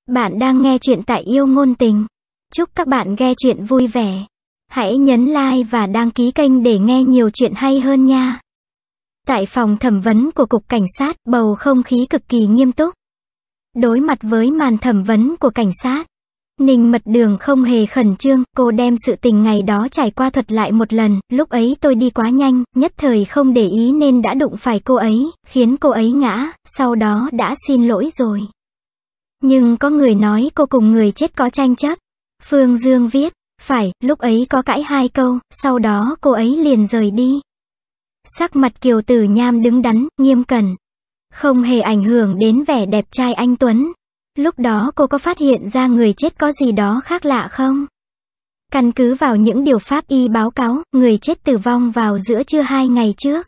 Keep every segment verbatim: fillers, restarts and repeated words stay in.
Bạn đang nghe chuyện tại Yêu Ngôn Tình. Chúc các bạn nghe chuyện vui vẻ. Hãy nhấn like và đăng ký kênh để nghe nhiều chuyện hay hơn nha. Tại phòng thẩm vấn của Cục Cảnh sát, bầu không khí cực kỳ nghiêm túc. Đối mặt với màn thẩm vấn của cảnh sát, Ninh Mật Đường không hề khẩn trương, cô đem sự tình ngày đó trải qua thuật lại một lần. Lúc ấy tôi đi quá nhanh, nhất thời không để ý nên đã đụng phải cô ấy, khiến cô ấy ngã, sau đó đã xin lỗi rồi. Nhưng có người nói cô cùng người chết có tranh chấp. Phương Dương viết, phải, lúc ấy có cãi hai câu, sau đó cô ấy liền rời đi. Sắc mặt Kiều Tử Nham đứng đắn, nghiêm cẩn, không hề ảnh hưởng đến vẻ đẹp trai anh tuấn. Lúc đó cô có phát hiện ra người chết có gì đó khác lạ không? Căn cứ vào những điều pháp y báo cáo, người chết tử vong vào giữa trưa hai ngày trước.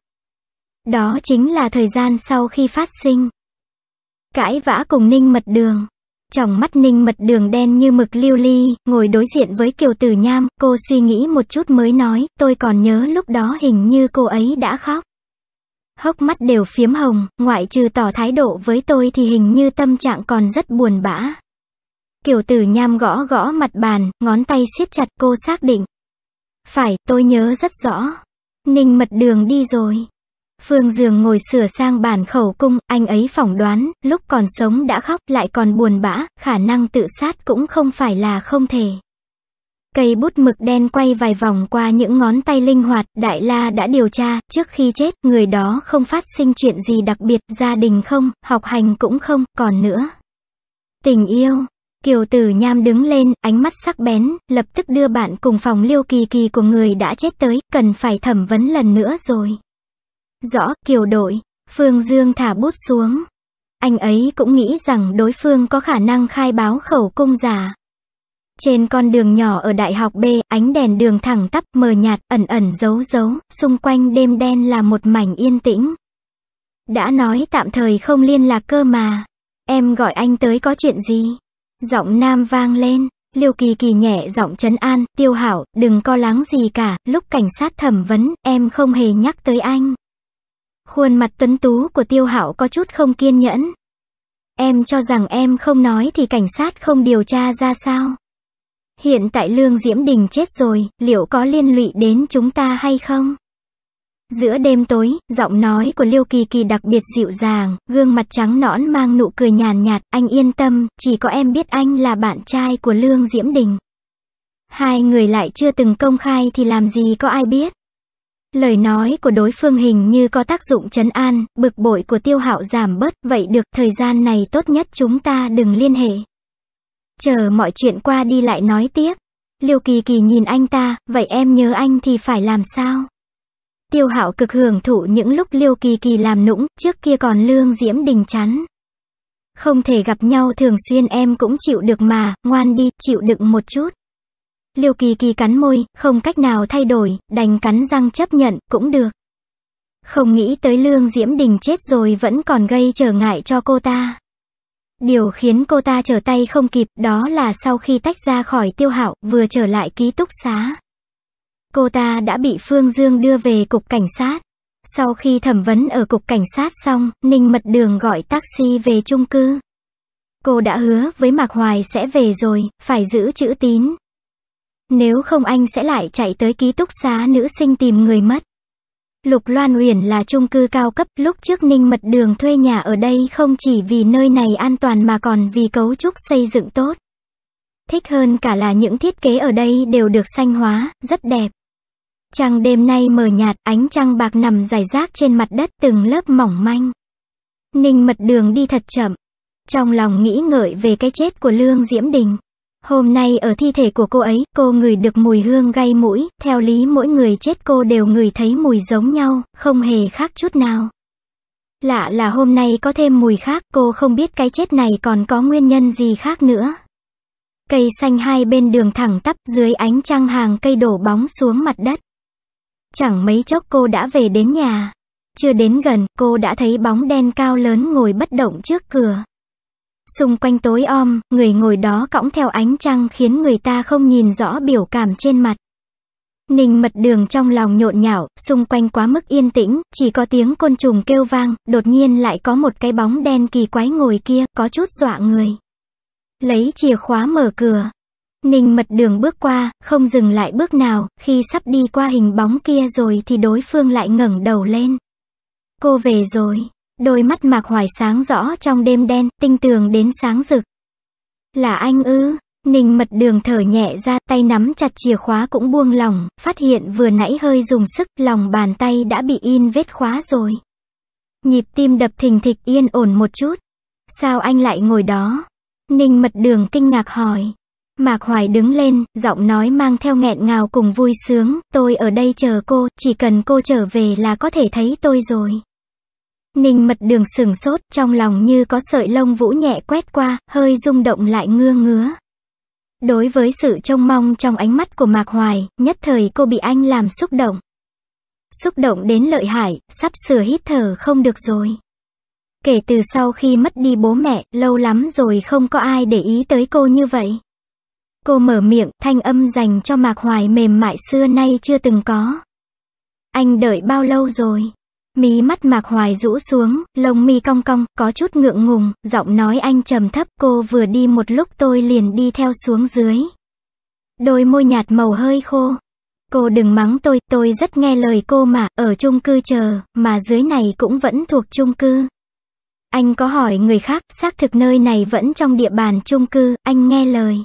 Đó chính là thời gian sau khi phát sinh cãi vã cùng Ninh Mật Đường. Tròng mắt Ninh Mật Đường đen như mực lưu ly, ngồi đối diện với Kiều Tử Nham, cô suy nghĩ một chút mới nói, tôi còn nhớ lúc đó hình như cô ấy đã khóc. Hốc mắt đều phiếm hồng, ngoại trừ tỏ thái độ với tôi thì hình như tâm trạng còn rất buồn bã. Kiều Tử Nham gõ gõ mặt bàn, ngón tay siết chặt, cô xác định. Phải, tôi nhớ rất rõ. Ninh Mật Đường đi rồi. Phương Dương ngồi sửa sang bản khẩu cung, anh ấy phỏng đoán, lúc còn sống đã khóc, lại còn buồn bã, khả năng tự sát cũng không phải là không thể. Cây bút mực đen quay vài vòng qua những ngón tay linh hoạt, Đại La đã điều tra, trước khi chết, người đó không phát sinh chuyện gì đặc biệt, gia đình không, học hành cũng không, còn nữa. Tình yêu. Kiều Tử Nham đứng lên, ánh mắt sắc bén, lập tức đưa bạn cùng phòng Liêu Kỳ Kỳ của người đã chết tới, cần phải thẩm vấn lần nữa rồi. Rõ, Kiều đội. Phương Dương thả bút xuống. Anh ấy cũng nghĩ rằng đối phương có khả năng khai báo khẩu cung giả. Trên con đường nhỏ ở Đại học B, ánh đèn đường thẳng tắp, mờ nhạt, ẩn ẩn giấu giấu, xung quanh đêm đen là một mảnh yên tĩnh. Đã nói tạm thời không liên lạc cơ mà. Em gọi anh tới có chuyện gì? Giọng nam vang lên. Liêu Kỳ Kỳ nhẹ giọng trấn an, Tiêu Hảo, đừng có lắng gì cả, lúc cảnh sát thẩm vấn, em không hề nhắc tới anh. Khuôn mặt tuấn tú của Tiêu Hảo có chút không kiên nhẫn. Em cho rằng em không nói thì cảnh sát không điều tra ra sao? Hiện tại Lương Diễm Đình chết rồi, liệu có liên lụy đến chúng ta hay không? Giữa đêm tối, giọng nói của Liêu Kỳ Kỳ đặc biệt dịu dàng, gương mặt trắng nõn mang nụ cười nhàn nhạt, anh yên tâm, chỉ có em biết anh là bạn trai của Lương Diễm Đình. Hai người lại chưa từng công khai thì làm gì có ai biết. Lời nói của đối phương hình như có tác dụng trấn an, bực bội của Tiêu Hạo giảm bớt, vậy được, thời gian này tốt nhất chúng ta đừng liên hệ. Chờ mọi chuyện qua đi lại nói tiếp. Liêu Kỳ Kỳ nhìn anh ta, vậy em nhớ anh thì phải làm sao? Tiêu Hạo cực hưởng thụ những lúc Liêu Kỳ Kỳ làm nũng, trước kia còn Lương Diễm Đình chắn. Không thể gặp nhau thường xuyên em cũng chịu được mà, ngoan đi, chịu đựng một chút. Liêu Kỳ Kỳ cắn môi, không cách nào thay đổi, đành cắn răng chấp nhận, cũng được. Không nghĩ tới Lương Diễm Đình chết rồi vẫn còn gây trở ngại cho cô ta. Điều khiến cô ta trở tay không kịp, đó là sau khi tách ra khỏi Tiêu Hạo, vừa trở lại ký túc xá. Cô ta đã bị Phương Dương đưa về cục cảnh sát. Sau khi thẩm vấn ở cục cảnh sát xong, Ninh Mật Đường gọi taxi về chung cư. Cô đã hứa với Mạc Hoài sẽ về rồi, phải giữ chữ tín. Nếu không anh sẽ lại chạy tới ký túc xá nữ sinh tìm người mất. Lục Loan Uyển là chung cư cao cấp, lúc trước Ninh Mật Đường thuê nhà ở đây không chỉ vì nơi này an toàn mà còn vì cấu trúc xây dựng tốt. Thích hơn cả là những thiết kế ở đây đều được xanh hóa, rất đẹp. Trăng đêm nay mờ nhạt, ánh trăng bạc nằm rải rác trên mặt đất từng lớp mỏng manh. Ninh Mật Đường đi thật chậm, trong lòng nghĩ ngợi về cái chết của Lương Diễm Đình. Hôm nay ở thi thể của cô ấy, cô ngửi được mùi hương gây mũi, theo lý mỗi người chết cô đều ngửi thấy mùi giống nhau, không hề khác chút nào. Lạ là hôm nay có thêm mùi khác, cô không biết cái chết này còn có nguyên nhân gì khác nữa. Cây xanh hai bên đường thẳng tắp, dưới ánh trăng hàng cây đổ bóng xuống mặt đất. Chẳng mấy chốc cô đã về đến nhà. Chưa đến gần, cô đã thấy bóng đen cao lớn ngồi bất động trước cửa. Xung quanh tối om, người ngồi đó cõng theo ánh trăng khiến người ta không nhìn rõ biểu cảm trên mặt. Ninh Mật Đường trong lòng nhộn nhạo, xung quanh quá mức yên tĩnh, chỉ có tiếng côn trùng kêu vang, đột nhiên lại có một cái bóng đen kỳ quái ngồi kia, có chút dọa người. lấy chìa khóa mở cửa. Ninh Mật Đường bước qua, không dừng lại bước nào, khi sắp đi qua hình bóng kia rồi thì đối phương lại ngẩng đầu lên. Cô về rồi. Đôi mắt Mạc Hoài sáng rõ trong đêm đen, tinh tường đến sáng rực. Là anh ư? Ninh Mật Đường thở nhẹ ra, tay nắm chặt chìa khóa cũng buông lỏng, phát hiện vừa nãy hơi dùng sức, lòng bàn tay đã bị in vết khóa rồi. Nhịp tim đập thình thịch, yên ổn một chút. Sao anh lại ngồi đó? Ninh Mật Đường kinh ngạc hỏi. Mạc Hoài đứng lên, giọng nói mang theo nghẹn ngào cùng vui sướng, tôi ở đây chờ cô, chỉ cần cô trở về là có thể thấy tôi rồi. Ninh Mật Đường sửng sốt, trong lòng như có sợi lông vũ nhẹ quét qua, hơi rung động lại ngưa ngứa. Đối với sự trông mong trong ánh mắt của Mạc Hoài, nhất thời cô bị anh làm xúc động. Xúc động đến lợi hại, sắp sửa hít thở không được rồi. Kể từ sau khi mất đi bố mẹ, lâu lắm rồi không có ai để ý tới cô như vậy. Cô mở miệng, thanh âm dành cho Mạc Hoài mềm mại xưa nay chưa từng có. Anh đợi bao lâu rồi? Mí mắt Mạc Hoài rũ xuống, lông mi cong cong, có chút ngượng ngùng, giọng nói anh trầm thấp, cô vừa đi một lúc tôi liền đi theo xuống dưới. Đôi môi nhạt màu hơi khô. Cô đừng mắng tôi, tôi rất nghe lời cô mà, ở chung cư chờ, mà dưới này cũng vẫn thuộc chung cư. Anh có hỏi người khác, xác thực nơi này vẫn trong địa bàn chung cư, anh nghe lời.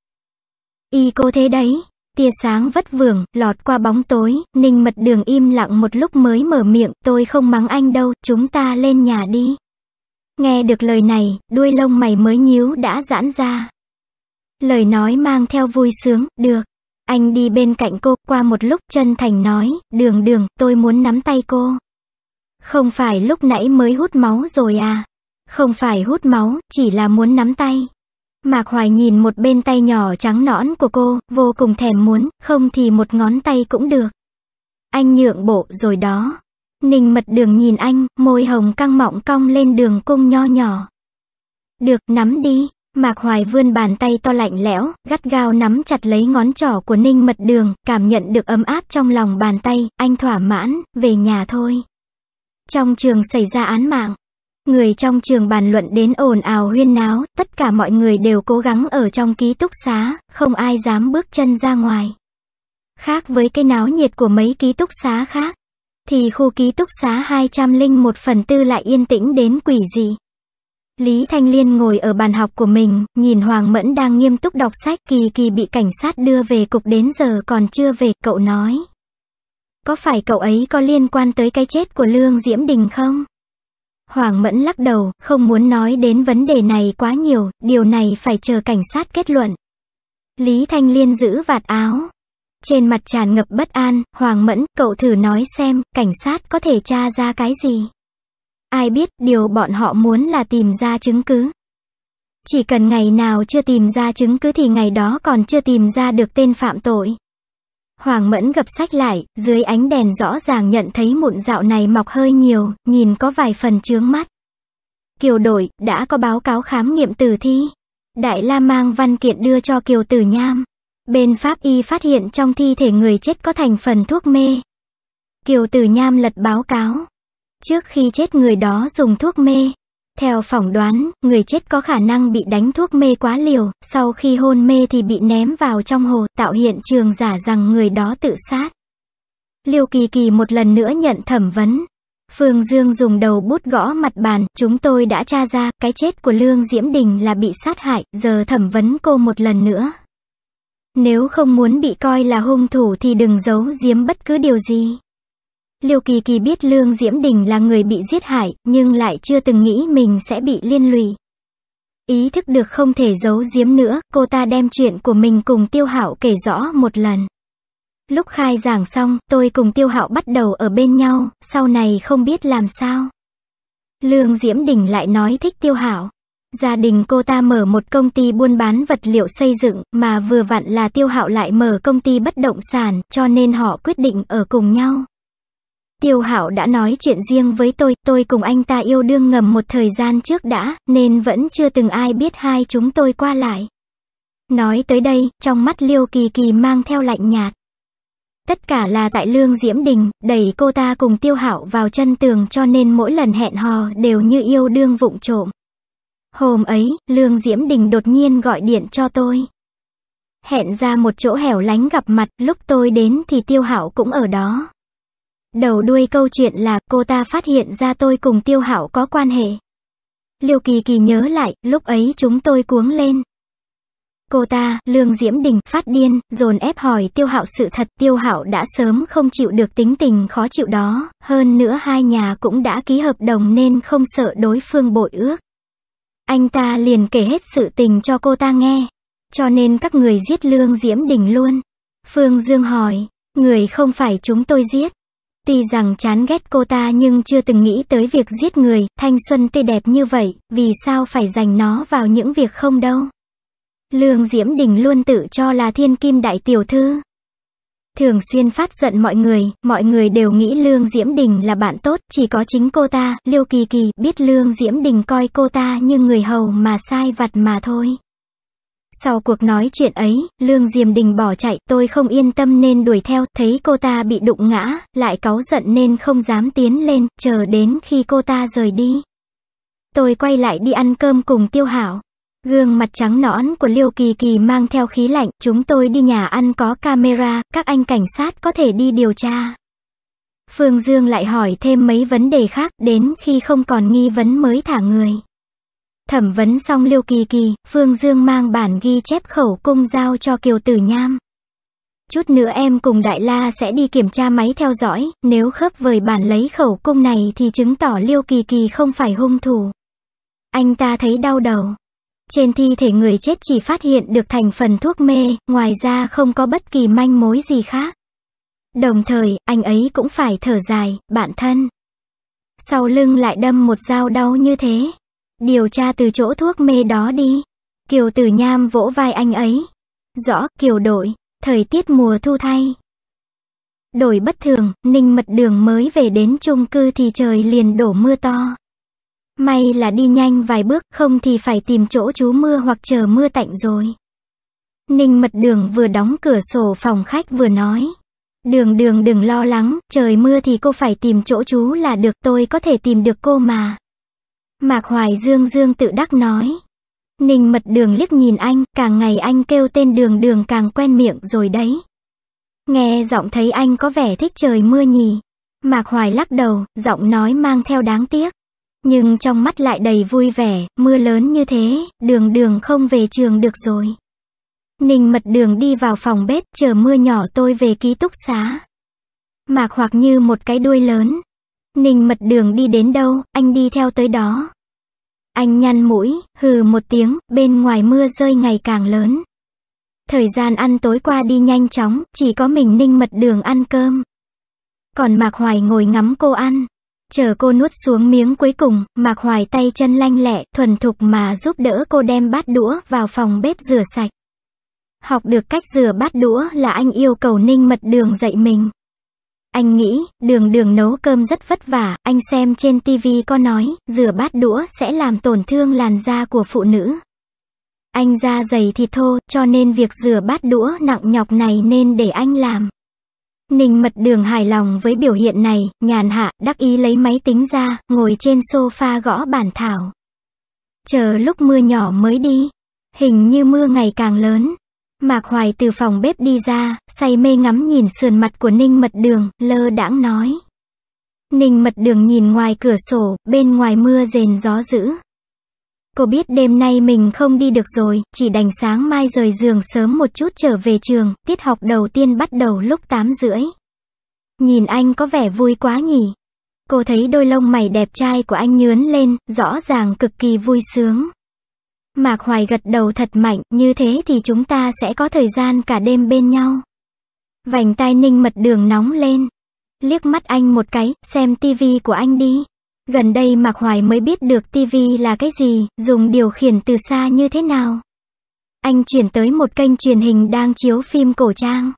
Y cô thế đấy. Tia sáng vất vưởng, lọt qua bóng tối, Ninh Mật Đường im lặng một lúc mới mở miệng, tôi không mắng anh đâu, chúng ta lên nhà đi. Nghe được lời này, đuôi lông mày mới nhíu đã giãn ra. Lời nói mang theo vui sướng, được. Anh đi bên cạnh cô, qua một lúc chân thành nói, Đường Đường, tôi muốn nắm tay cô. Không phải lúc nãy mới hút máu rồi à? Không phải hút máu, chỉ là muốn nắm tay. Mạc Hoài nhìn một bên tay nhỏ trắng nõn của cô, vô cùng thèm muốn, không thì một ngón tay cũng được. Anh nhượng bộ rồi đó. Ninh Mật Đường nhìn anh, môi hồng căng mọng cong lên đường cung nho nhỏ. Được, nắm đi. Mạc Hoài vươn bàn tay to lạnh lẽo, gắt gao nắm chặt lấy ngón trỏ của Ninh Mật Đường, cảm nhận được ấm áp trong lòng bàn tay, anh thỏa mãn, về nhà thôi. Trong trường xảy ra án mạng. Người trong trường bàn luận đến ồn ào huyên náo, tất cả mọi người đều cố gắng ở trong ký túc xá, không ai dám bước chân ra ngoài. Khác với cái náo nhiệt của mấy ký túc xá khác, thì khu ký túc xá hai trăm lẻ một phần tư lại yên tĩnh đến quỷ dị. Lý Thanh Liên ngồi ở bàn học của mình, nhìn Hoàng Mẫn đang nghiêm túc đọc sách, Kỳ Kỳ bị cảnh sát đưa về cục đến giờ còn chưa về, cậu nói. Có phải cậu ấy có liên quan tới cái chết của Lương Diễm Đình không? Hoàng Mẫn lắc đầu, không muốn nói đến vấn đề này quá nhiều, điều này phải chờ cảnh sát kết luận. Lý Thanh Liên giữ vạt áo. Trên mặt tràn ngập bất an, Hoàng Mẫn, cậu thử nói xem, cảnh sát có thể tra ra cái gì? Ai biết, điều bọn họ muốn là tìm ra chứng cứ. Chỉ cần ngày nào chưa tìm ra chứng cứ thì ngày đó còn chưa tìm ra được tên phạm tội. Hoàng Mẫn gập sách lại, dưới ánh đèn rõ ràng nhận thấy mụn dạo này mọc hơi nhiều, nhìn có vài phần chướng mắt. Kiều Đội, đã có báo cáo khám nghiệm tử thi. Đại La mang văn kiện đưa cho Kiều Tử Nham. Bên pháp y phát hiện trong thi thể người chết có thành phần thuốc mê. Kiều Tử Nham lật báo cáo. Trước khi chết người đó dùng thuốc mê. Theo phỏng đoán, người chết có khả năng bị đánh thuốc mê quá liều, sau khi hôn mê thì bị ném vào trong hồ, tạo hiện trường giả rằng người đó tự sát. Liêu Kỳ Kỳ một lần nữa nhận thẩm vấn. Phương Dương dùng đầu bút gõ mặt bàn, chúng tôi đã tra ra, cái chết của Lương Diễm Đình là bị sát hại, giờ thẩm vấn cô một lần nữa. Nếu không muốn bị coi là hung thủ thì đừng giấu giếm bất cứ điều gì. Liêu Kỳ Kỳ biết Lương Diễm Đình là người bị giết hại, nhưng lại chưa từng nghĩ mình sẽ bị liên lụy. Ý thức được không thể giấu giếm nữa, cô ta đem chuyện của mình cùng Tiêu Hạo kể rõ một lần. Lúc khai giảng xong, tôi cùng Tiêu Hạo bắt đầu ở bên nhau, sau này không biết làm sao. Lương Diễm Đình lại nói thích Tiêu Hạo. Gia đình cô ta mở một công ty buôn bán vật liệu xây dựng, mà vừa vặn là Tiêu Hạo lại mở công ty bất động sản, cho nên họ quyết định ở cùng nhau. Tiêu Hạo đã nói chuyện riêng với tôi, tôi cùng anh ta yêu đương ngầm một thời gian trước đã, nên vẫn chưa từng ai biết hai chúng tôi qua lại. Nói tới đây, trong mắt Liêu Kỳ Kỳ mang theo lạnh nhạt. Tất cả là tại Lương Diễm Đình, đẩy cô ta cùng Tiêu Hạo vào chân tường cho nên mỗi lần hẹn hò đều như yêu đương vụng trộm. Hôm ấy, Lương Diễm Đình đột nhiên gọi điện cho tôi. Hẹn ra một chỗ hẻo lánh gặp mặt, lúc tôi đến thì Tiêu Hạo cũng ở đó. Đầu đuôi câu chuyện là cô ta phát hiện ra tôi cùng Tiêu Hạo có quan hệ. Liêu Kỳ Kỳ nhớ lại, lúc ấy chúng tôi cuống lên. Cô ta, Lương Diễm Đình, phát điên, dồn ép hỏi Tiêu Hạo sự thật. Tiêu Hạo đã sớm không chịu được tính tình khó chịu đó, hơn nữa hai nhà cũng đã ký hợp đồng nên không sợ đối phương bội ước. Anh ta liền kể hết sự tình cho cô ta nghe. Cho nên các người giết Lương Diễm Đình luôn. Phương Dương hỏi, người không phải chúng tôi giết. Tuy rằng chán ghét cô ta nhưng chưa từng nghĩ tới việc giết người, thanh xuân tươi đẹp như vậy, vì sao phải dành nó vào những việc không đâu. Lương Diễm Đình luôn tự cho là thiên kim đại tiểu thư. Thường xuyên phát giận mọi người, mọi người đều nghĩ Lương Diễm Đình là bạn tốt, chỉ có chính cô ta, Liêu Kỳ Kỳ, biết Lương Diễm Đình coi cô ta như người hầu mà sai vặt mà thôi. Sau cuộc nói chuyện ấy, Lương Diễm Đình bỏ chạy, tôi không yên tâm nên đuổi theo, thấy cô ta bị đụng ngã, lại cáu giận nên không dám tiến lên, chờ đến khi cô ta rời đi. Tôi quay lại đi ăn cơm cùng Tiêu Hạo. Gương mặt trắng nõn của Liêu Kỳ Kỳ mang theo khí lạnh, chúng tôi đi nhà ăn có camera, các anh cảnh sát có thể đi điều tra. Phương Dương lại hỏi thêm mấy vấn đề khác, đến khi không còn nghi vấn mới thả người. Thẩm vấn xong Liêu Kỳ Kỳ, Phương Dương mang bản ghi chép khẩu cung giao cho Kiều Tử Nham. Chút nữa em cùng Đại La sẽ đi kiểm tra máy theo dõi, nếu khớp với bản lấy khẩu cung này thì chứng tỏ Liêu Kỳ Kỳ không phải hung thủ. Anh ta thấy đau đầu. Trên thi thể người chết chỉ phát hiện được thành phần thuốc mê, ngoài ra không có bất kỳ manh mối gì khác. Đồng thời, anh ấy cũng phải thở dài, bạn thân. Sau lưng lại đâm một dao đau như thế. Điều tra từ chỗ thuốc mê đó đi. Kiều Tử Nham vỗ vai anh ấy. Rõ, Kiều đội, thời tiết mùa thu thay. Đổi bất thường, Ninh Mật Đường mới về đến chung cư thì trời liền đổ mưa to. May là đi nhanh vài bước, không thì phải tìm chỗ trú mưa hoặc chờ mưa tạnh rồi. Ninh Mật Đường vừa đóng cửa sổ phòng khách vừa nói. Đường đường đừng lo lắng, trời mưa thì cô phải tìm chỗ trú là được, tôi có thể tìm được cô mà. Mạc Hoài Dương Dương tự đắc nói. Ninh Mật Đường liếc nhìn anh, càng ngày anh kêu tên Đường Đường càng quen miệng rồi đấy. Nghe giọng thấy anh có vẻ thích trời mưa nhỉ. Mạc Hoài lắc đầu, giọng nói mang theo đáng tiếc. Nhưng trong mắt lại đầy vui vẻ, mưa lớn như thế, Đường Đường không về trường được rồi. Ninh Mật Đường đi vào phòng bếp, chờ mưa nhỏ tôi về ký túc xá. Mạc Hoặc như một cái đuôi lớn. Ninh Mật Đường đi đến đâu, anh đi theo tới đó. Anh nhăn mũi, hừ một tiếng, bên ngoài mưa rơi ngày càng lớn. Thời gian ăn tối qua đi nhanh chóng, chỉ có mình Ninh Mật Đường ăn cơm. Còn Mạc Hoài ngồi ngắm cô ăn. Chờ cô nuốt xuống miếng cuối cùng, Mạc Hoài tay chân lanh lẹ, thuần thục mà giúp đỡ cô đem bát đũa vào phòng bếp rửa sạch. Học được cách rửa bát đũa là anh yêu cầu Ninh Mật Đường dạy mình. Anh nghĩ, Đường Đường nấu cơm rất vất vả, anh xem trên tivi có nói, rửa bát đũa sẽ làm tổn thương làn da của phụ nữ. Anh da dày thịt thô, cho nên việc rửa bát đũa nặng nhọc này nên để anh làm. Ninh Mật Đường hài lòng với biểu hiện này, nhàn hạ, đắc ý lấy máy tính ra, ngồi trên sofa gõ bản thảo. Chờ lúc mưa nhỏ mới đi. Hình như mưa ngày càng lớn. Mạc Hoài từ phòng bếp đi ra, say mê ngắm nhìn sườn mặt của Ninh Mật Đường, lơ đãng nói. Ninh Mật Đường nhìn ngoài cửa sổ, bên ngoài mưa rền gió dữ. Cô biết đêm nay mình không đi được rồi, chỉ đành sáng mai rời giường sớm một chút trở về trường, tiết học đầu tiên bắt đầu lúc tám rưỡi. Nhìn anh có vẻ vui quá nhỉ. Cô thấy đôi lông mày đẹp trai của anh nhướn lên, rõ ràng cực kỳ vui sướng. Mạc Hoài gật đầu thật mạnh, như thế thì chúng ta sẽ có thời gian cả đêm bên nhau. Vành tai Ninh Mật Đường nóng lên. Liếc mắt anh một cái, xem tivi của anh đi. Gần đây Mạc Hoài mới biết được tivi là cái gì, dùng điều khiển từ xa như thế nào. Anh chuyển tới một kênh truyền hình đang chiếu phim cổ trang.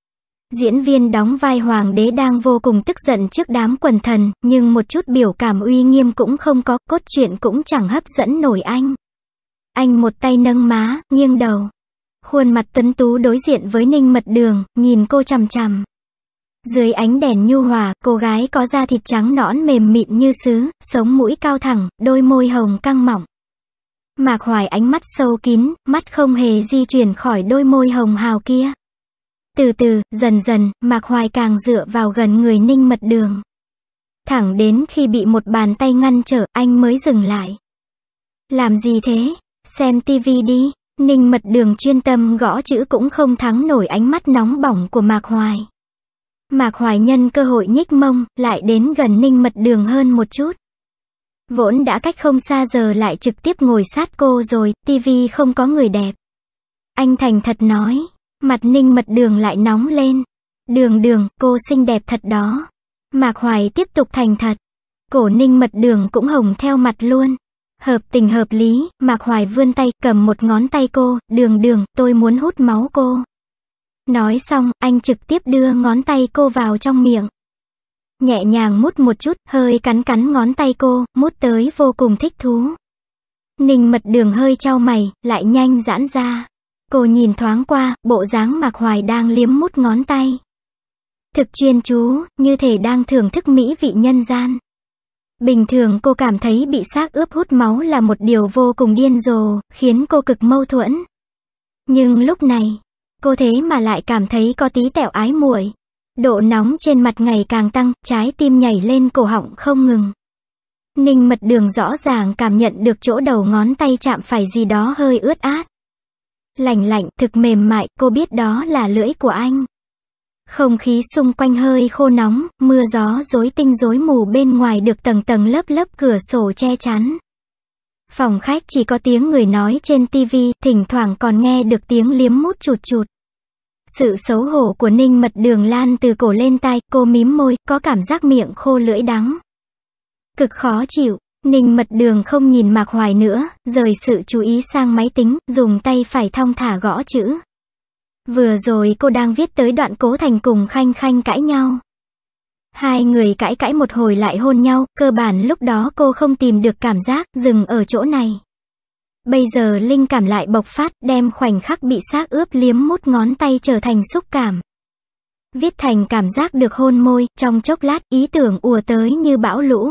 Diễn viên đóng vai hoàng đế đang vô cùng tức giận trước đám quần thần, nhưng một chút biểu cảm uy nghiêm cũng không có, cốt truyện cũng chẳng hấp dẫn nổi anh. Anh một tay nâng má, nghiêng đầu. Khuôn mặt tuấn tú đối diện với Ninh Mật Đường, nhìn cô chằm chằm. Dưới ánh đèn nhu hòa, cô gái có da thịt trắng nõn mềm mịn như sứ, sống mũi cao thẳng, đôi môi hồng căng mọng. Mạc Hoài ánh mắt sâu kín, mắt không hề di chuyển khỏi đôi môi hồng hào kia. Từ từ, dần dần, Mạc Hoài càng dựa vào gần người Ninh Mật Đường. Thẳng đến khi bị một bàn tay ngăn trở, anh mới dừng lại. Làm gì thế? Xem tivi đi. Ninh Mật Đường chuyên tâm gõ chữ cũng không thắng nổi ánh mắt nóng bỏng của Mạc Hoài. Mạc Hoài nhân cơ hội nhích mông, lại đến gần Ninh Mật Đường hơn một chút. Vốn đã cách không xa giờ lại trực tiếp ngồi sát cô rồi, tivi không có người đẹp. Anh thành thật nói, mặt Ninh Mật Đường lại nóng lên. Đường Đường, cô xinh đẹp thật đó. Mạc Hoài tiếp tục thành thật. Cổ Ninh Mật Đường cũng hồng theo mặt luôn. Hợp tình hợp lý, Mạc Hoài vươn tay cầm một ngón tay cô, Đường Đường, tôi muốn hút máu cô. Nói xong, anh trực tiếp đưa ngón tay cô vào trong miệng. Nhẹ nhàng mút một chút, hơi cắn cắn ngón tay cô, mút tới vô cùng thích thú. Ninh Mật Đường hơi chau mày, lại nhanh giãn ra. Cô nhìn thoáng qua, bộ dáng Mạc Hoài đang liếm mút ngón tay. Thực chuyên chú, như thể đang thưởng thức mỹ vị nhân gian. Bình thường cô cảm thấy bị xác ướp hút máu là một điều vô cùng điên rồ, khiến cô cực mâu thuẫn. Nhưng lúc này, cô thế mà lại cảm thấy có tí tẹo ái muội. Độ nóng trên mặt ngày càng tăng, trái tim nhảy lên cổ họng không ngừng. Ninh Mật Đường rõ ràng cảm nhận được chỗ đầu ngón tay chạm phải gì đó hơi ướt át. Lành lạnh, thực mềm mại, cô biết đó là lưỡi của anh. Không khí xung quanh hơi khô nóng, mưa gió rối tinh rối mù bên ngoài được tầng tầng lớp lớp cửa sổ che chắn. Phòng khách chỉ có tiếng người nói trên tivi, thỉnh thoảng còn nghe được tiếng liếm mút chụt chụt. Sự xấu hổ của Ninh Mật Đường lan từ cổ lên tai, cô mím môi, có cảm giác miệng khô lưỡi đắng. Cực khó chịu, Ninh Mật Đường không nhìn Mạc Hoài nữa, rời sự chú ý sang máy tính, dùng tay phải thong thả gõ chữ. Vừa rồi cô đang viết tới đoạn Cố Thành cùng Khanh Khanh cãi nhau. Hai người cãi cãi một hồi lại hôn nhau, cơ bản lúc đó cô không tìm được cảm giác, dừng ở chỗ này. Bây giờ linh cảm lại bộc phát, đem khoảnh khắc bị xác ướp liếm mút ngón tay trở thành xúc cảm. Viết thành cảm giác được hôn môi, trong chốc lát ý tưởng ùa tới như bão lũ.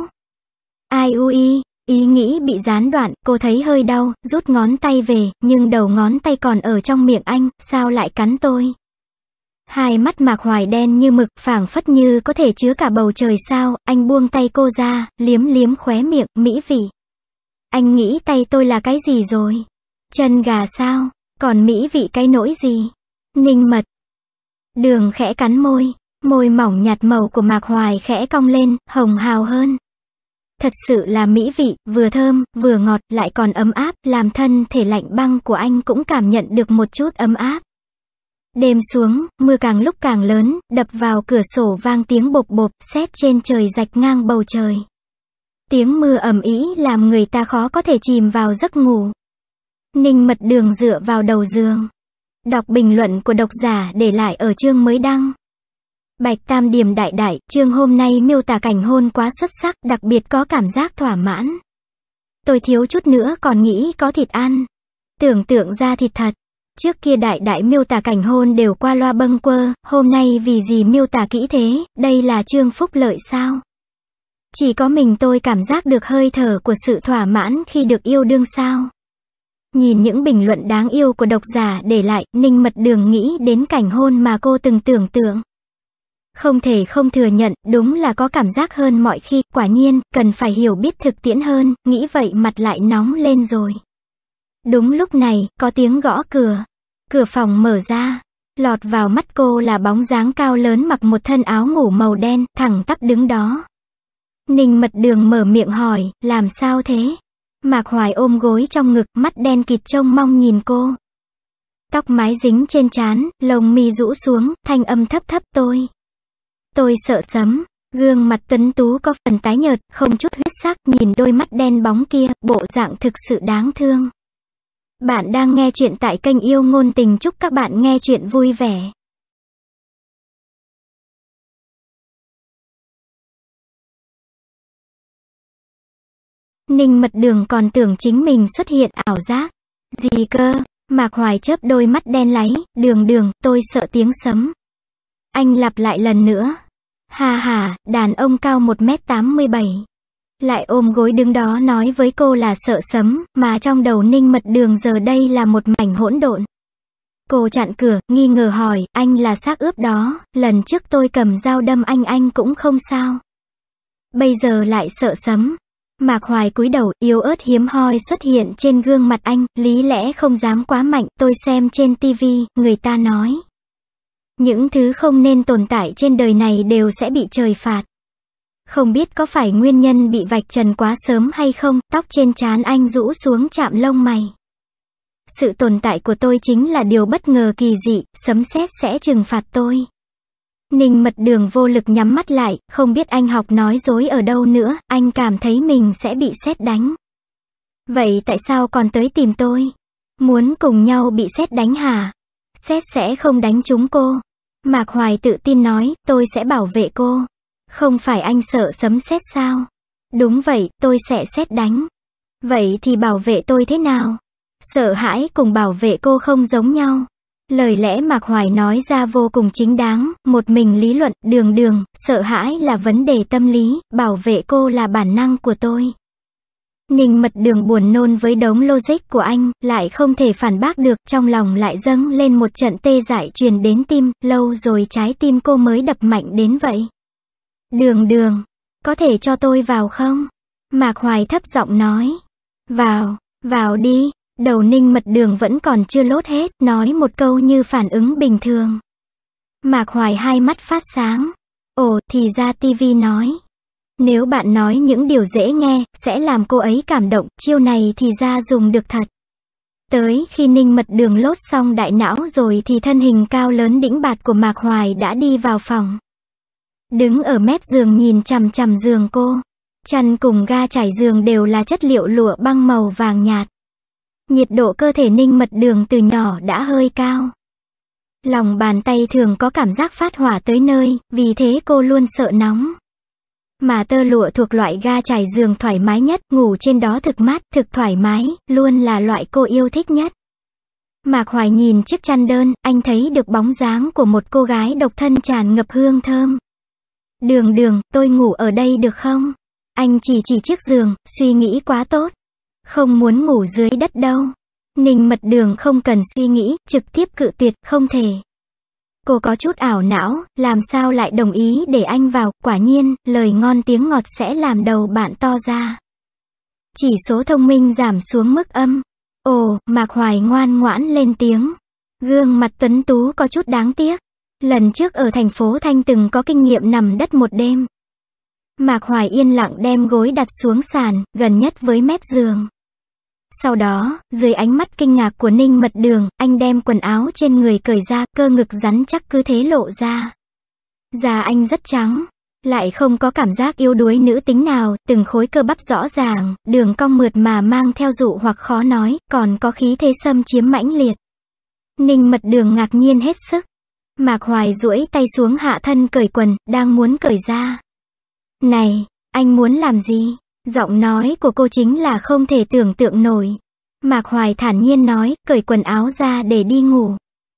Ai ui, ý nghĩ bị gián đoạn, cô thấy hơi đau, rút ngón tay về, nhưng đầu ngón tay còn ở trong miệng anh, sao lại cắn tôi? Hai mắt Mạc Hoài đen như mực, phảng phất như có thể chứa cả bầu trời sao, anh buông tay cô ra, liếm liếm khóe miệng, mỹ vị. Anh nghĩ tay tôi là cái gì rồi? Chân gà sao? Còn mỹ vị cái nỗi gì? Ninh Mật Đường khẽ cắn môi, môi mỏng nhạt màu của Mạc Hoài khẽ cong lên, hồng hào hơn. Thật sự là mỹ vị, vừa thơm, vừa ngọt, lại còn ấm áp, làm thân thể lạnh băng của anh cũng cảm nhận được một chút ấm áp. Đêm xuống, mưa càng lúc càng lớn, đập vào cửa sổ vang tiếng bộp bộp, sét trên trời rạch ngang bầu trời. Tiếng mưa ầm ĩ làm người ta khó có thể chìm vào giấc ngủ. Ninh Mật Đường dựa vào đầu giường, đọc bình luận của độc giả để lại ở chương mới đăng. Bạch Tam Điềm đại đại, chương hôm nay miêu tả cảnh hôn quá xuất sắc, đặc biệt có cảm giác thỏa mãn. Tôi thiếu chút nữa còn nghĩ có thịt ăn. Tưởng tượng ra thịt thật. Trước kia đại đại miêu tả cảnh hôn đều qua loa bâng quơ, hôm nay vì gì miêu tả kỹ thế, đây là chương phúc lợi sao? Chỉ có mình tôi cảm giác được hơi thở của sự thỏa mãn khi được yêu đương sao? Nhìn những bình luận đáng yêu của độc giả để lại, Ninh Mật Đường nghĩ đến cảnh hôn mà cô từng tưởng tượng. Không thể không thừa nhận, đúng là có cảm giác hơn mọi khi, quả nhiên, cần phải hiểu biết thực tiễn hơn, nghĩ vậy mặt lại nóng lên rồi. Đúng lúc này, có tiếng gõ cửa. Cửa phòng mở ra. Lọt vào mắt cô là bóng dáng cao lớn mặc một thân áo ngủ màu đen, thẳng tắp đứng đó. Ninh Mật Đường mở miệng hỏi, làm sao thế? Mạc Hoài ôm gối trong ngực, mắt đen kịt trông mong nhìn cô. Tóc mái dính trên trán, lông mi rũ xuống, thanh âm thấp thấp tôi. Tôi sợ sấm, gương mặt tuấn tú có phần tái nhợt, không chút huyết sắc, nhìn đôi mắt đen bóng kia, bộ dạng thực sự đáng thương. Bạn đang nghe chuyện tại kênh Yêu Ngôn Tình, chúc các bạn nghe chuyện vui vẻ. Ninh Mật Đường còn tưởng chính mình xuất hiện ảo giác. Gì cơ? Mạc Hoài chớp đôi mắt đen láy, Đường Đường, tôi sợ tiếng sấm. Anh lặp lại lần nữa. Hà hà, đàn ông cao một mét tám mươi bảy. lại ôm gối đứng đó nói với cô là sợ sấm, mà trong đầu Ninh Mật Đường giờ đây là một mảnh hỗn độn. Cô chặn cửa, nghi ngờ hỏi, anh là xác ướp đó, lần trước tôi cầm dao đâm anh anh cũng không sao. Bây giờ lại sợ sấm. Mạc Hoài cúi đầu, yếu ớt hiếm hoi xuất hiện trên gương mặt anh, lý lẽ không dám quá mạnh, tôi xem trên tivi, người ta nói. Những thứ không nên tồn tại trên đời này đều sẽ bị trời phạt. Không biết có phải nguyên nhân bị vạch trần quá sớm hay không, tóc trên trán anh rũ xuống chạm lông mày. Sự tồn tại của tôi chính là điều bất ngờ kỳ dị, sấm sét sẽ trừng phạt tôi. Ninh Mật Đường vô lực nhắm mắt lại, không biết anh học nói dối ở đâu nữa, anh cảm thấy mình sẽ bị sét đánh. Vậy tại sao còn tới tìm tôi? Muốn cùng nhau bị sét đánh hả? Sét sẽ không đánh chúng cô. Mạc Hoài tự tin nói, tôi sẽ bảo vệ cô. Không phải anh sợ sấm sét sao? Đúng vậy, tôi sẽ sét đánh. Vậy thì bảo vệ tôi thế nào? Sợ hãi cùng bảo vệ cô không giống nhau. Lời lẽ Mạc Hoài nói ra vô cùng chính đáng, một mình lý luận, Đường Đường, sợ hãi là vấn đề tâm lý, bảo vệ cô là bản năng của tôi. Ninh Mật Đường buồn nôn với đống logic của anh, lại không thể phản bác được, trong lòng lại dâng lên một trận tê dại truyền đến tim, lâu rồi trái tim cô mới đập mạnh đến vậy. Đường Đường, có thể cho tôi vào không? Mạc Hoài thấp giọng nói. Vào, vào đi. Đầu Ninh Mật Đường vẫn còn chưa lốt hết, nói một câu như phản ứng bình thường. Mạc Hoài hai mắt phát sáng. Ồ, thì ra tivi nói. Nếu bạn nói những điều dễ nghe, sẽ làm cô ấy cảm động, chiêu này thì ra dùng được thật. Tới khi Ninh Mật Đường lốt xong đại não rồi thì thân hình cao lớn đĩnh bạt của Mạc Hoài đã đi vào phòng. Đứng ở mép giường nhìn chằm chằm giường cô. Chăn cùng ga trải giường đều là chất liệu lụa băng màu vàng nhạt. Nhiệt độ cơ thể Ninh Mật Đường từ nhỏ đã hơi cao. Lòng bàn tay thường có cảm giác phát hỏa tới nơi, vì thế cô luôn sợ nóng. Mà tơ lụa thuộc loại ga trải giường thoải mái nhất, ngủ trên đó thực mát, thực thoải mái, luôn là loại cô yêu thích nhất. Mạc Hoài nhìn chiếc chăn đơn, anh thấy được bóng dáng của một cô gái độc thân tràn ngập hương thơm. Đường Đường, tôi ngủ ở đây được không? Anh chỉ chỉ chiếc giường, suy nghĩ quá tốt. Không muốn ngủ dưới đất đâu. Ninh Mật Đường không cần suy nghĩ, trực tiếp cự tuyệt, không thể. Cô có chút ảo não, làm sao lại đồng ý để anh vào, quả nhiên, lời ngon tiếng ngọt sẽ làm đầu bạn to ra. Chỉ số thông minh giảm xuống mức âm. Ồ, Mạc Hoài ngoan ngoãn lên tiếng. Gương mặt tuấn tú có chút đáng tiếc. Lần trước ở thành phố Thanh từng có kinh nghiệm nằm đất một đêm. Mạc Hoài yên lặng đem gối đặt xuống sàn, gần nhất với mép giường. Sau đó, dưới ánh mắt kinh ngạc của Ninh Mật Đường, anh đem quần áo trên người cởi ra, cơ ngực rắn chắc cứ thế lộ ra. Da anh rất trắng, lại không có cảm giác yếu đuối nữ tính nào, từng khối cơ bắp rõ ràng, đường cong mượt mà mang theo dụ hoặc khó nói, còn có khí thế xâm chiếm mãnh liệt. Ninh Mật Đường ngạc nhiên hết sức. Mạc Hoài duỗi tay xuống hạ thân cởi quần, đang muốn cởi ra. Này, anh muốn làm gì? Giọng nói của cô chính là không thể tưởng tượng nổi. Mạc Hoài thản nhiên nói, cởi quần áo ra để đi ngủ.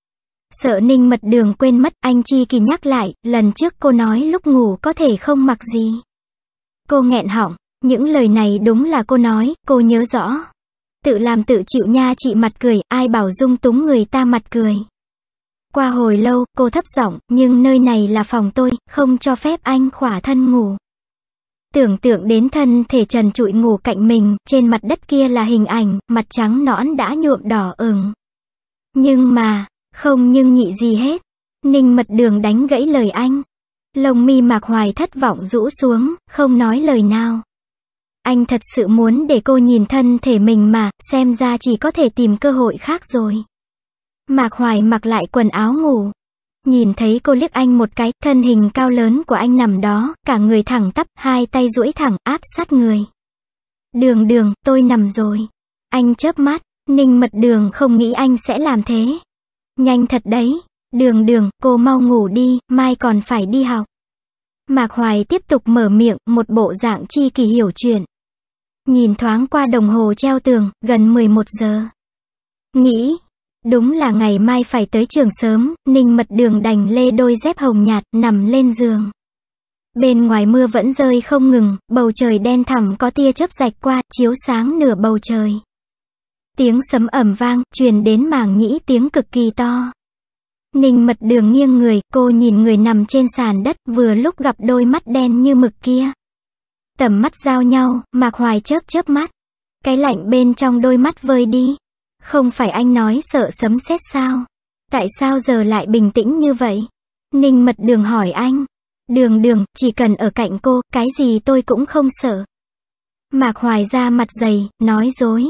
Sợ Ninh Mật Đường quên mất, anh chi kỳ nhắc lại, lần trước cô nói lúc ngủ có thể không mặc gì. Cô nghẹn họng, những lời này đúng là cô nói, cô nhớ rõ. Tự làm tự chịu nha chị, mặt cười, ai bảo dung túng người ta mặt cười. Qua hồi lâu, cô thấp giọng, nhưng nơi này là phòng tôi, không cho phép anh khỏa thân ngủ. Tưởng tượng đến thân thể trần trụi ngủ cạnh mình, trên mặt đất kia là hình ảnh, mặt trắng nõn đã nhuộm đỏ ửng. Nhưng mà, không nhưng nhị gì hết. Ninh Mật Đường đánh gãy lời anh. Lông mi Mạc Hoài thất vọng rũ xuống, không nói lời nào. Anh thật sự muốn để cô nhìn thân thể mình mà, xem ra chỉ có thể tìm cơ hội khác rồi. Mạc Hoài mặc lại quần áo ngủ. Nhìn thấy cô liếc anh một cái, thân hình cao lớn của anh nằm đó, cả người thẳng tắp, hai tay duỗi thẳng, áp sát người. Đường Đường, tôi nằm rồi. Anh chớp mắt, Ninh Mật Đường không nghĩ anh sẽ làm thế. Nhanh thật đấy. Đường Đường, cô mau ngủ đi, mai còn phải đi học. Mạc Hoài tiếp tục mở miệng, một bộ dạng chi kỳ hiểu chuyện. Nhìn thoáng qua đồng hồ treo tường, gần mười một giờ. Nghĩ, đúng là ngày mai phải tới trường sớm, Ninh Mật Đường đành lê đôi dép hồng nhạt, nằm lên giường. Bên ngoài mưa vẫn rơi không ngừng, bầu trời đen thẳm có tia chớp rạch qua, chiếu sáng nửa bầu trời. Tiếng sấm ầm vang, truyền đến màng nhĩ tiếng cực kỳ to. Ninh Mật Đường nghiêng người, cô nhìn người nằm trên sàn đất, vừa lúc gặp đôi mắt đen như mực kia. Tầm mắt giao nhau, Mạc Hoài chớp chớp mắt. Cái lạnh bên trong đôi mắt vơi đi. Không phải anh nói sợ sấm sét sao? Tại sao giờ lại bình tĩnh như vậy? Ninh Mật Đường hỏi anh. Đường Đường, chỉ cần ở cạnh cô, cái gì tôi cũng không sợ. Mạc Hoài ra mặt dày, nói dối.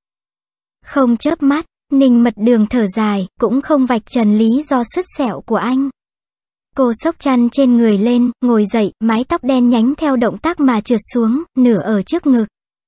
Không chớp mắt, Ninh Mật Đường thở dài, cũng không vạch trần lý do sứt sẹo của anh. Cô xốc chăn trên người lên, ngồi dậy, mái tóc đen nhánh theo động tác mà trượt xuống, nửa ở trước ngực,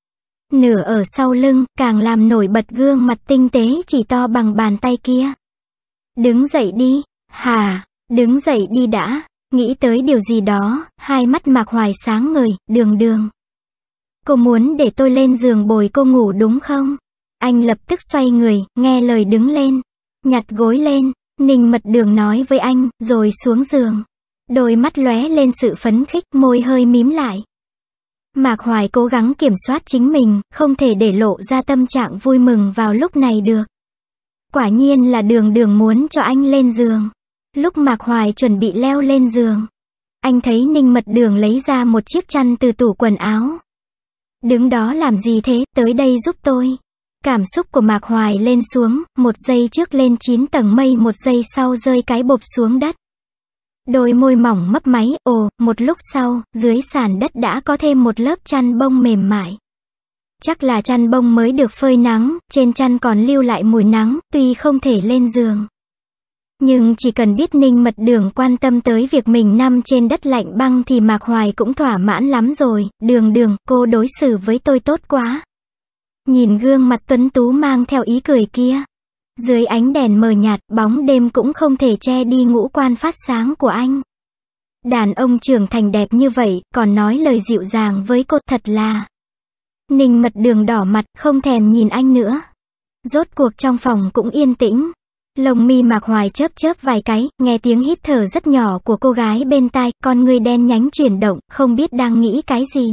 nửa ở sau lưng, càng làm nổi bật gương mặt tinh tế chỉ to bằng bàn tay kia. Đứng dậy đi, hà, đứng dậy đi đã. Nghĩ tới điều gì đó, hai mắt Mạc Hoài sáng ngời, Đường Đường. Cô muốn để tôi lên giường bồi cô ngủ đúng không? Anh lập tức xoay người, nghe lời đứng lên. Nhặt gối lên, Ninh Mật Đường nói với anh, rồi xuống giường. Đôi mắt lóe lên sự phấn khích, môi hơi mím lại. Mạc Hoài cố gắng kiểm soát chính mình, không thể để lộ ra tâm trạng vui mừng vào lúc này được. Quả nhiên là Đường Đường muốn cho anh lên giường. Lúc Mạc Hoài chuẩn bị leo lên giường, anh thấy Ninh Mật Đường lấy ra một chiếc chăn từ tủ quần áo. Đứng đó làm gì thế, tới đây giúp tôi. Cảm xúc của Mạc Hoài lên xuống, một giây trước lên chín tầng mây, một giây sau rơi cái bộp xuống đất. Đôi môi mỏng mấp máy, ồ, một lúc sau, dưới sàn đất đã có thêm một lớp chăn bông mềm mại. Chắc là chăn bông mới được phơi nắng, trên chăn còn lưu lại mùi nắng, tuy không thể lên giường. Nhưng chỉ cần biết Ninh Mật Đường quan tâm tới việc mình nằm trên đất lạnh băng thì Mạc Hoài cũng thỏa mãn lắm rồi. Đường Đường, cô đối xử với tôi tốt quá. Nhìn gương mặt tuấn tú mang theo ý cười kia. Dưới ánh đèn mờ nhạt, bóng đêm cũng không thể che đi ngũ quan phát sáng của anh. Đàn ông trưởng thành đẹp như vậy, còn nói lời dịu dàng với cô, thật là... Ninh Mật Đường đỏ mặt, không thèm nhìn anh nữa. Rốt cuộc trong phòng cũng yên tĩnh. Lông mi Mạc Hoài chớp chớp vài cái, nghe tiếng hít thở rất nhỏ của cô gái bên tai, con người đen nhánh chuyển động, không biết đang nghĩ cái gì.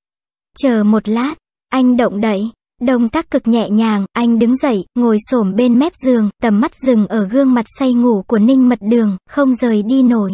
Chờ một lát, anh động đậy, động tác cực nhẹ nhàng, anh đứng dậy, ngồi xổm bên mép giường, tầm mắt dừng ở gương mặt say ngủ của Ninh Mật Đường, không rời đi nổi.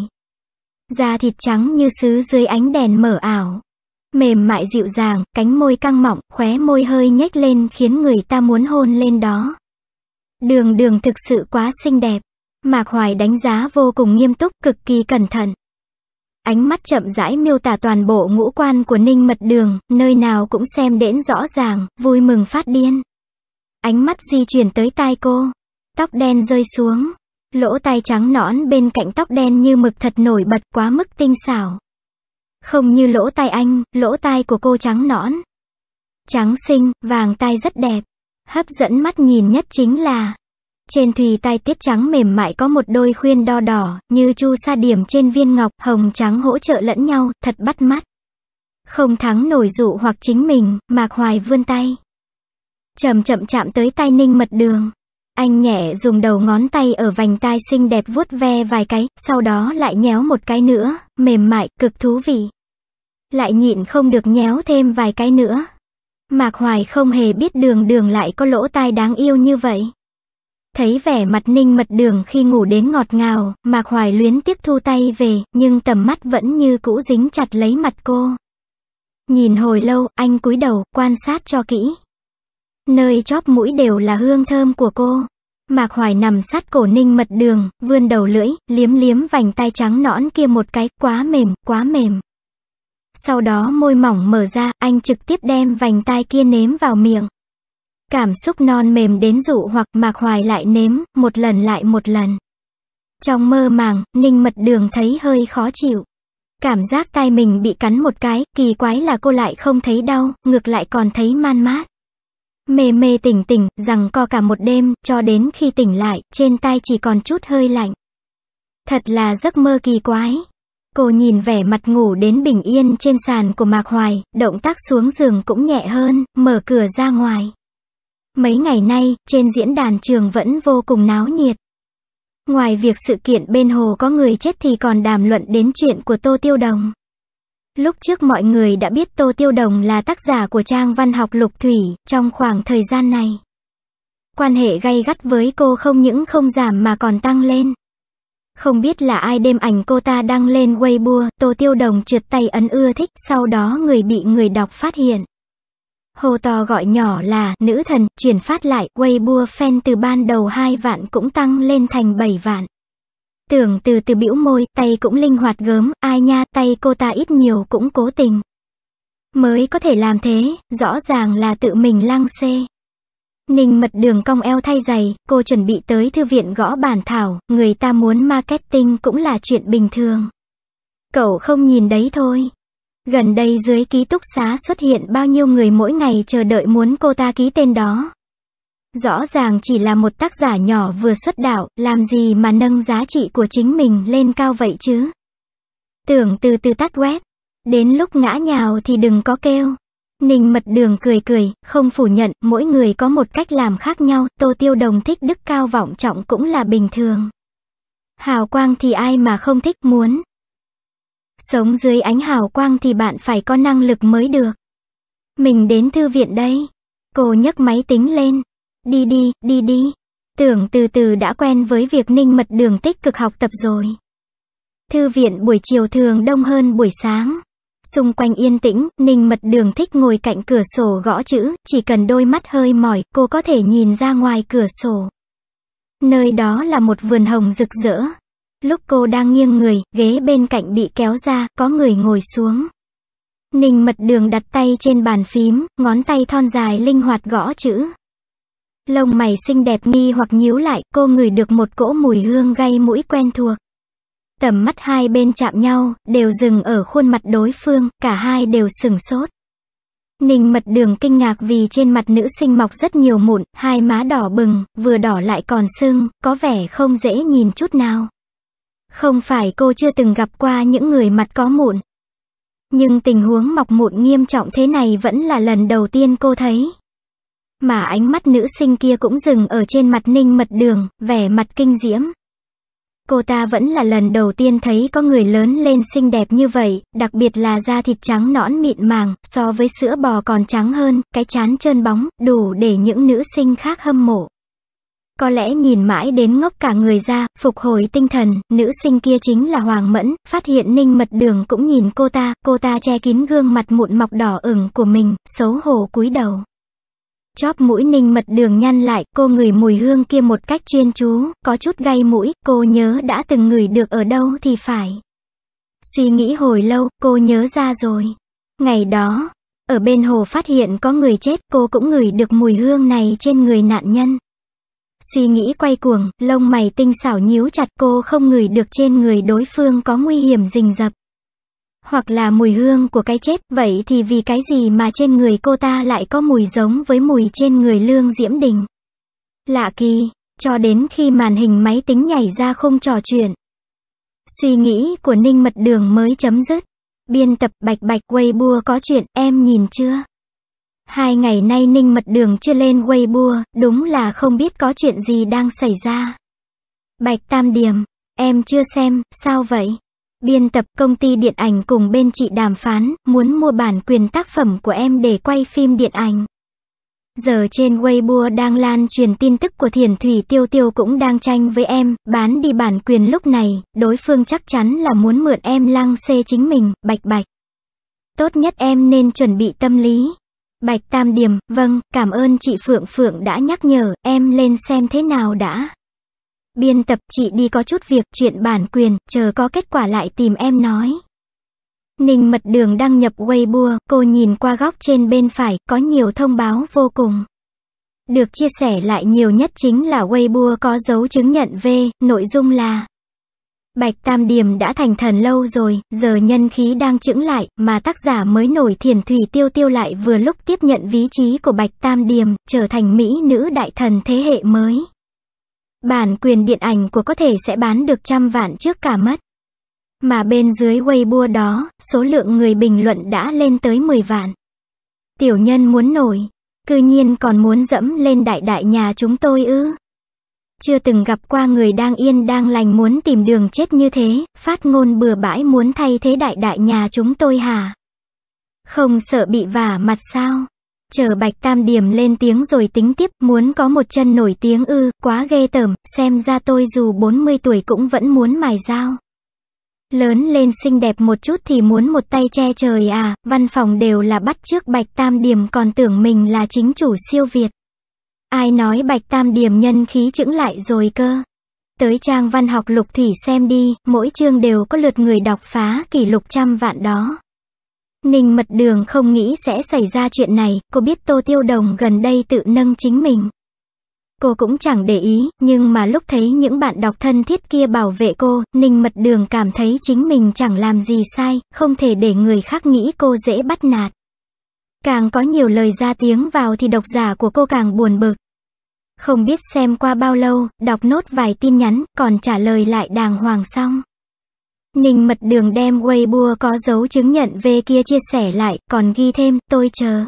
Da thịt trắng như sứ dưới ánh đèn mờ ảo. Mềm mại dịu dàng, cánh môi căng mọng, khóe môi hơi nhếch lên khiến người ta muốn hôn lên đó. Đường Đường thực sự quá xinh đẹp. Mạc Hoài đánh giá vô cùng nghiêm túc, cực kỳ cẩn thận. Ánh mắt chậm rãi miêu tả toàn bộ ngũ quan của Ninh Mật Đường, nơi nào cũng xem đến rõ ràng, vui mừng phát điên. Ánh mắt di chuyển tới tai cô. Tóc đen rơi xuống. Lỗ tai trắng nõn bên cạnh tóc đen như mực thật nổi bật, quá mức tinh xảo. Không như lỗ tai anh, lỗ tai của cô trắng nõn, trắng xinh, vàng tai rất đẹp. Hấp dẫn mắt nhìn nhất chính là trên thùy tai tiết trắng mềm mại có một đôi khuyên đo đỏ, như chu sa điểm trên viên ngọc, hồng trắng hỗ trợ lẫn nhau, thật bắt mắt. Không thắng nổi dụ hoặc chính mình, Mạc Hoài vươn tay. Chậm chậm chạm tới tai Ninh Mật Đường. Anh nhẹ dùng đầu ngón tay ở vành tai xinh đẹp vuốt ve vài cái, sau đó lại nhéo một cái nữa, mềm mại, cực thú vị. Lại nhịn không được nhéo thêm vài cái nữa. Mạc Hoài không hề biết Đường Đường lại có lỗ tai đáng yêu như vậy. Thấy vẻ mặt Ninh Mật Đường khi ngủ đến ngọt ngào, Mạc Hoài luyến tiếc thu tay về, nhưng tầm mắt vẫn như cũ dính chặt lấy mặt cô. Nhìn hồi lâu, anh cúi đầu, quan sát cho kỹ. Nơi chóp mũi đều là hương thơm của cô. Mạc Hoài nằm sát cổ Ninh Mật Đường, vươn đầu lưỡi, liếm liếm vành tai trắng nõn kia một cái, quá mềm, quá mềm. Sau đó môi mỏng mở ra, anh trực tiếp đem vành tai kia nếm vào miệng. Cảm xúc non mềm đến dụ hoặc, Mạc Hoài lại nếm, một lần lại một lần. Trong mơ màng, Ninh Mật Đường thấy hơi khó chịu. Cảm giác tai mình bị cắn một cái, kỳ quái là cô lại không thấy đau, ngược lại còn thấy man mát. Mê mê tỉnh tỉnh, giằng co cả một đêm, cho đến khi tỉnh lại, trên tai chỉ còn chút hơi lạnh. Thật là giấc mơ kỳ quái. Cô nhìn vẻ mặt ngủ đến bình yên trên sàn của Mạc Hoài, động tác xuống giường cũng nhẹ hơn, mở cửa ra ngoài. Mấy ngày nay, trên diễn đàn trường vẫn vô cùng náo nhiệt. Ngoài việc sự kiện bên hồ có người chết thì còn đàm luận đến chuyện của Tô Tiêu Đồng. Lúc trước mọi người đã biết Tô Tiêu Đồng là tác giả của trang văn học Lục Thủy, trong khoảng thời gian này. Quan hệ gay gắt với cô không những không giảm mà còn tăng lên. Không biết là ai đem ảnh cô ta đăng lên Weibo, Tô Tiêu Đồng trượt tay ấn ưa thích, sau đó người bị người đọc phát hiện. Hô to gọi nhỏ là nữ thần, chuyển phát lại, Weibo fan từ ban đầu hai vạn cũng tăng lên thành bảy vạn. Tưởng từ từ bĩu môi, tay cũng linh hoạt gớm, ai nha, tay cô ta ít nhiều cũng cố tình. Mới có thể làm thế, rõ ràng là tự mình lăng xê. Ninh Mật Đường cong eo thay giày, cô chuẩn bị tới thư viện gõ bản thảo, người ta muốn marketing cũng là chuyện bình thường. Cậu không nhìn đấy thôi. Gần đây dưới ký túc xá xuất hiện bao nhiêu người mỗi ngày chờ đợi muốn cô ta ký tên đó. Rõ ràng chỉ là một tác giả nhỏ vừa xuất đạo, làm gì mà nâng giá trị của chính mình lên cao vậy chứ? Tưởng từ từ tắt web. Đến lúc ngã nhào thì đừng có kêu. Ninh Mật Đường cười cười, không phủ nhận, mỗi người có một cách làm khác nhau, Tô Tiêu Đồng thích đức cao vọng trọng cũng là bình thường. Hào quang thì ai mà không thích, muốn sống dưới ánh hào quang thì bạn phải có năng lực mới được. Mình đến thư viện đây. Cô nhấc máy tính lên. Đi đi, đi đi. Tưởng từ từ đã quen với việc Ninh Mật Đường tích cực học tập rồi. Thư viện buổi chiều thường đông hơn buổi sáng. Xung quanh yên tĩnh, Ninh Mật Đường thích ngồi cạnh cửa sổ gõ chữ, chỉ cần đôi mắt hơi mỏi, cô có thể nhìn ra ngoài cửa sổ. Nơi đó là một vườn hồng rực rỡ. Lúc cô đang nghiêng người, ghế bên cạnh bị kéo ra, có người ngồi xuống. Ninh Mật Đường đặt tay trên bàn phím, ngón tay thon dài linh hoạt gõ chữ. Lông mày xinh đẹp nghi hoặc nhíu lại, cô ngửi được một cỗ mùi hương gây mũi quen thuộc. Tầm mắt hai bên chạm nhau, đều dừng ở khuôn mặt đối phương, cả hai đều sửng sốt. Ninh Mật Đường kinh ngạc vì trên mặt nữ sinh mọc rất nhiều mụn, hai má đỏ bừng, vừa đỏ lại còn sưng, có vẻ không dễ nhìn chút nào. Không phải cô chưa từng gặp qua những người mặt có mụn. Nhưng tình huống mọc mụn nghiêm trọng thế này vẫn là lần đầu tiên cô thấy. Mà ánh mắt nữ sinh kia cũng dừng ở trên mặt Ninh Mật Đường, vẻ mặt kinh diễm. Cô ta vẫn là lần đầu tiên thấy có người lớn lên xinh đẹp như vậy, đặc biệt là da thịt trắng nõn mịn màng, so với sữa bò còn trắng hơn, cái trán trơn bóng, đủ để những nữ sinh khác hâm mộ. Có lẽ nhìn mãi đến ngốc cả người ra, phục hồi tinh thần, nữ sinh kia chính là Hoàng Mẫn, phát hiện Ninh Mật Đường cũng nhìn cô ta, cô ta che kín gương mặt mụn mọc đỏ ửng của mình, xấu hổ cúi đầu. Chóp mũi Ninh Mật Đường nhăn lại, cô ngửi mùi hương kia một cách chuyên chú, có chút gay mũi, cô nhớ đã từng ngửi được ở đâu thì phải. Suy nghĩ hồi lâu, cô nhớ ra rồi. Ngày đó, ở bên hồ phát hiện có người chết, cô cũng ngửi được mùi hương này trên người nạn nhân. Suy nghĩ quay cuồng, lông mày tinh xảo nhíu chặt, cô không ngửi được trên người đối phương có nguy hiểm rình rập. Hoặc là mùi hương của cái chết, vậy thì vì cái gì mà trên người cô ta lại có mùi giống với mùi trên người Lương Diễm Đình? Lạ kỳ, cho đến khi màn hình máy tính nhảy ra khung trò chuyện. Suy nghĩ của Ninh Mật Đường mới chấm dứt. Biên tập Bạch Bạch Weibo có chuyện, em nhìn chưa? Hai ngày nay Ninh Mật Đường chưa lên Weibo, đúng là không biết có chuyện gì đang xảy ra. Bạch Tam Điềm, em chưa xem, sao vậy? Biên tập công ty điện ảnh cùng bên chị đàm phán, muốn mua bản quyền tác phẩm của em để quay phim điện ảnh. Giờ trên Weibo đang lan truyền tin tức của Thiền Thủy Tiêu Tiêu cũng đang tranh với em, bán đi bản quyền lúc này, đối phương chắc chắn là muốn mượn em lăng xê chính mình, Bạch Bạch. Tốt nhất em nên chuẩn bị tâm lý. Bạch Tam Điềm, vâng, cảm ơn chị Phượng Phượng đã nhắc nhở, em lên xem thế nào đã. Biên tập chị đi có chút việc, chuyện bản quyền, chờ có kết quả lại tìm em nói. Ninh Mật Đường đăng nhập Weibo, cô nhìn qua góc trên bên phải, có nhiều thông báo vô cùng. Được chia sẻ lại nhiều nhất chính là Weibo có dấu chứng nhận V, nội dung là Bạch Tam Điềm đã thành thần lâu rồi, giờ nhân khí đang chững lại, mà tác giả mới nổi Thiền Thủy Tiêu Tiêu lại vừa lúc tiếp nhận vị trí của Bạch Tam Điềm, trở thành mỹ nữ đại thần thế hệ mới. Bản quyền điện ảnh của có thể sẽ bán được trăm vạn trước cả mất. Mà bên dưới Weibo đó, số lượng người bình luận đã lên tới mười vạn. Tiểu nhân muốn nổi, cư nhiên còn muốn dẫm lên đại đại nhà chúng tôi ư? chưa từng gặp qua người đang yên đang lành muốn tìm đường chết như thế, phát ngôn bừa bãi muốn thay thế đại đại nhà chúng tôi hả? Không sợ bị vả mặt sao? Chờ Bạch Tam Điềm lên tiếng rồi tính tiếp, muốn có một chân nổi tiếng ư, quá ghê tởm, xem ra tôi dù bốn mươi tuổi cũng vẫn muốn mài dao. Lớn lên xinh đẹp một chút thì muốn một tay che trời à, văn phòng đều là bắt chước Bạch Tam Điềm còn tưởng mình là chính chủ siêu Việt. Ai nói Bạch Tam Điềm nhân khí chững lại rồi cơ. Tới trang văn học lục thủy xem đi, mỗi chương đều có lượt người đọc phá kỷ lục trăm vạn đó. Ninh Mật Đường không nghĩ sẽ xảy ra chuyện này, cô biết Tô Tiêu Đồng gần đây tự nâng chính mình. Cô cũng chẳng để ý, nhưng mà lúc thấy những bạn đọc thân thiết kia bảo vệ cô, Ninh Mật Đường cảm thấy chính mình chẳng làm gì sai, không thể để người khác nghĩ cô dễ bắt nạt. Càng có nhiều lời ra tiếng vào thì độc giả của cô càng buồn bực. Không biết xem qua bao lâu, đọc nốt vài tin nhắn, còn trả lời lại đàng hoàng xong. Ninh Mật Đường đem Weibo có dấu chứng nhận về kia chia sẻ lại, còn ghi thêm, tôi chờ.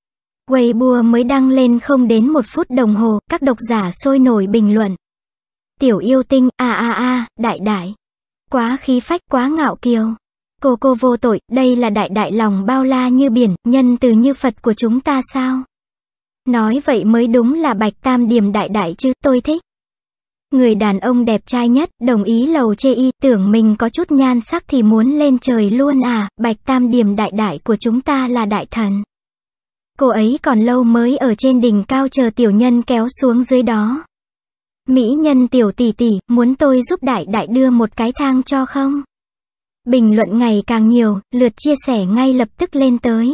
Weibo mới đăng lên không đến một phút đồng hồ, các độc giả sôi nổi bình luận. Tiểu yêu tinh, a a a, đại đại. Quá khí phách, quá ngạo kiều. Cô cô vô tội, đây là đại đại lòng bao la như biển, nhân từ như Phật của chúng ta sao? Nói vậy mới đúng là Bạch Tam Điềm đại đại chứ, tôi thích. Người đàn ông đẹp trai nhất, đồng ý lầu chê y, tưởng mình có chút nhan sắc thì muốn lên trời luôn à, Bạch Tam Điềm đại đại của chúng ta là đại thần. Cô ấy còn lâu mới ở trên đỉnh cao chờ tiểu nhân kéo xuống dưới đó. Mỹ nhân tiểu tỷ tỷ, muốn tôi giúp đại đại đưa một cái thang cho không? Bình luận ngày càng nhiều, lượt chia sẻ ngay lập tức lên tới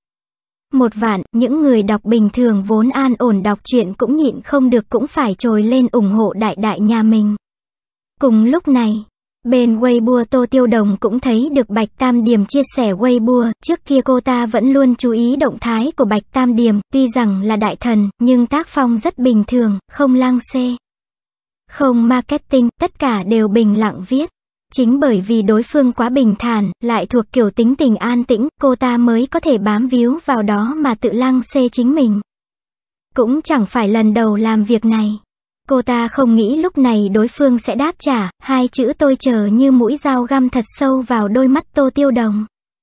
một vạn, những người đọc bình thường vốn an ổn đọc truyện cũng nhịn không được cũng phải trồi lên ủng hộ đại đại nhà mình. Cùng lúc này, bên Weibo Tô Tiêu Đồng cũng thấy được Bạch Tam Điềm chia sẻ Weibo, trước kia cô ta vẫn luôn chú ý động thái của Bạch Tam Điềm, tuy rằng là đại thần, nhưng tác phong rất bình thường, không lăng xê, không marketing, tất cả đều bình lặng viết. Chính bởi vì đối phương quá bình thản, lại thuộc kiểu tính tình an tĩnh, cô ta mới có thể bám víu vào đó mà tự lăng xê chính mình. Cũng chẳng phải lần đầu làm việc này. Cô ta không nghĩ lúc này đối phương sẽ đáp trả, hai chữ tôi chờ như mũi dao găm thật sâu vào đôi mắt Tô Tiêu Đồng.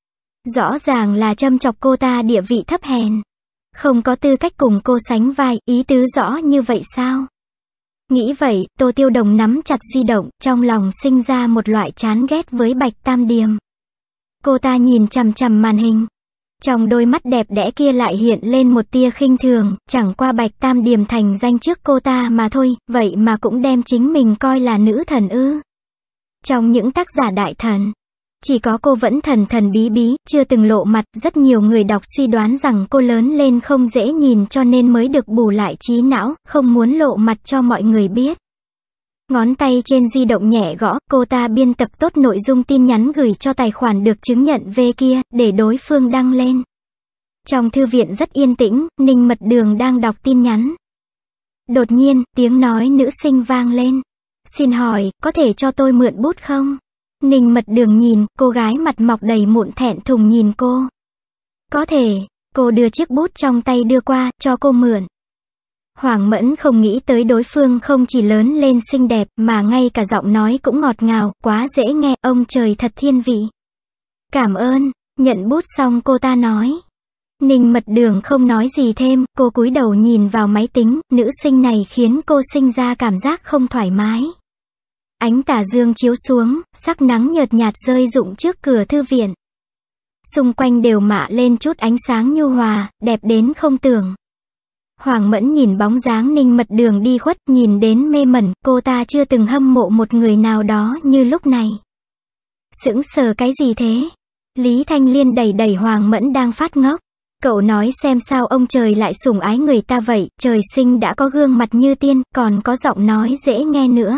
Rõ ràng là châm chọc cô ta địa vị thấp hèn. Không có tư cách cùng cô sánh vai, ý tứ rõ như vậy sao? Nghĩ vậy, Tô Tiêu Đồng nắm chặt di động, trong lòng sinh ra một loại chán ghét với Bạch Tam Điềm. Cô ta nhìn chằm chằm màn hình. Trong đôi mắt đẹp đẽ kia lại hiện lên một tia khinh thường, chẳng qua Bạch Tam Điềm thành danh trước cô ta mà thôi, vậy mà cũng đem chính mình coi là nữ thần ư. Trong những tác giả đại thần, chỉ có cô vẫn thần thần bí bí, chưa từng lộ mặt, rất nhiều người đọc suy đoán rằng cô lớn lên không dễ nhìn cho nên mới được bù lại trí não, không muốn lộ mặt cho mọi người biết. Ngón tay trên di động nhẹ gõ, cô ta biên tập tốt nội dung tin nhắn gửi cho tài khoản được chứng nhận về kia, để đối phương đăng lên. Trong thư viện rất yên tĩnh, Ninh Mật Đường đang đọc tin nhắn. Đột nhiên, tiếng nói nữ sinh vang lên. Xin hỏi, có thể cho tôi mượn bút không? Ninh Mật Đường nhìn, cô gái mặt mọc đầy mụn thẹn thùng nhìn cô. Có thể, cô đưa chiếc bút trong tay đưa qua, cho cô mượn. Hoàng Mẫn không nghĩ tới đối phương không chỉ lớn lên xinh đẹp mà ngay cả giọng nói cũng ngọt ngào, quá dễ nghe, ông trời thật thiên vị. Cảm ơn, nhận bút xong cô ta nói. Ninh Mật Đường không nói gì thêm, cô cúi đầu nhìn vào máy tính, nữ sinh này khiến cô sinh ra cảm giác không thoải mái. Ánh tà dương chiếu xuống, sắc nắng nhợt nhạt rơi rụng trước cửa thư viện. Xung quanh đều mạ lên chút ánh sáng nhu hòa, đẹp đến không tưởng. Hoàng Mẫn nhìn bóng dáng Ninh Mật Đường đi khuất, nhìn đến mê mẩn, cô ta chưa từng hâm mộ một người nào đó như lúc này. Sững sờ cái gì thế? Lý Thanh Liên đẩy đẩy Hoàng Mẫn đang phát ngốc. Cậu nói xem sao ông trời lại sủng ái người ta vậy, trời sinh đã có gương mặt như tiên, còn có giọng nói dễ nghe nữa.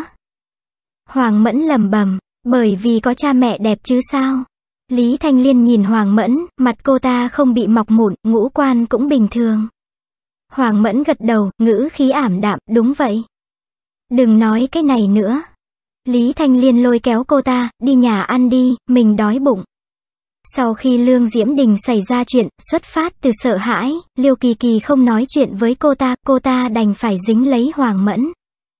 Hoàng Mẫn lẩm bẩm, bởi vì có cha mẹ đẹp chứ sao? Lý Thanh Liên nhìn Hoàng Mẫn, mặt cô ta không bị mọc mụn, ngũ quan cũng bình thường. Hoàng Mẫn gật đầu, ngữ khí ảm đạm, đúng vậy. Đừng nói cái này nữa. Lý Thanh Liên lôi kéo cô ta, đi nhà ăn đi, mình đói bụng. Sau khi Lương Diễm Đình xảy ra chuyện, xuất phát từ sợ hãi, Liêu Kỳ Kỳ không nói chuyện với cô ta, cô ta đành phải dính lấy Hoàng Mẫn.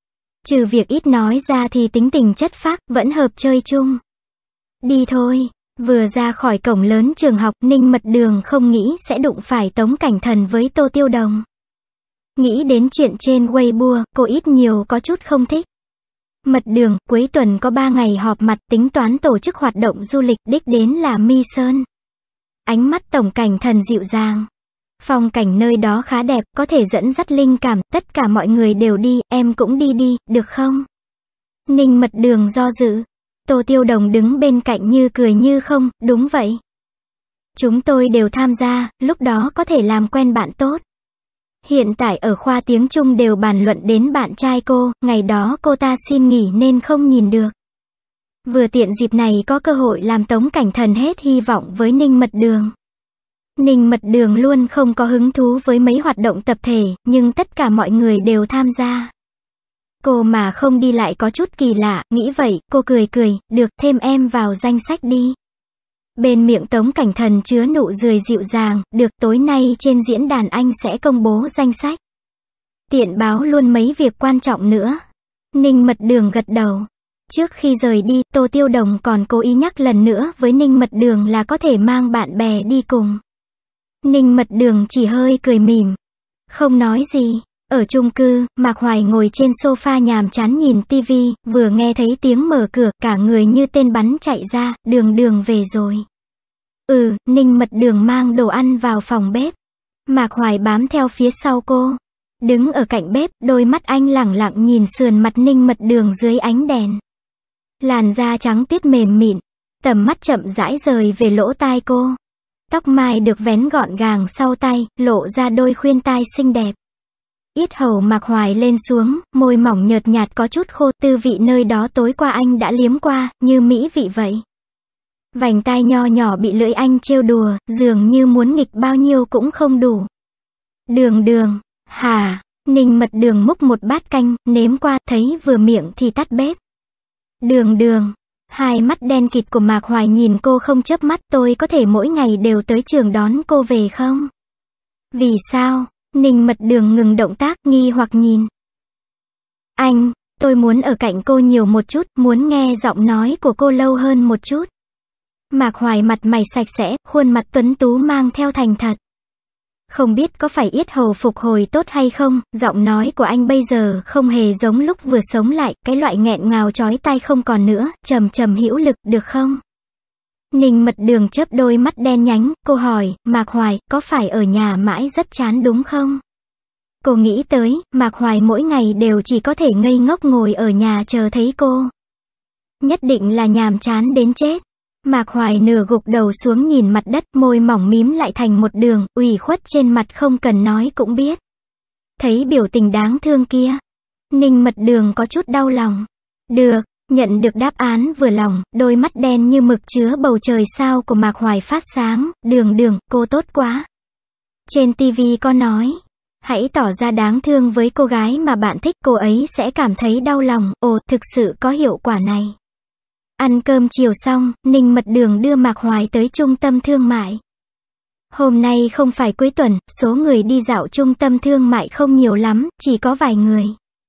Trừ việc ít nói ra thì tính tình chất phác, vẫn hợp chơi chung. Đi thôi. Vừa ra khỏi cổng lớn trường học, Ninh Mật Đường không nghĩ sẽ đụng phải Tống Cảnh Thần với Tô Tiêu Đồng. Nghĩ đến chuyện trên Weibo, cô ít nhiều có chút không thích. Mật Đường, cuối tuần có ba ngày họp mặt tính toán tổ chức hoạt động du lịch, đích đến là My Sơn. Ánh mắt Tổng Cảnh Thần dịu dàng. Phong cảnh nơi đó khá đẹp, có thể dẫn dắt linh cảm, tất cả mọi người đều đi, em cũng đi đi, được không? Ninh Mật Đường do dự. Tô Tiêu Đồng đứng bên cạnh như cười như không, đúng vậy. Chúng tôi đều tham gia, lúc đó có thể làm quen bạn tốt. Hiện tại ở khoa tiếng Trung đều bàn luận đến bạn trai cô, ngày đó cô ta xin nghỉ nên không nhìn được. Vừa tiện dịp này có cơ hội làm Tống Cảnh Thần hết hy vọng với Ninh Mật Đường. Ninh Mật Đường luôn không có hứng thú với mấy hoạt động tập thể, nhưng tất cả mọi người đều tham gia. Cô mà không đi lại có chút kỳ lạ, nghĩ vậy, cô cười cười, được, thêm em vào danh sách đi. Bên miệng Tống Cảnh Thần chứa nụ cười dịu dàng, được, tối nay trên diễn đàn anh sẽ công bố danh sách. Tiện báo luôn mấy việc quan trọng nữa. Ninh Mật Đường gật đầu. Trước khi rời đi, Tô Tiêu Đồng còn cố ý nhắc lần nữa với Ninh Mật Đường là có thể mang bạn bè đi cùng. Ninh Mật Đường chỉ hơi cười mỉm, không nói gì. Ở chung cư, Mạc Hoài ngồi trên sofa nhàm chán nhìn tivi, vừa nghe thấy tiếng mở cửa, cả người như tên bắn chạy ra, Đường Đường về rồi. Ừ, Ninh Mật Đường mang đồ ăn vào phòng bếp. Mạc Hoài bám theo phía sau cô. Đứng ở cạnh bếp, đôi mắt anh lẳng lặng nhìn sườn mặt Ninh Mật Đường dưới ánh đèn. Làn da trắng tuyết mềm mịn, tầm mắt chậm rãi rời về lỗ tai cô. Tóc mai được vén gọn gàng sau tay, lộ ra đôi khuyên tai xinh đẹp. Yết hầu Mạc Hoài lên xuống, môi mỏng nhợt nhạt có chút khô, tư vị nơi đó tối qua anh đã liếm qua, như mỹ vị vậy. Vành tai nho nhỏ bị lưỡi anh trêu đùa, dường như muốn nghịch bao nhiêu cũng không đủ. Đường Đường, hả? Ninh Mật Đường múc một bát canh, nếm qua, thấy vừa miệng thì tắt bếp. Đường Đường, hai mắt đen kịt của Mạc Hoài nhìn cô không chớp mắt, tôi có thể mỗi ngày đều tới trường đón cô về không? Vì sao? Ninh Mật Đường ngừng động tác, nghi hoặc nhìn. Anh, tôi muốn ở cạnh cô nhiều một chút, muốn nghe giọng nói của cô lâu hơn một chút. Mạc Hoài mặt mày sạch sẽ, khuôn mặt tuấn tú mang theo thành thật. Không biết có phải yết hầu phục hồi tốt hay không, giọng nói của anh bây giờ không hề giống lúc vừa sống lại, cái loại nghẹn ngào chói tai không còn nữa, trầm trầm hữu lực, được không? Ninh Mật Đường chớp đôi mắt đen nhánh, cô hỏi, Mạc Hoài, có phải ở nhà mãi rất chán đúng không? Cô nghĩ tới, Mạc Hoài mỗi ngày đều chỉ có thể ngây ngốc ngồi ở nhà chờ thấy cô. Nhất định là nhàm chán đến chết. Mạc Hoài nửa gục đầu xuống nhìn mặt đất, môi mỏng mím lại thành một đường, ủy khuất trên mặt không cần nói cũng biết. Thấy biểu tình đáng thương kia, Ninh Mật Đường có chút đau lòng. Được, nhận được đáp án vừa lòng, đôi mắt đen như mực chứa bầu trời sao của Mạc Hoài phát sáng, Đường Đường, cô tốt quá. Trên tivi có nói, hãy tỏ ra đáng thương với cô gái mà bạn thích, cô ấy sẽ cảm thấy đau lòng, ồ, thực sự có hiệu quả này. Ăn cơm chiều xong, Ninh Mật Đường đưa Mạc Hoài tới trung tâm thương mại. Hôm nay không phải cuối tuần, số người đi dạo trung tâm thương mại không nhiều lắm, chỉ có vài người.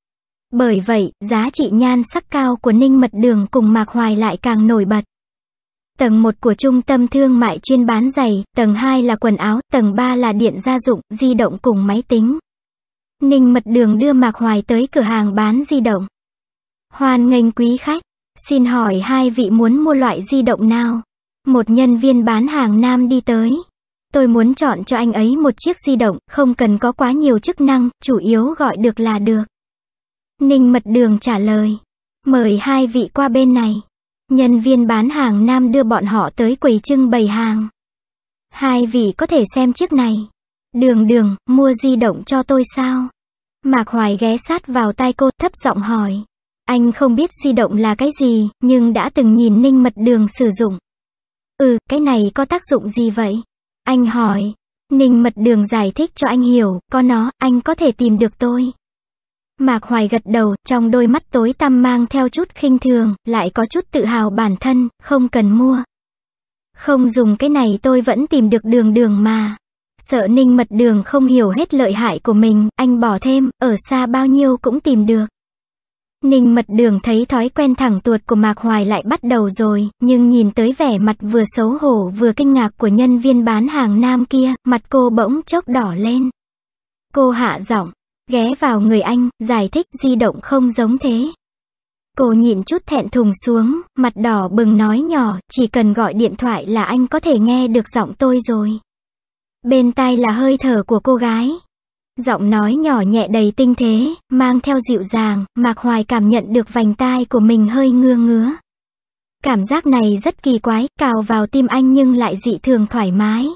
Bởi vậy, giá trị nhan sắc cao của Ninh Mật Đường cùng Mạc Hoài lại càng nổi bật. Tầng một của trung tâm thương mại chuyên bán giày, tầng hai là quần áo, tầng ba là điện gia dụng, di động cùng máy tính. Ninh Mật Đường đưa Mạc Hoài tới cửa hàng bán di động. Hoan nghênh quý khách. Xin hỏi hai vị muốn mua loại di động nào? Một nhân viên bán hàng nam đi tới. Tôi muốn chọn cho anh ấy một chiếc di động, không cần có quá nhiều chức năng, chủ yếu gọi được là được. Ninh Mật Đường trả lời. Mời hai vị qua bên này. Nhân viên bán hàng nam đưa bọn họ tới quầy trưng bày hàng. Hai vị có thể xem chiếc này. Đường Đường, mua di động cho tôi sao? Mạc Hoài ghé sát vào tai cô, thấp giọng hỏi. Anh không biết di động là cái gì, nhưng đã từng nhìn Ninh Mật Đường sử dụng. Ừ, cái này có tác dụng gì vậy? Anh hỏi. Ninh Mật Đường giải thích cho anh hiểu, có nó, anh có thể tìm được tôi. Mạc Hoài gật đầu, trong đôi mắt tối tăm mang theo chút khinh thường, lại có chút tự hào bản thân, không cần mua. Không dùng cái này tôi vẫn tìm được Đường Đường mà. Sợ Ninh Mật Đường không hiểu hết lợi hại của mình, anh bỏ thêm, ở xa bao nhiêu cũng tìm được. Ninh Mật Đường thấy thói quen thẳng tuột của Mạc Hoài lại bắt đầu rồi, nhưng nhìn tới vẻ mặt vừa xấu hổ vừa kinh ngạc của nhân viên bán hàng nam kia, mặt cô bỗng chốc đỏ lên. Cô hạ giọng, ghé vào người anh, giải thích di động không giống thế. Cô nhịn chút thẹn thùng xuống, mặt đỏ bừng nói nhỏ, chỉ cần gọi điện thoại là anh có thể nghe được giọng tôi rồi. Bên tai là hơi thở của cô gái. Giọng nói nhỏ nhẹ đầy tinh thế, mang theo dịu dàng, Mạc Hoài cảm nhận được vành tai của mình hơi ngứa ngứa. Cảm giác này rất kỳ quái, cào vào tim anh nhưng lại dị thường thoải mái.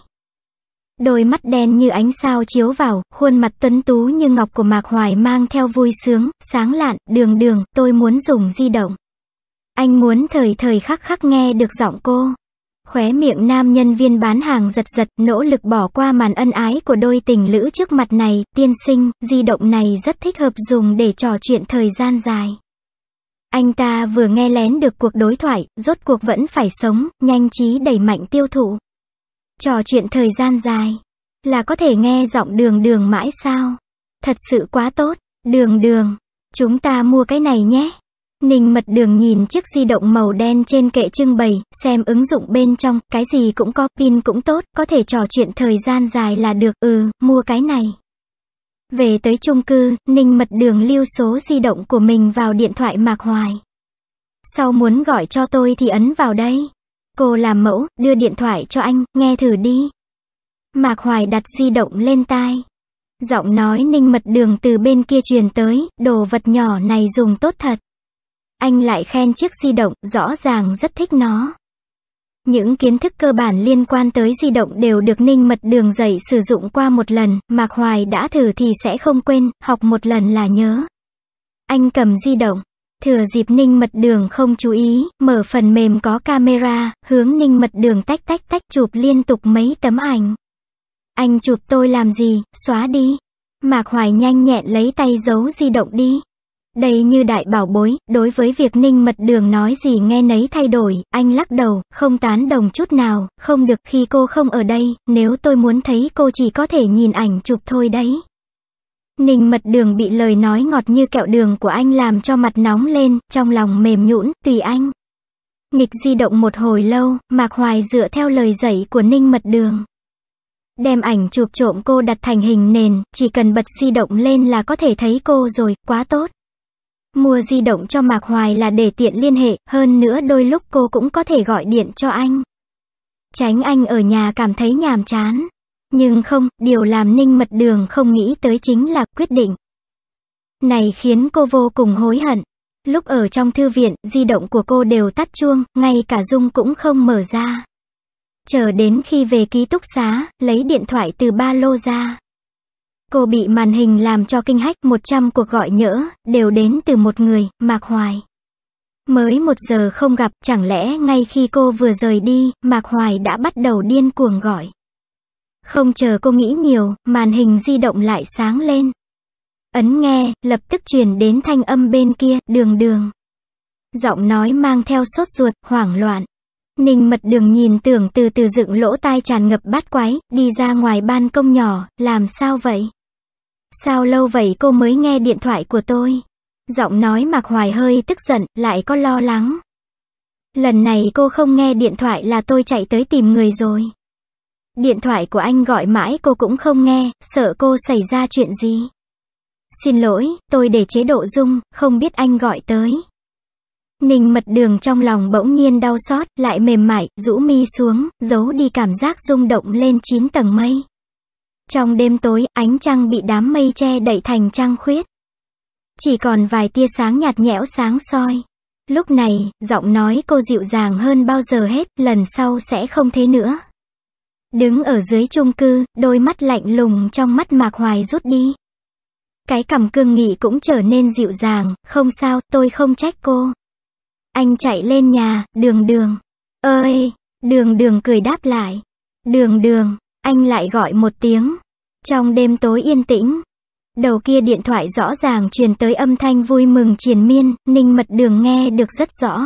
Đôi mắt đen như ánh sao chiếu vào, khuôn mặt tuấn tú như ngọc của Mạc Hoài mang theo vui sướng, sáng lạn, Đường Đường, tôi muốn dùng di động. Anh muốn thời thời khắc khắc nghe được giọng cô. Khóe miệng nam nhân viên bán hàng giật giật, nỗ lực bỏ qua màn ân ái của đôi tình lữ trước mặt này, tiên sinh, di động này rất thích hợp dùng để trò chuyện thời gian dài. Anh ta vừa nghe lén được cuộc đối thoại, rốt cuộc vẫn phải sống, nhanh trí đẩy mạnh tiêu thụ. Trò chuyện thời gian dài, là có thể nghe giọng Đường Đường mãi sao? Thật sự quá tốt, Đường Đường, chúng ta mua cái này nhé. Ninh Mật Đường nhìn chiếc di động màu đen trên kệ trưng bày, xem ứng dụng bên trong, cái gì cũng có, pin cũng tốt, có thể trò chuyện thời gian dài là được, ừ, mua cái này. Về tới chung cư, Ninh Mật Đường lưu số di động của mình vào điện thoại Mạc Hoài. Sau muốn gọi cho tôi thì ấn vào đây. Cô làm mẫu, đưa điện thoại cho anh, nghe thử đi. Mạc Hoài đặt di động lên tai. Giọng nói Ninh Mật Đường từ bên kia truyền tới, đồ vật nhỏ này dùng tốt thật. Anh lại khen chiếc di động, rõ ràng rất thích nó. Những kiến thức cơ bản liên quan tới di động đều được Ninh Mật Đường dạy sử dụng qua một lần, Mạc Hoài đã thử thì sẽ không quên, học một lần là nhớ. Anh cầm di động, thừa dịp Ninh Mật Đường không chú ý, mở phần mềm có camera, hướng Ninh Mật Đường tách tách tách chụp liên tục mấy tấm ảnh. Anh chụp tôi làm gì, xóa đi. Mạc Hoài nhanh nhẹn lấy tay giấu di động đi. Đây như đại bảo bối, đối với việc Ninh Mật Đường nói gì nghe nấy thay đổi, anh lắc đầu, không tán đồng chút nào, không được, khi cô không ở đây, nếu tôi muốn thấy cô chỉ có thể nhìn ảnh chụp thôi đấy. Ninh Mật Đường bị lời nói ngọt như kẹo đường của anh làm cho mặt nóng lên, trong lòng mềm nhũn, tùy anh. Nghịch di động một hồi lâu, Mạc Hoài dựa theo lời dạy của Ninh Mật Đường. Đem ảnh chụp trộm cô đặt thành hình nền, chỉ cần bật di động lên là có thể thấy cô rồi, quá tốt. Mua di động cho Mạc Hoài là để tiện liên hệ, hơn nữa đôi lúc cô cũng có thể gọi điện cho anh. Tránh anh ở nhà cảm thấy nhàm chán. Nhưng không, điều làm Ninh Mật Đường không nghĩ tới chính là quyết định này khiến cô vô cùng hối hận. Lúc ở trong thư viện, di động của cô đều tắt chuông, ngay cả Dung cũng không mở ra. Chờ đến khi về ký túc xá, lấy điện thoại từ ba lô ra. Cô bị màn hình làm cho kinh hách, một trăm cuộc gọi nhỡ, đều đến từ một người, Mạc Hoài. Mới một giờ không gặp, chẳng lẽ ngay khi cô vừa rời đi, Mạc Hoài đã bắt đầu điên cuồng gọi. Không chờ cô nghĩ nhiều, màn hình di động lại sáng lên. Ấn nghe, lập tức truyền đến thanh âm bên kia, Đường Đường. Giọng nói mang theo sốt ruột, hoảng loạn. Ninh Mật Đường nhìn tưởng từ từ dựng lỗ tai tràn ngập bát quái, đi ra ngoài ban công nhỏ, làm sao vậy? Sao lâu vậy cô mới nghe điện thoại của tôi? Giọng nói Mạc Hoài hơi tức giận, lại có lo lắng. Lần này cô không nghe điện thoại là tôi chạy tới tìm người rồi. Điện thoại của anh gọi mãi cô cũng không nghe, sợ cô xảy ra chuyện gì. Xin lỗi, tôi để chế độ rung, không biết anh gọi tới. Ninh Mật Đường trong lòng bỗng nhiên đau xót, lại mềm mại, rũ mi xuống, giấu đi cảm giác rung động lên chín tầng mây. Trong đêm tối, ánh trăng bị đám mây che đậy thành trăng khuyết. Chỉ còn vài tia sáng nhạt nhẽo sáng soi. Lúc này, giọng nói cô dịu dàng hơn bao giờ hết, lần sau sẽ không thế nữa. Đứng ở dưới chung cư, đôi mắt lạnh lùng trong mắt Mạc Hoài rút đi. Cái cằm cương nghị cũng trở nên dịu dàng, không sao, tôi không trách cô. Anh chạy lên nhà, Đường Đường. Ơi, Đường Đường cười đáp lại. Đường Đường, anh lại gọi một tiếng. Trong đêm tối yên tĩnh, đầu kia điện thoại rõ ràng truyền tới âm thanh vui mừng triền miên, Ninh Mật Đường nghe được rất rõ.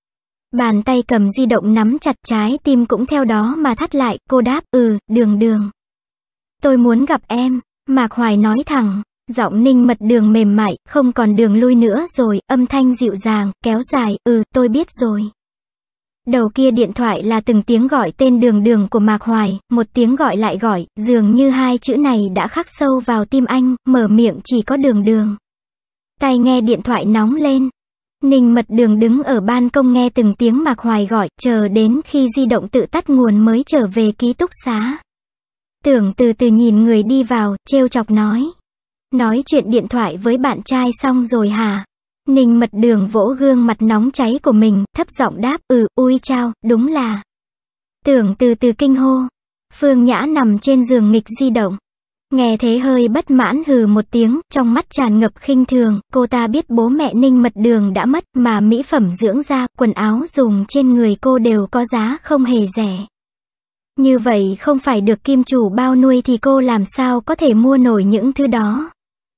Bàn tay cầm di động nắm chặt, trái tim cũng theo đó mà thắt lại, cô đáp, ừ, Đường Đường. Tôi muốn gặp em, Mạc Hoài nói thẳng, Giọng Ninh Mật Đường mềm mại, không còn đường lui nữa rồi, âm thanh dịu dàng, kéo dài, ừ, tôi biết rồi. Đầu kia điện thoại là từng tiếng gọi tên Đường Đường của Mạc Hoài, một tiếng gọi lại gọi, dường như hai chữ này đã khắc sâu vào tim anh, mở miệng chỉ có Đường Đường. Tai nghe điện thoại nóng lên. Ninh Mật Đường đứng ở ban công nghe từng tiếng Mạc Hoài gọi, chờ đến khi di động tự tắt nguồn mới trở về ký túc xá. Tưởng từ từ nhìn người đi vào, trêu chọc nói. Nói chuyện điện thoại với bạn trai xong rồi hả? Ninh Mật Đường vỗ gương mặt nóng cháy của mình, thấp giọng đáp, ừ, ui chao, đúng là. Tưởng từ từ kinh hô. Phương Nhã nằm trên giường nghịch di động. Nghe thế hơi bất mãn hừ một tiếng, trong mắt tràn ngập khinh thường, cô ta biết bố mẹ Ninh Mật Đường đã mất, mà mỹ phẩm dưỡng da, quần áo dùng trên người cô đều có giá không hề rẻ. Như vậy không phải được kim chủ bao nuôi thì cô làm sao có thể mua nổi những thứ đó.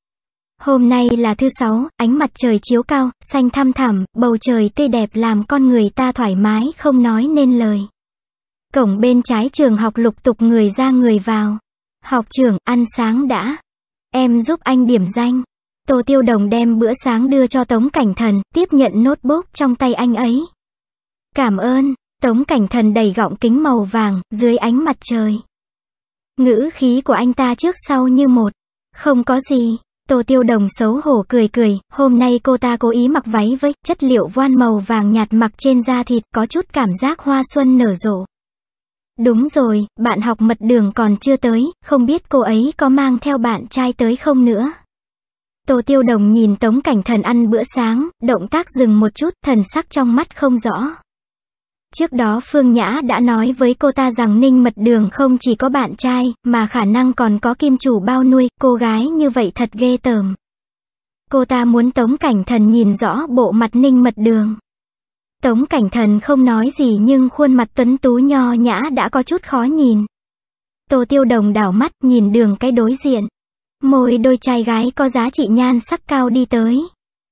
Hôm nay là thứ sáu, ánh mặt trời chiếu cao, xanh thăm thẳm, bầu trời tươi đẹp làm con người ta thoải mái không nói nên lời. Cổng bên trái trường học lục tục người ra người vào. Học trưởng, ăn sáng đã. Em giúp anh điểm danh. Tô Tiêu Đồng đem bữa sáng đưa cho Tống Cảnh Thần, tiếp nhận notebook trong tay anh ấy. Cảm ơn. Tống Cảnh Thần đẩy gọng kính màu vàng, dưới ánh mặt trời. Ngữ khí của anh ta trước sau như một. Không có gì. Tô Tiêu Đồng xấu hổ cười cười, hôm nay cô ta cố ý mặc váy với chất liệu voan màu vàng nhạt mặc trên da thịt, có chút cảm giác hoa xuân nở rộ. Đúng rồi, bạn học Mật Đường còn chưa tới, không biết cô ấy có mang theo bạn trai tới không nữa. Tô Tiêu Đồng nhìn Tống Cảnh Thần ăn bữa sáng, động tác dừng một chút, thần sắc trong mắt không rõ. Trước đó Phương Nhã đã nói với cô ta rằng Ninh Mật Đường không chỉ có bạn trai, mà khả năng còn có kim chủ bao nuôi, cô gái như vậy thật ghê tởm. Cô ta muốn Tống Cảnh Thần nhìn rõ bộ mặt Ninh Mật Đường. Tống Cảnh Thần không nói gì nhưng khuôn mặt tuấn tú nho nhã đã có chút khó nhìn. Tô Tiêu Đồng đảo mắt nhìn đường cái đối diện. Môi đôi trai gái có giá trị nhan sắc cao đi tới.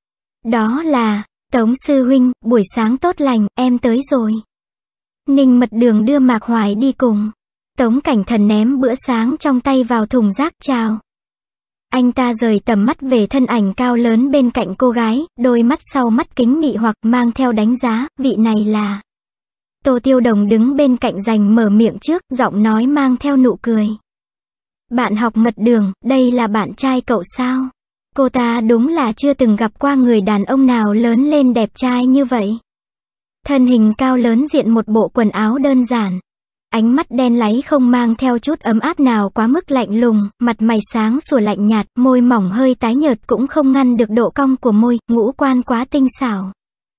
Đó là, Tống sư huynh, buổi sáng tốt lành, em tới rồi. Ninh Mật Đường đưa Mạc Hoài đi cùng. Tống Cảnh Thần ném bữa sáng trong tay vào thùng rác chào. Anh ta rời tầm mắt về thân ảnh cao lớn bên cạnh cô gái, đôi mắt sau mắt kính mị hoặc mang theo đánh giá, vị này là. Tô Tiêu Đồng đứng bên cạnh giành mở miệng trước, giọng nói mang theo nụ cười. Bạn học Mật Đường, đây là bạn trai cậu sao? Cô ta đúng là chưa từng gặp qua người đàn ông nào lớn lên đẹp trai như vậy. Thân hình cao lớn diện một bộ quần áo đơn giản. Ánh mắt đen láy không mang theo chút ấm áp nào quá mức lạnh lùng, mặt mày sáng sủa lạnh nhạt, môi mỏng hơi tái nhợt cũng không ngăn được độ cong của môi, ngũ quan quá tinh xảo.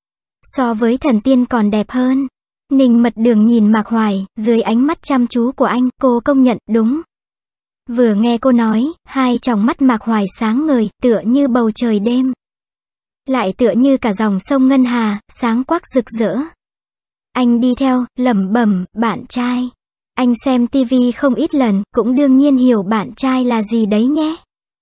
So với thần tiên còn đẹp hơn. Ninh Mật Đường nhìn Mạc Hoài, dưới ánh mắt chăm chú của anh, cô công nhận, đúng. Vừa nghe cô nói, hai tròng mắt Mạc Hoài sáng ngời, tựa như bầu trời đêm. Lại tựa như cả dòng sông Ngân Hà, sáng quắc rực rỡ. Anh đi theo, lẩm bẩm, bạn trai. Anh xem tivi không ít lần, cũng đương nhiên hiểu bạn trai là gì đấy nhé.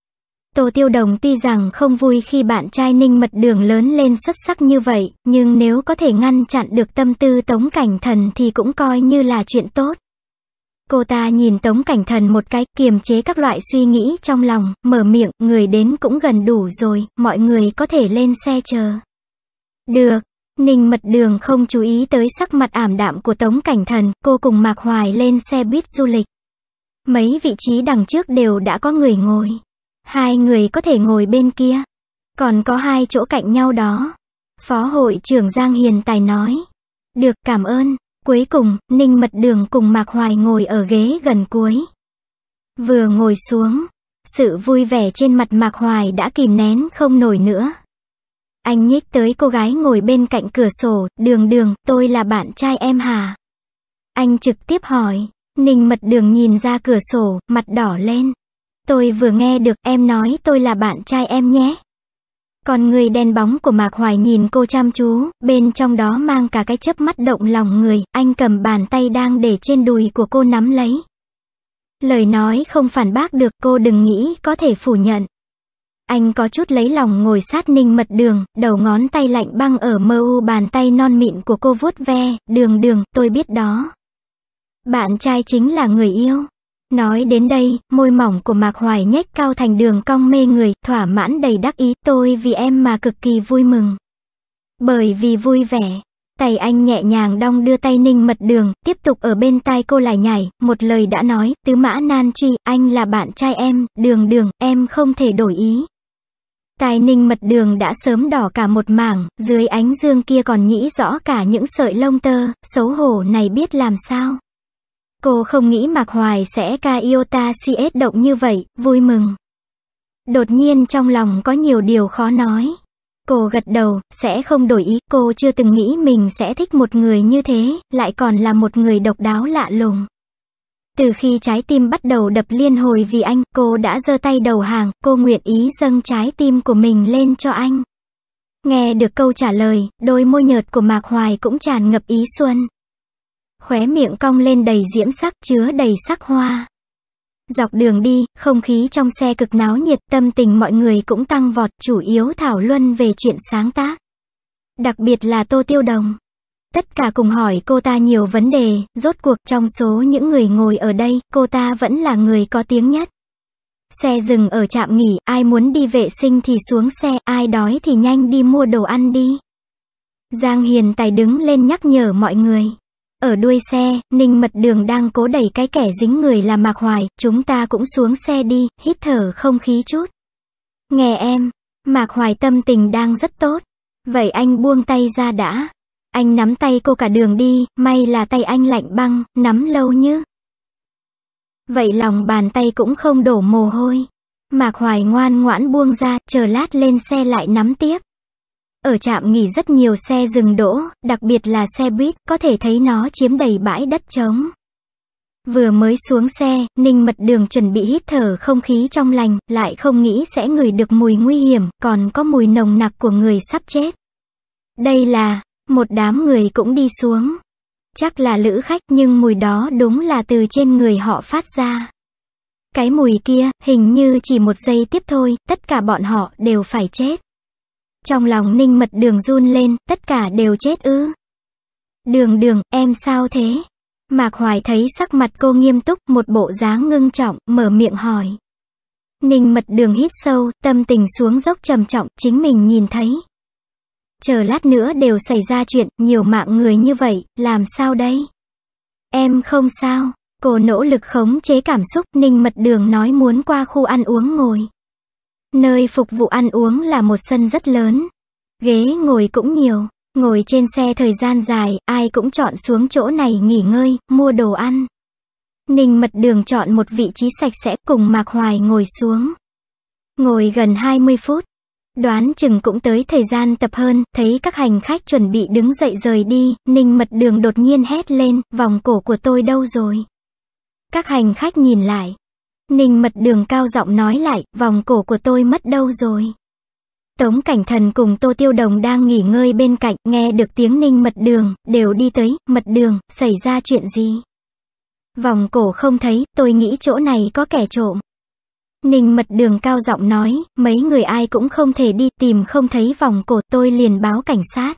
Tô Tiêu Đồng tuy rằng không vui khi bạn trai Ninh Mật Đường lớn lên xuất sắc như vậy, nhưng nếu có thể ngăn chặn được tâm tư Tống Cảnh Thần thì cũng coi như là chuyện tốt. Cô ta nhìn Tống Cảnh Thần một cái, kiềm chế các loại suy nghĩ trong lòng, mở miệng, người đến cũng gần đủ rồi, mọi người có thể lên xe chờ. Được. Ninh Mật Đường không chú ý tới sắc mặt ảm đạm của Tống Cảnh Thần, cô cùng Mạc Hoài lên xe buýt du lịch. Mấy vị trí đằng trước đều đã có người ngồi. Hai người có thể ngồi bên kia. Còn có hai chỗ cạnh nhau đó. Phó hội trưởng Giang Hiền Tài nói. Được, cảm ơn. Cuối cùng, Ninh Mật Đường cùng Mạc Hoài ngồi ở ghế gần cuối. Vừa ngồi xuống, sự vui vẻ trên mặt Mạc Hoài đã kìm nén không nổi nữa. Anh nhích tới cô gái ngồi bên cạnh cửa sổ, Đường Đường, tôi là bạn trai em hả? Anh trực tiếp hỏi. Ninh Mật Đường nhìn ra cửa sổ, mặt đỏ lên. Tôi vừa nghe được em nói tôi là bạn trai em nhé. Còn người đen bóng của Mạc Hoài nhìn cô chăm chú, bên trong đó mang cả cái chớp mắt động lòng người, anh cầm bàn tay đang để trên đùi của cô nắm lấy. Lời nói không phản bác được, cô đừng nghĩ có thể phủ nhận. Anh có chút lấy lòng ngồi sát Ninh Mật Đường, đầu ngón tay lạnh băng ở mờ u bàn tay non mịn của cô vuốt ve, Đường Đường, tôi biết đó. Bạn trai chính là người yêu. Nói đến đây, môi mỏng của Mạc Hoài nhếch cao thành đường cong mê người, thỏa mãn đầy đắc ý, tôi vì em mà cực kỳ vui mừng. Bởi vì vui vẻ, tay anh nhẹ nhàng đong đưa tay Ninh Mật Đường, tiếp tục ở bên tai cô lại nhảy, một lời đã nói, tứ mã nan truy, anh là bạn trai em, Đường Đường, em không thể đổi ý. Tai Ninh Mật Đường đã sớm đỏ cả một mảng, dưới ánh dương kia còn nhĩ rõ cả những sợi lông tơ, xấu hổ này biết làm sao. Cô không nghĩ Mạc Hoài sẽ ca iota cs động như vậy, vui mừng. Đột nhiên trong lòng có nhiều điều khó nói. Cô gật đầu, sẽ không đổi ý, cô chưa từng nghĩ mình sẽ thích một người như thế, lại còn là một người độc đáo lạ lùng. Từ khi trái tim bắt đầu đập liên hồi vì anh, cô đã giơ tay đầu hàng, cô nguyện ý dâng trái tim của mình lên cho anh. Nghe được câu trả lời, đôi môi nhợt của Mạc Hoài cũng tràn ngập ý xuân. Khóe miệng cong lên đầy diễm sắc, chứa đầy sắc hoa. Dọc đường đi, không khí trong xe cực náo nhiệt, tâm tình mọi người cũng tăng vọt, chủ yếu thảo luận về chuyện sáng tác. Đặc biệt là Tô Tiêu Đồng. Tất cả cùng hỏi cô ta nhiều vấn đề, rốt cuộc trong số những người ngồi ở đây, cô ta vẫn là người có tiếng nhất. Xe dừng ở trạm nghỉ, ai muốn đi vệ sinh thì xuống xe, ai đói thì nhanh đi mua đồ ăn đi. Giang Hiền Tài đứng lên nhắc nhở mọi người. Ở đuôi xe, Ninh Mật Đường đang cố đẩy cái kẻ dính người là Mạc Hoài, chúng ta cũng xuống xe đi, hít thở không khí chút. Nghe em, Mạc Hoài tâm tình đang rất tốt. Vậy anh buông tay ra đã. Anh nắm tay cô cả đường đi, may là tay anh lạnh băng, nắm lâu như. Vậy lòng bàn tay cũng không đổ mồ hôi. Mạc Hoài ngoan ngoãn buông ra, chờ lát lên xe lại nắm tiếp. Ở trạm nghỉ rất nhiều xe dừng đỗ, đặc biệt là xe buýt, có thể thấy nó chiếm đầy bãi đất trống. Vừa mới xuống xe, Ninh Mật Đường chuẩn bị hít thở không khí trong lành, lại không nghĩ sẽ ngửi được mùi nguy hiểm, còn có mùi nồng nặc của người sắp chết. Đây là, một đám người cũng đi xuống. Chắc là lữ khách, nhưng mùi đó đúng là từ trên người họ phát ra. Cái mùi kia, hình như chỉ một giây tiếp thôi, tất cả bọn họ đều phải chết. Trong lòng Ninh Mật Đường run lên, tất cả đều chết ư? Đường Đường, em sao thế? Mạc Hoài thấy sắc mặt cô nghiêm túc, một bộ dáng ngưng trọng, mở miệng hỏi. Ninh Mật Đường hít sâu, tâm tình xuống dốc trầm trọng, chính mình nhìn thấy. Chờ lát nữa đều xảy ra chuyện, nhiều mạng người như vậy, làm sao đây? Em không sao. Cô nỗ lực khống chế cảm xúc, Ninh Mật Đường nói muốn qua khu ăn uống ngồi. Nơi phục vụ ăn uống là một sân rất lớn. Ghế ngồi cũng nhiều. Ngồi trên xe thời gian dài, ai cũng chọn xuống chỗ này nghỉ ngơi, mua đồ ăn. Ninh Mật Đường chọn một vị trí sạch sẽ, cùng Mạc Hoài ngồi xuống. Ngồi gần hai mươi phút. Đoán chừng cũng tới thời gian tập hơn, thấy các hành khách chuẩn bị đứng dậy rời đi, Ninh Mật Đường đột nhiên hét lên, vòng cổ của tôi đâu rồi? Các hành khách nhìn lại. Ninh Mật Đường cao giọng nói lại, vòng cổ của tôi mất đâu rồi? Tống Cảnh Thần cùng Tô Tiêu Đồng đang nghỉ ngơi bên cạnh, nghe được tiếng Ninh Mật Đường, đều đi tới, Mật Đường, xảy ra chuyện gì? Vòng cổ không thấy, tôi nghĩ chỗ này có kẻ trộm. Ninh Mật Đường cao giọng nói, mấy người ai cũng không thể đi, tìm không thấy vòng cổ, tôi liền báo cảnh sát.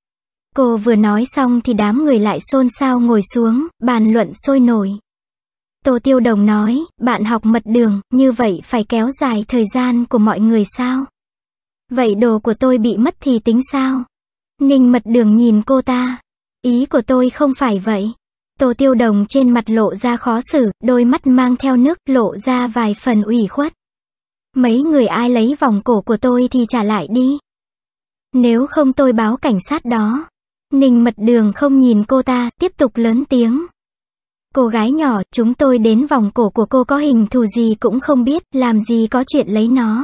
Cô vừa nói xong thì đám người lại xôn xao ngồi xuống, bàn luận sôi nổi. Tô Tiêu Đồng nói, bạn học Mật Đường, như vậy phải kéo dài thời gian của mọi người sao? Vậy đồ của tôi bị mất thì tính sao? Ninh Mật Đường nhìn cô ta. Ý của tôi không phải vậy. Tô Tiêu Đồng trên mặt lộ ra khó xử, đôi mắt mang theo nước, lộ ra vài phần ủy khuất. Mấy người ai lấy vòng cổ của tôi thì trả lại đi. Nếu không tôi báo cảnh sát đó. Ninh Mật Đường không nhìn cô ta, tiếp tục lớn tiếng. Cô gái nhỏ, chúng tôi đến vòng cổ của cô có hình thù gì cũng không biết, làm gì có chuyện lấy nó.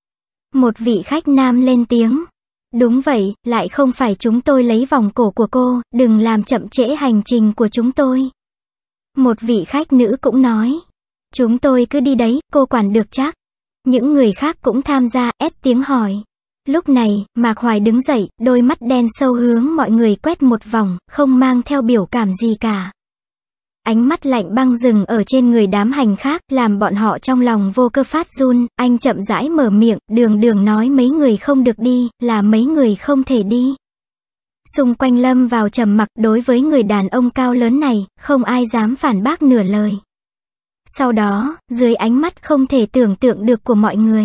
Một vị khách nam lên tiếng. Đúng vậy, lại không phải chúng tôi lấy vòng cổ của cô, đừng làm chậm trễ hành trình của chúng tôi. Một vị khách nữ cũng nói. Chúng tôi cứ đi đấy, cô quản được chắc. Những người khác cũng tham gia, ép tiếng hỏi. Lúc này, Mạc Hoài đứng dậy, đôi mắt đen sâu hướng mọi người quét một vòng, không mang theo biểu cảm gì cả. Ánh mắt lạnh băng dừng ở trên người đám hành khác, làm bọn họ trong lòng vô cơ phát run. Anh chậm rãi mở miệng, Đường Đường nói mấy người không được đi, là mấy người không thể đi. Xung quanh lâm vào trầm mặc, đối với người đàn ông cao lớn này, không ai dám phản bác nửa lời. Sau đó, dưới ánh mắt không thể tưởng tượng được của mọi người,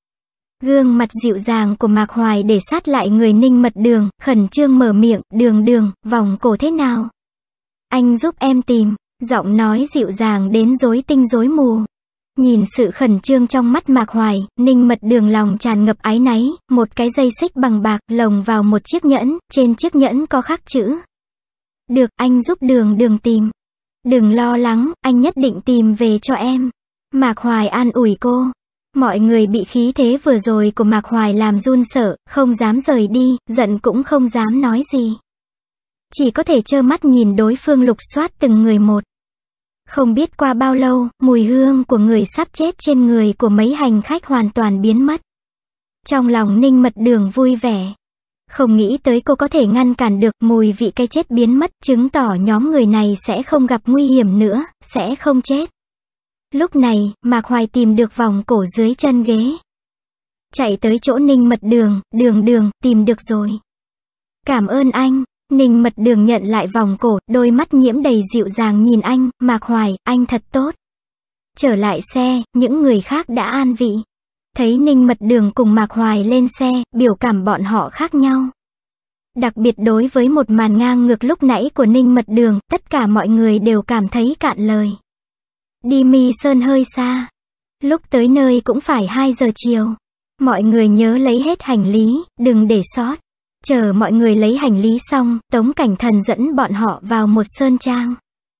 gương mặt dịu dàng của Mạc Hoài để sát lại người Ninh Mật Đường, khẩn trương mở miệng, đường đường, vòng cổ thế nào? Anh giúp em tìm, giọng nói dịu dàng đến rối tinh rối mù. Nhìn sự khẩn trương trong mắt Mạc Hoài, Ninh Mật Đường lòng tràn ngập áy náy, một cái dây xích bằng bạc lồng vào một chiếc nhẫn, trên chiếc nhẫn có khắc chữ. Được, anh giúp đường đường tìm. Đừng lo lắng, anh nhất định tìm về cho em. Mạc Hoài an ủi cô. Mọi người bị khí thế vừa rồi của Mạc Hoài làm run sợ, không dám rời đi, giận cũng không dám nói gì. Chỉ có thể trơ mắt nhìn đối phương lục soát từng người một. Không biết qua bao lâu, mùi hương của người sắp chết trên người của mấy hành khách hoàn toàn biến mất. Trong lòng Ninh Mật Đường vui vẻ. Không nghĩ tới cô có thể ngăn cản được mùi vị cái chết biến mất, chứng tỏ nhóm người này sẽ không gặp nguy hiểm nữa, sẽ không chết. Lúc này, Mạc Hoài tìm được vòng cổ dưới chân ghế. Chạy tới chỗ Ninh Mật Đường, đường đường, tìm được rồi. Cảm ơn anh. Ninh Mật Đường nhận lại vòng cổ, đôi mắt nhiễm đầy dịu dàng nhìn anh, Mạc Hoài, anh thật tốt. Trở lại xe, những người khác đã an vị. Thấy Ninh Mật Đường cùng Mạc Hoài lên xe, biểu cảm bọn họ khác nhau. Đặc biệt đối với một màn ngang ngược lúc nãy của Ninh Mật Đường, tất cả mọi người đều cảm thấy cạn lời. Đi Mi Sơn hơi xa. Lúc tới nơi cũng phải hai giờ chiều. Mọi người nhớ lấy hết hành lý, đừng để sót. Chờ mọi người lấy hành lý xong, Tống Cảnh Thần dẫn bọn họ vào một sơn trang.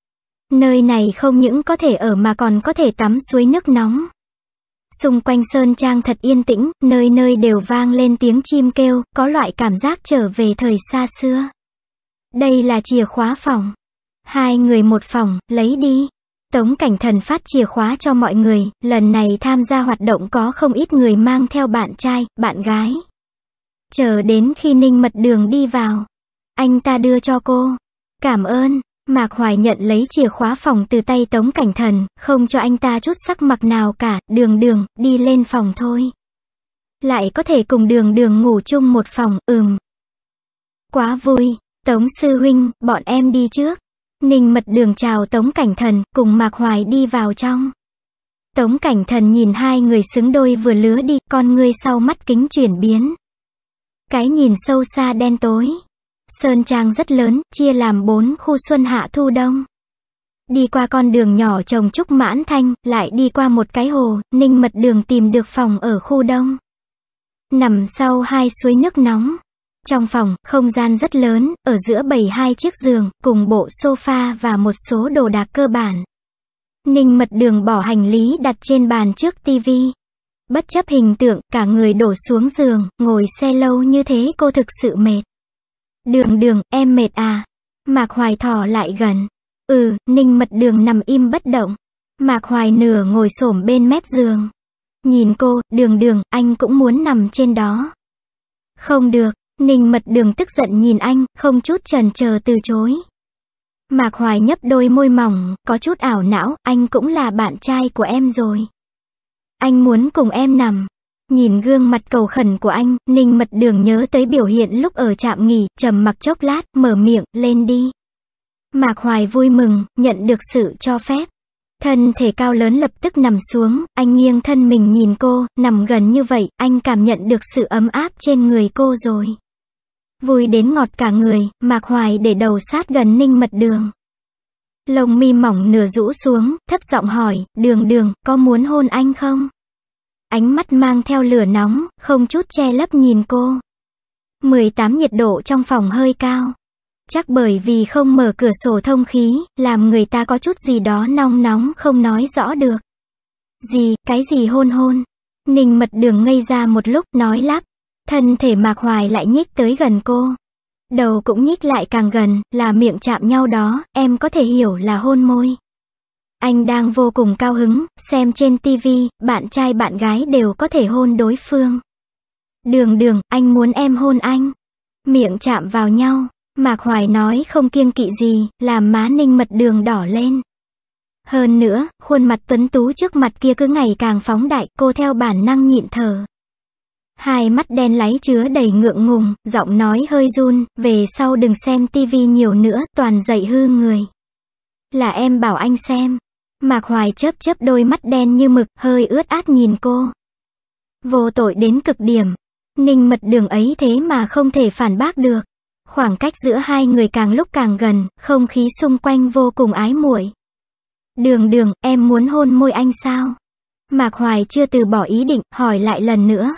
Nơi này không những có thể ở mà còn có thể tắm suối nước nóng. Xung quanh sơn trang thật yên tĩnh, nơi nơi đều vang lên tiếng chim kêu, có loại cảm giác trở về thời xa xưa. Đây là chìa khóa phòng. Hai người một phòng, lấy đi. Tống Cảnh Thần phát chìa khóa cho mọi người, lần này tham gia hoạt động có không ít người mang theo bạn trai, bạn gái. Chờ đến khi Ninh Mật Đường đi vào, anh ta đưa cho cô. Cảm ơn. Mạc Hoài nhận lấy chìa khóa phòng từ tay Tống Cảnh Thần, không cho anh ta chút sắc mặt nào cả, đường đường, đi lên phòng thôi. Lại có thể cùng đường đường ngủ chung một phòng, ừm. Quá vui, Tống sư huynh, bọn em đi trước. Ninh Mật Đường chào Tống Cảnh Thần, cùng Mạc Hoài đi vào trong. Tống Cảnh Thần nhìn hai người xứng đôi vừa lứa đi, con ngươi sau mắt kính chuyển biến. Cái nhìn sâu xa đen tối. Sơn trang rất lớn, chia làm bốn khu xuân hạ thu đông. Đi qua con đường nhỏ trồng trúc mãn thanh, lại đi qua một cái hồ, Ninh Mật Đường tìm được phòng ở khu đông. Nằm sau hai suối nước nóng. Trong phòng, không gian rất lớn, ở giữa bày hai chiếc giường, cùng bộ sofa và một số đồ đạc cơ bản. Ninh Mật Đường bỏ hành lý đặt trên bàn trước tivi. Bất chấp hình tượng, cả người đổ xuống giường, ngồi xe lâu như thế cô thực sự mệt. Đường đường, em mệt à? Mạc Hoài thò lại gần. Ừ, Ninh Mật Đường nằm im bất động. Mạc Hoài nửa ngồi xổm bên mép giường. Nhìn cô, đường đường, anh cũng muốn nằm trên đó. Không được, Ninh Mật Đường tức giận nhìn anh, không chút chần chờ từ chối. Mạc Hoài nhấp đôi môi mỏng, có chút ảo não, anh cũng là bạn trai của em rồi. Anh muốn cùng em nằm. Nhìn gương mặt cầu khẩn của anh, Ninh Mật Đường nhớ tới biểu hiện lúc ở trạm nghỉ, trầm mặc chốc lát, mở miệng, lên đi. Mạc Hoài vui mừng, nhận được sự cho phép. Thân thể cao lớn lập tức nằm xuống, anh nghiêng thân mình nhìn cô, nằm gần như vậy, anh cảm nhận được sự ấm áp trên người cô rồi. Vui đến ngọt cả người, Mạc Hoài để đầu sát gần Ninh Mật Đường. Lông mi mỏng nửa rũ xuống, thấp giọng hỏi, đường đường, có muốn hôn anh không? Ánh mắt mang theo lửa nóng, không chút che lấp nhìn cô. mười tám nhiệt độ trong phòng hơi cao. Chắc bởi vì không mở cửa sổ thông khí, làm người ta có chút gì đó nóng nóng không nói rõ được. Gì, cái gì hôn hôn? Ninh Mật Đường ngây ra một lúc, nói lắp. Thân thể Mạc Hoài lại nhích tới gần cô. Đầu cũng nhích lại càng gần, là miệng chạm nhau đó, em có thể hiểu là hôn môi. Anh đang vô cùng cao hứng, xem trên tivi, bạn trai bạn gái đều có thể hôn đối phương. Đường đường, anh muốn em hôn anh. Miệng chạm vào nhau, Mạc Hoài nói không kiêng kỵ gì, làm má Ninh Mật Đường đỏ lên. Hơn nữa, khuôn mặt tuấn tú trước mặt kia cứ ngày càng phóng đại, cô theo bản năng nhịn thở. Hai mắt đen láy chứa đầy ngượng ngùng, giọng nói hơi run, về sau đừng xem tivi nhiều nữa, toàn dạy hư người. Là em bảo anh xem. Mạc Hoài chớp chớp đôi mắt đen như mực, hơi ướt át nhìn cô. Vô tội đến cực điểm. Ninh Mật Đường ấy thế mà không thể phản bác được. Khoảng cách giữa hai người càng lúc càng gần, không khí xung quanh vô cùng ái muội. Đường Đường, em muốn hôn môi anh sao? Mạc Hoài chưa từ bỏ ý định, hỏi lại lần nữa.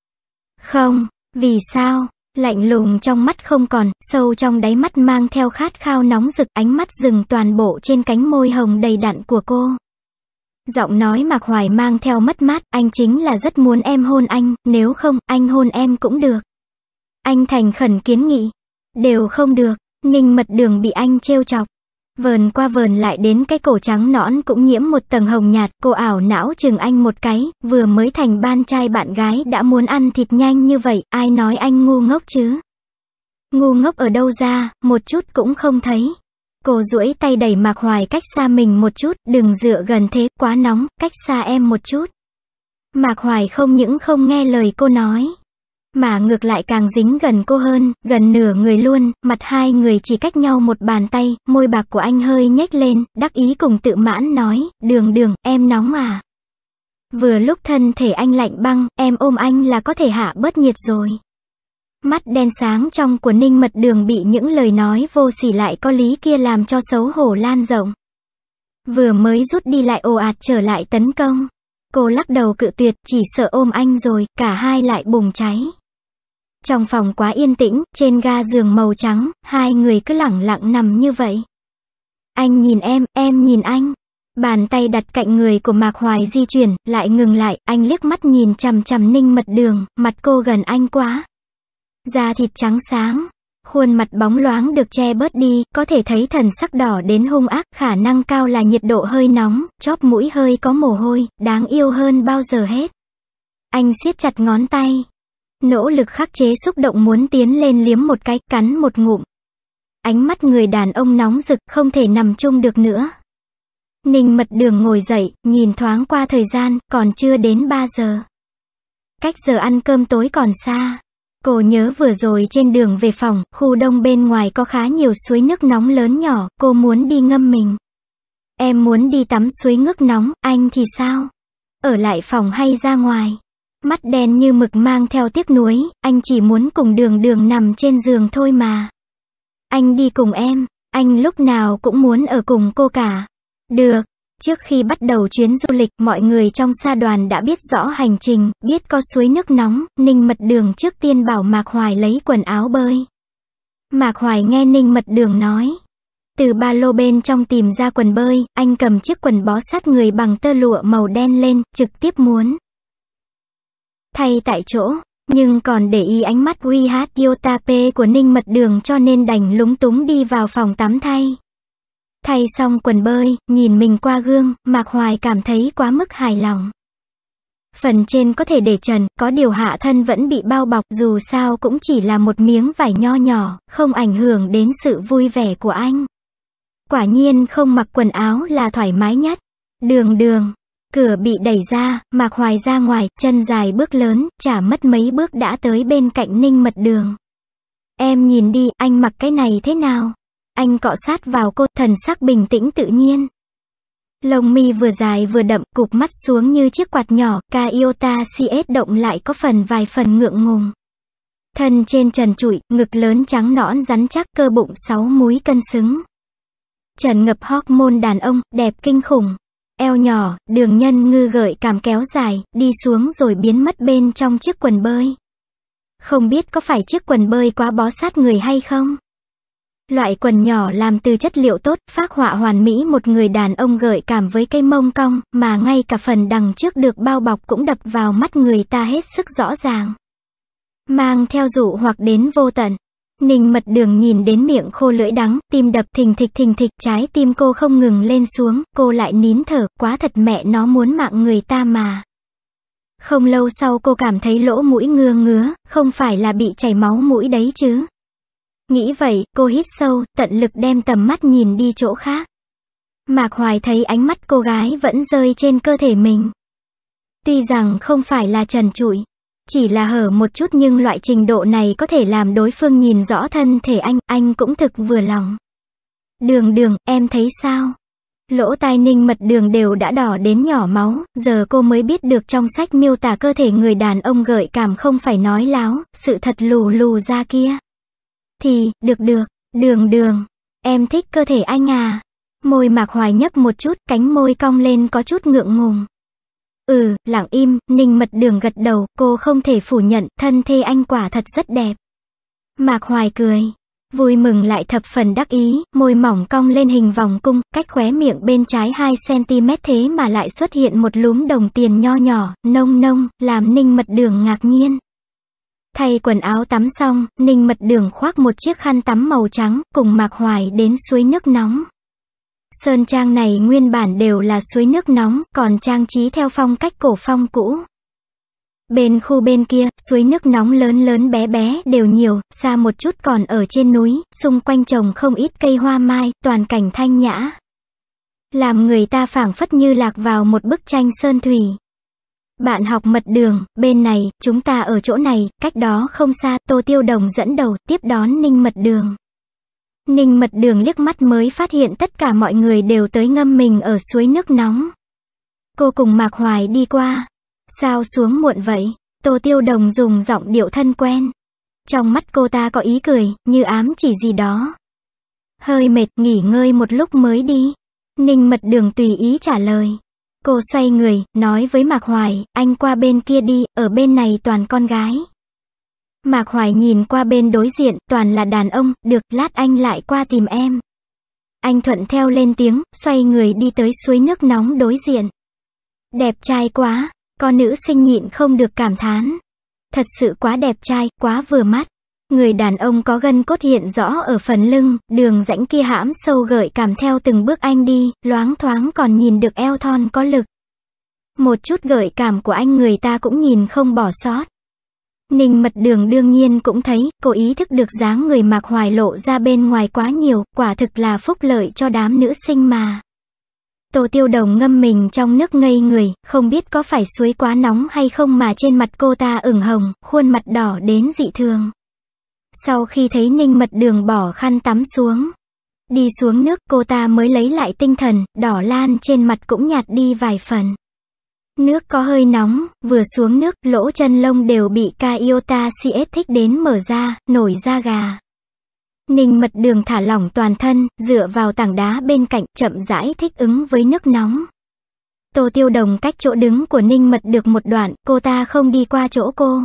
Không, vì sao? Lạnh lùng trong mắt không còn, sâu trong đáy mắt mang theo khát khao nóng rực, ánh mắt dừng toàn bộ trên cánh môi hồng đầy đặn của cô. Giọng nói Mạc Hoài mang theo mất mát, anh chính là rất muốn em hôn anh, nếu không, anh hôn em cũng được. Anh thành khẩn kiến nghị. Đều không được, Ninh Mật Đường bị anh trêu chọc. Vờn qua vờn lại đến cái cổ trắng nõn cũng nhiễm một tầng hồng nhạt, cô ảo não chừng anh một cái, vừa mới thành ban trai bạn gái đã muốn ăn thịt nhanh như vậy, ai nói anh ngu ngốc chứ? Ngu ngốc ở đâu ra, một chút cũng không thấy. Cô duỗi tay đẩy Mạc Hoài cách xa mình một chút, đừng dựa gần thế, quá nóng, cách xa em một chút. Mạc Hoài không những không nghe lời cô nói, mà ngược lại càng dính gần cô hơn, gần nửa người luôn, mặt hai người chỉ cách nhau một bàn tay, môi bạc của anh hơi nhếch lên, đắc ý cùng tự mãn nói, Đường Đường, em nóng à? Vừa lúc thân thể anh lạnh băng, em ôm anh là có thể hạ bớt nhiệt rồi. Mắt đen sáng trong của Ninh Mật Đường bị những lời nói vô sỉ lại có lý kia làm cho xấu hổ lan rộng. Vừa mới rút đi lại ồ ạt trở lại tấn công. Cô lắc đầu cự tuyệt, chỉ sợ ôm anh rồi, cả hai lại bùng cháy. Trong phòng quá yên tĩnh, trên ga giường màu trắng, hai người cứ lẳng lặng nằm như vậy. Anh nhìn em, em nhìn anh. Bàn tay đặt cạnh người của Mạc Hoài di chuyển, lại ngừng lại, anh liếc mắt nhìn chằm chằm Ninh Mật Đường, mặt cô gần anh quá. Da thịt trắng sáng, khuôn mặt bóng loáng được che bớt đi, có thể thấy thần sắc đỏ đến hung ác, khả năng cao là nhiệt độ hơi nóng, chóp mũi hơi có mồ hôi, đáng yêu hơn bao giờ hết. Anh siết chặt ngón tay, nỗ lực khắc chế xúc động muốn tiến lên liếm một cái, cắn một ngụm. Ánh mắt người đàn ông nóng rực, không thể nằm chung được nữa. Ninh Mật Đường ngồi dậy, nhìn thoáng qua thời gian, còn chưa đến ba giờ. Cách giờ ăn cơm tối còn xa. Cô nhớ vừa rồi trên đường về phòng, khu đông bên ngoài có khá nhiều suối nước nóng lớn nhỏ, cô muốn đi ngâm mình. Em muốn đi tắm suối nước nóng, anh thì sao? Ở lại phòng hay ra ngoài? Mắt đen như mực mang theo tiếc nuối, anh chỉ muốn cùng Đường Đường nằm trên giường thôi mà. Anh đi cùng em, anh lúc nào cũng muốn ở cùng cô cả. Được. Trước khi bắt đầu chuyến du lịch, mọi người trong sa đoàn đã biết rõ hành trình, biết có suối nước nóng, Ninh Mật Đường trước tiên bảo Mạc Hoài lấy quần áo bơi. Mạc Hoài nghe Ninh Mật Đường nói. Từ ba lô bên trong tìm ra quần bơi, anh cầm chiếc quần bó sát người bằng tơ lụa màu đen lên, trực tiếp muốn thay tại chỗ, nhưng còn để ý ánh mắt uy hát Yotape của Ninh Mật Đường cho nên đành lúng túng đi vào phòng tắm thay. Thay xong quần bơi, nhìn mình qua gương, Mạc Hoài cảm thấy quá mức hài lòng. Phần trên có thể để trần, có điều hạ thân vẫn bị bao bọc, dù sao cũng chỉ là một miếng vải nho nhỏ, không ảnh hưởng đến sự vui vẻ của anh. Quả nhiên không mặc quần áo là thoải mái nhất. Đường Đường, cửa bị đẩy ra, Mạc Hoài ra ngoài, chân dài bước lớn, chả mất mấy bước đã tới bên cạnh Ninh Mật Đường. Em nhìn đi, anh mặc cái này thế nào? Anh cọ sát vào cô, thần sắc bình tĩnh tự nhiên. Lông mi vừa dài vừa đậm, cụp mắt xuống như chiếc quạt nhỏ, Kaiota xê ét động lại có phần vài phần ngượng ngùng. Thân trên trần trụi, ngực lớn trắng nõn rắn chắc, cơ bụng sáu múi cân xứng. Trần ngập hormone đàn ông, đẹp kinh khủng. Eo nhỏ, đường nhân ngư gợi cảm kéo dài, đi xuống rồi biến mất bên trong chiếc quần bơi. Không biết có phải chiếc quần bơi quá bó sát người hay không? Loại quần nhỏ làm từ chất liệu tốt, phác họa hoàn mỹ một người đàn ông gợi cảm với cây mông cong, mà ngay cả phần đằng trước được bao bọc cũng đập vào mắt người ta hết sức rõ ràng. Mang theo dụ hoặc đến vô tận. Ninh Mật Đường nhìn đến miệng khô lưỡi đắng, tim đập thình thịch thình thịch, trái tim cô không ngừng lên xuống, cô lại nín thở, quá thật mẹ nó muốn mạng người ta mà. Không lâu sau cô cảm thấy lỗ mũi ngứa ngứa, không phải là bị chảy máu mũi đấy chứ. Nghĩ vậy, cô hít sâu, tận lực đem tầm mắt nhìn đi chỗ khác. Mạc Hoài thấy ánh mắt cô gái vẫn rơi trên cơ thể mình. Tuy rằng không phải là trần trụi, chỉ là hở một chút nhưng loại trình độ này có thể làm đối phương nhìn rõ thân thể anh, anh cũng thực vừa lòng. Đường Đường, em thấy sao? Lỗ tai Ninh Mật Đường đều đã đỏ đến nhỏ máu, giờ cô mới biết được trong sách miêu tả cơ thể người đàn ông gợi cảm không phải nói láo, sự thật lù lù ra kia. Thì, được được, Đường Đường, em thích cơ thể anh à. Môi Mạc Hoài nhấp một chút, cánh môi cong lên có chút ngượng ngùng. Ừ, lặng im, Ninh Mật Đường gật đầu, cô không thể phủ nhận, thân thể anh quả thật rất đẹp. Mạc Hoài cười, vui mừng lại thập phần đắc ý, môi mỏng cong lên hình vòng cung, cách khóe miệng bên trái hai xăng-ti-mét thế mà lại xuất hiện một lúm đồng tiền nho nhỏ, nông nông, làm Ninh Mật Đường ngạc nhiên. Thay quần áo tắm xong, Ninh Mật Đường khoác một chiếc khăn tắm màu trắng, cùng Mạc Hoài đến suối nước nóng. Sơn trang này nguyên bản đều là suối nước nóng, còn trang trí theo phong cách cổ phong cũ. Bên khu bên kia, suối nước nóng lớn lớn bé bé đều nhiều, xa một chút còn ở trên núi, xung quanh trồng không ít cây hoa mai, toàn cảnh thanh nhã. Làm người ta phảng phất như lạc vào một bức tranh sơn thủy. Bạn học Mật Đường, bên này, chúng ta ở chỗ này, cách đó không xa, Tô Tiêu Đồng dẫn đầu, tiếp đón Ninh Mật Đường. Ninh Mật Đường liếc mắt mới phát hiện tất cả mọi người đều tới ngâm mình ở suối nước nóng. Cô cùng Mạc Hoài đi qua. Sao xuống muộn vậy? Tô Tiêu Đồng dùng giọng điệu thân quen. Trong mắt cô ta có ý cười, như ám chỉ gì đó. Hơi mệt, nghỉ ngơi một lúc mới đi. Ninh Mật Đường tùy ý trả lời. Cô xoay người, nói với Mạc Hoài, anh qua bên kia đi, ở bên này toàn con gái. Mạc Hoài nhìn qua bên đối diện, toàn là đàn ông, được, lát anh lại qua tìm em. Anh thuận theo lên tiếng, xoay người đi tới suối nước nóng đối diện. Đẹp trai quá, con nữ sinh nhịn không được cảm thán. Thật sự quá đẹp trai, quá vừa mắt. Người đàn ông có gân cốt hiện rõ ở phần lưng, đường rãnh kia hãm sâu gợi cảm theo từng bước anh đi, loáng thoáng còn nhìn được eo thon có lực. Một chút gợi cảm của anh người ta cũng nhìn không bỏ sót. Ninh Mật Đường đương nhiên cũng thấy, cô ý thức được dáng người Mạc Hoài lộ ra bên ngoài quá nhiều, quả thực là phúc lợi cho đám nữ sinh mà. Tô Tiêu Đồng ngâm mình trong nước ngây người, không biết có phải suối quá nóng hay không mà trên mặt cô ta ửng hồng, khuôn mặt đỏ đến dị thường. Sau khi thấy Ninh Mật Đường bỏ khăn tắm xuống, đi xuống nước, cô ta mới lấy lại tinh thần, đỏ lan trên mặt cũng nhạt đi vài phần. Nước có hơi nóng, vừa xuống nước, lỗ chân lông đều bị Kaiota xê ét thích đến mở ra, nổi da gà. Ninh Mật Đường thả lỏng toàn thân, dựa vào tảng đá bên cạnh, chậm rãi thích ứng với nước nóng. Tô Tiêu Đồng cách chỗ đứng của Ninh Mật được một đoạn, cô ta không đi qua chỗ cô.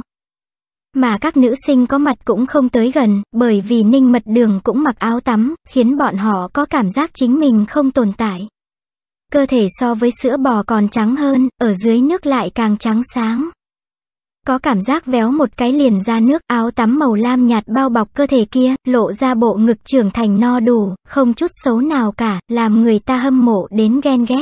Mà các nữ sinh có mặt cũng không tới gần, bởi vì Ninh Mật Đường cũng mặc áo tắm, khiến bọn họ có cảm giác chính mình không tồn tại. Cơ thể so với sữa bò còn trắng hơn, ở dưới nước lại càng trắng sáng. Có cảm giác véo một cái liền ra nước, áo tắm màu lam nhạt bao bọc cơ thể kia, lộ ra bộ ngực trưởng thành no đủ, không chút xấu nào cả, làm người ta hâm mộ đến ghen ghét.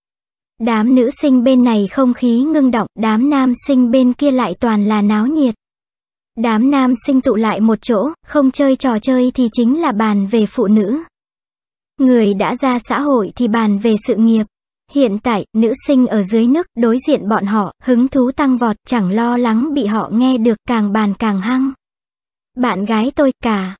Đám nữ sinh bên này không khí ngưng động, đám nam sinh bên kia lại toàn là náo nhiệt. Đám nam sinh tụ lại một chỗ, không chơi trò chơi thì chính là bàn về phụ nữ. Người đã ra xã hội thì bàn về sự nghiệp. Hiện tại, nữ sinh ở dưới nước, đối diện bọn họ, hứng thú tăng vọt, chẳng lo lắng bị họ nghe được, càng bàn càng hăng. Bạn gái tôi, cả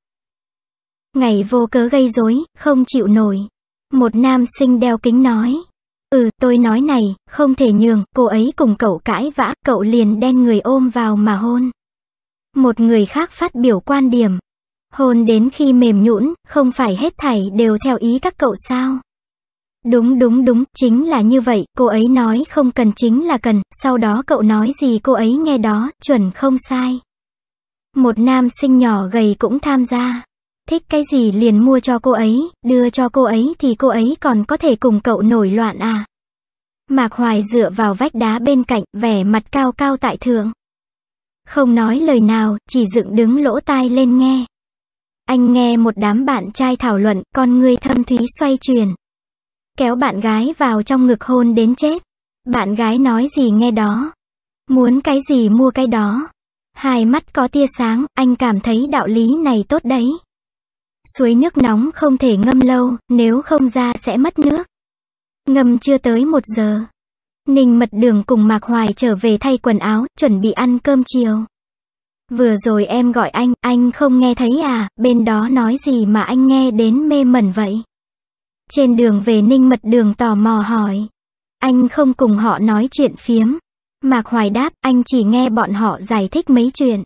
ngày vô cớ gây rối, không chịu nổi. Một nam sinh đeo kính nói. Ừ, tôi nói này, không thể nhường, cô ấy cùng cậu cãi vã, cậu liền đen người ôm vào mà hôn. Một người khác phát biểu quan điểm. Hôn đến khi mềm nhũn, không phải hết thảy đều theo ý các cậu sao? Đúng đúng đúng, chính là như vậy, cô ấy nói không cần chính là cần, sau đó cậu nói gì cô ấy nghe đó, chuẩn không sai. Một nam sinh nhỏ gầy cũng tham gia. Thích cái gì liền mua cho cô ấy, đưa cho cô ấy thì cô ấy còn có thể cùng cậu nổi loạn à. Mạc Hoài dựa vào vách đá bên cạnh, vẻ mặt cao cao tại thượng. Không nói lời nào, chỉ dựng đứng lỗ tai lên nghe. Anh nghe một đám bạn trai thảo luận, con ngươi thâm thúy xoay chuyển. Kéo bạn gái vào trong ngực hôn đến chết. Bạn gái nói gì nghe đó. Muốn cái gì mua cái đó. Hai mắt có tia sáng, anh cảm thấy đạo lý này tốt đấy. Suối nước nóng không thể ngâm lâu, nếu không ra sẽ mất nước. Ngâm chưa tới một giờ. Ninh Mật Đường cùng Mạc Hoài trở về thay quần áo, chuẩn bị ăn cơm chiều. Vừa rồi em gọi anh, anh không nghe thấy à, bên đó nói gì mà anh nghe đến mê mẩn vậy? Trên đường về Ninh Mật Đường tò mò hỏi. Anh không cùng họ nói chuyện phiếm. Mạc Hoài đáp, anh chỉ nghe bọn họ giải thích mấy chuyện.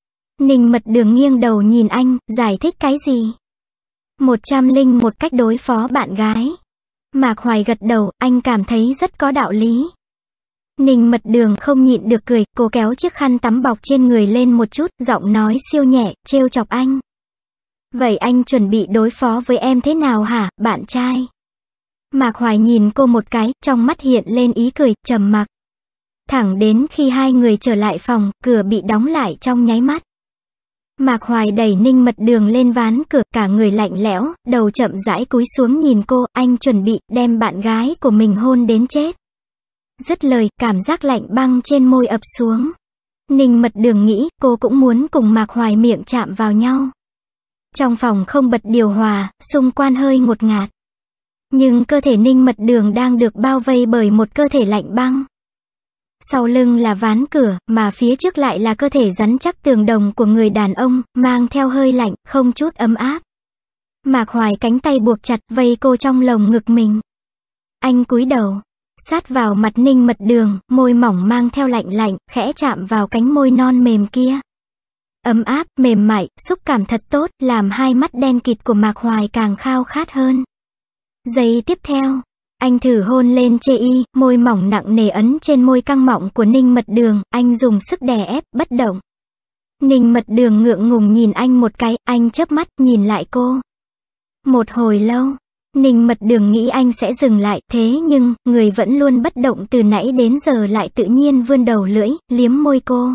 Ninh Mật Đường nghiêng đầu nhìn anh, giải thích cái gì? Một trăm linh một cách đối phó bạn gái. Mạc Hoài gật đầu, anh cảm thấy rất có đạo lý. Ninh Mật Đường không nhịn được cười, cô kéo chiếc khăn tắm bọc trên người lên một chút, giọng nói siêu nhẹ, trêu chọc anh. Vậy anh chuẩn bị đối phó với em thế nào hả, bạn trai? Mạc Hoài nhìn cô một cái, trong mắt hiện lên ý cười, trầm mặc. Thẳng đến khi hai người trở lại phòng, cửa bị đóng lại trong nháy mắt. Mạc Hoài đẩy Ninh Mật Đường lên ván cửa, cả người lạnh lẽo, đầu chậm rãi cúi xuống nhìn cô, anh chuẩn bị đem bạn gái của mình hôn đến chết. Dứt lời, cảm giác lạnh băng trên môi ập xuống. Ninh Mật Đường nghĩ, cô cũng muốn cùng Mạc Hoài miệng chạm vào nhau. Trong phòng không bật điều hòa, xung quanh hơi ngột ngạt. Nhưng cơ thể Ninh Mật Đường đang được bao vây bởi một cơ thể lạnh băng. Sau lưng là ván cửa, mà phía trước lại là cơ thể rắn chắc tường đồng của người đàn ông, mang theo hơi lạnh, không chút ấm áp. Mạc Hoài cánh tay buộc chặt vây cô trong lồng ngực mình. Anh cúi đầu, sát vào mặt Ninh Mật Đường, môi mỏng mang theo lạnh lạnh, khẽ chạm vào cánh môi non mềm kia. Ấm áp, mềm mại, xúc cảm thật tốt, làm hai mắt đen kịt của Mạc Hoài càng khao khát hơn. Giây tiếp theo, anh thử hôn lên chê y, môi mỏng nặng nề ấn trên môi căng mọng của Ninh Mật Đường, anh dùng sức đè ép, bất động. Ninh Mật Đường ngượng ngùng nhìn anh một cái, anh chớp mắt, nhìn lại cô. Một hồi lâu, Ninh Mật Đường nghĩ anh sẽ dừng lại, thế nhưng, người vẫn luôn bất động từ nãy đến giờ lại tự nhiên vươn đầu lưỡi, liếm môi cô.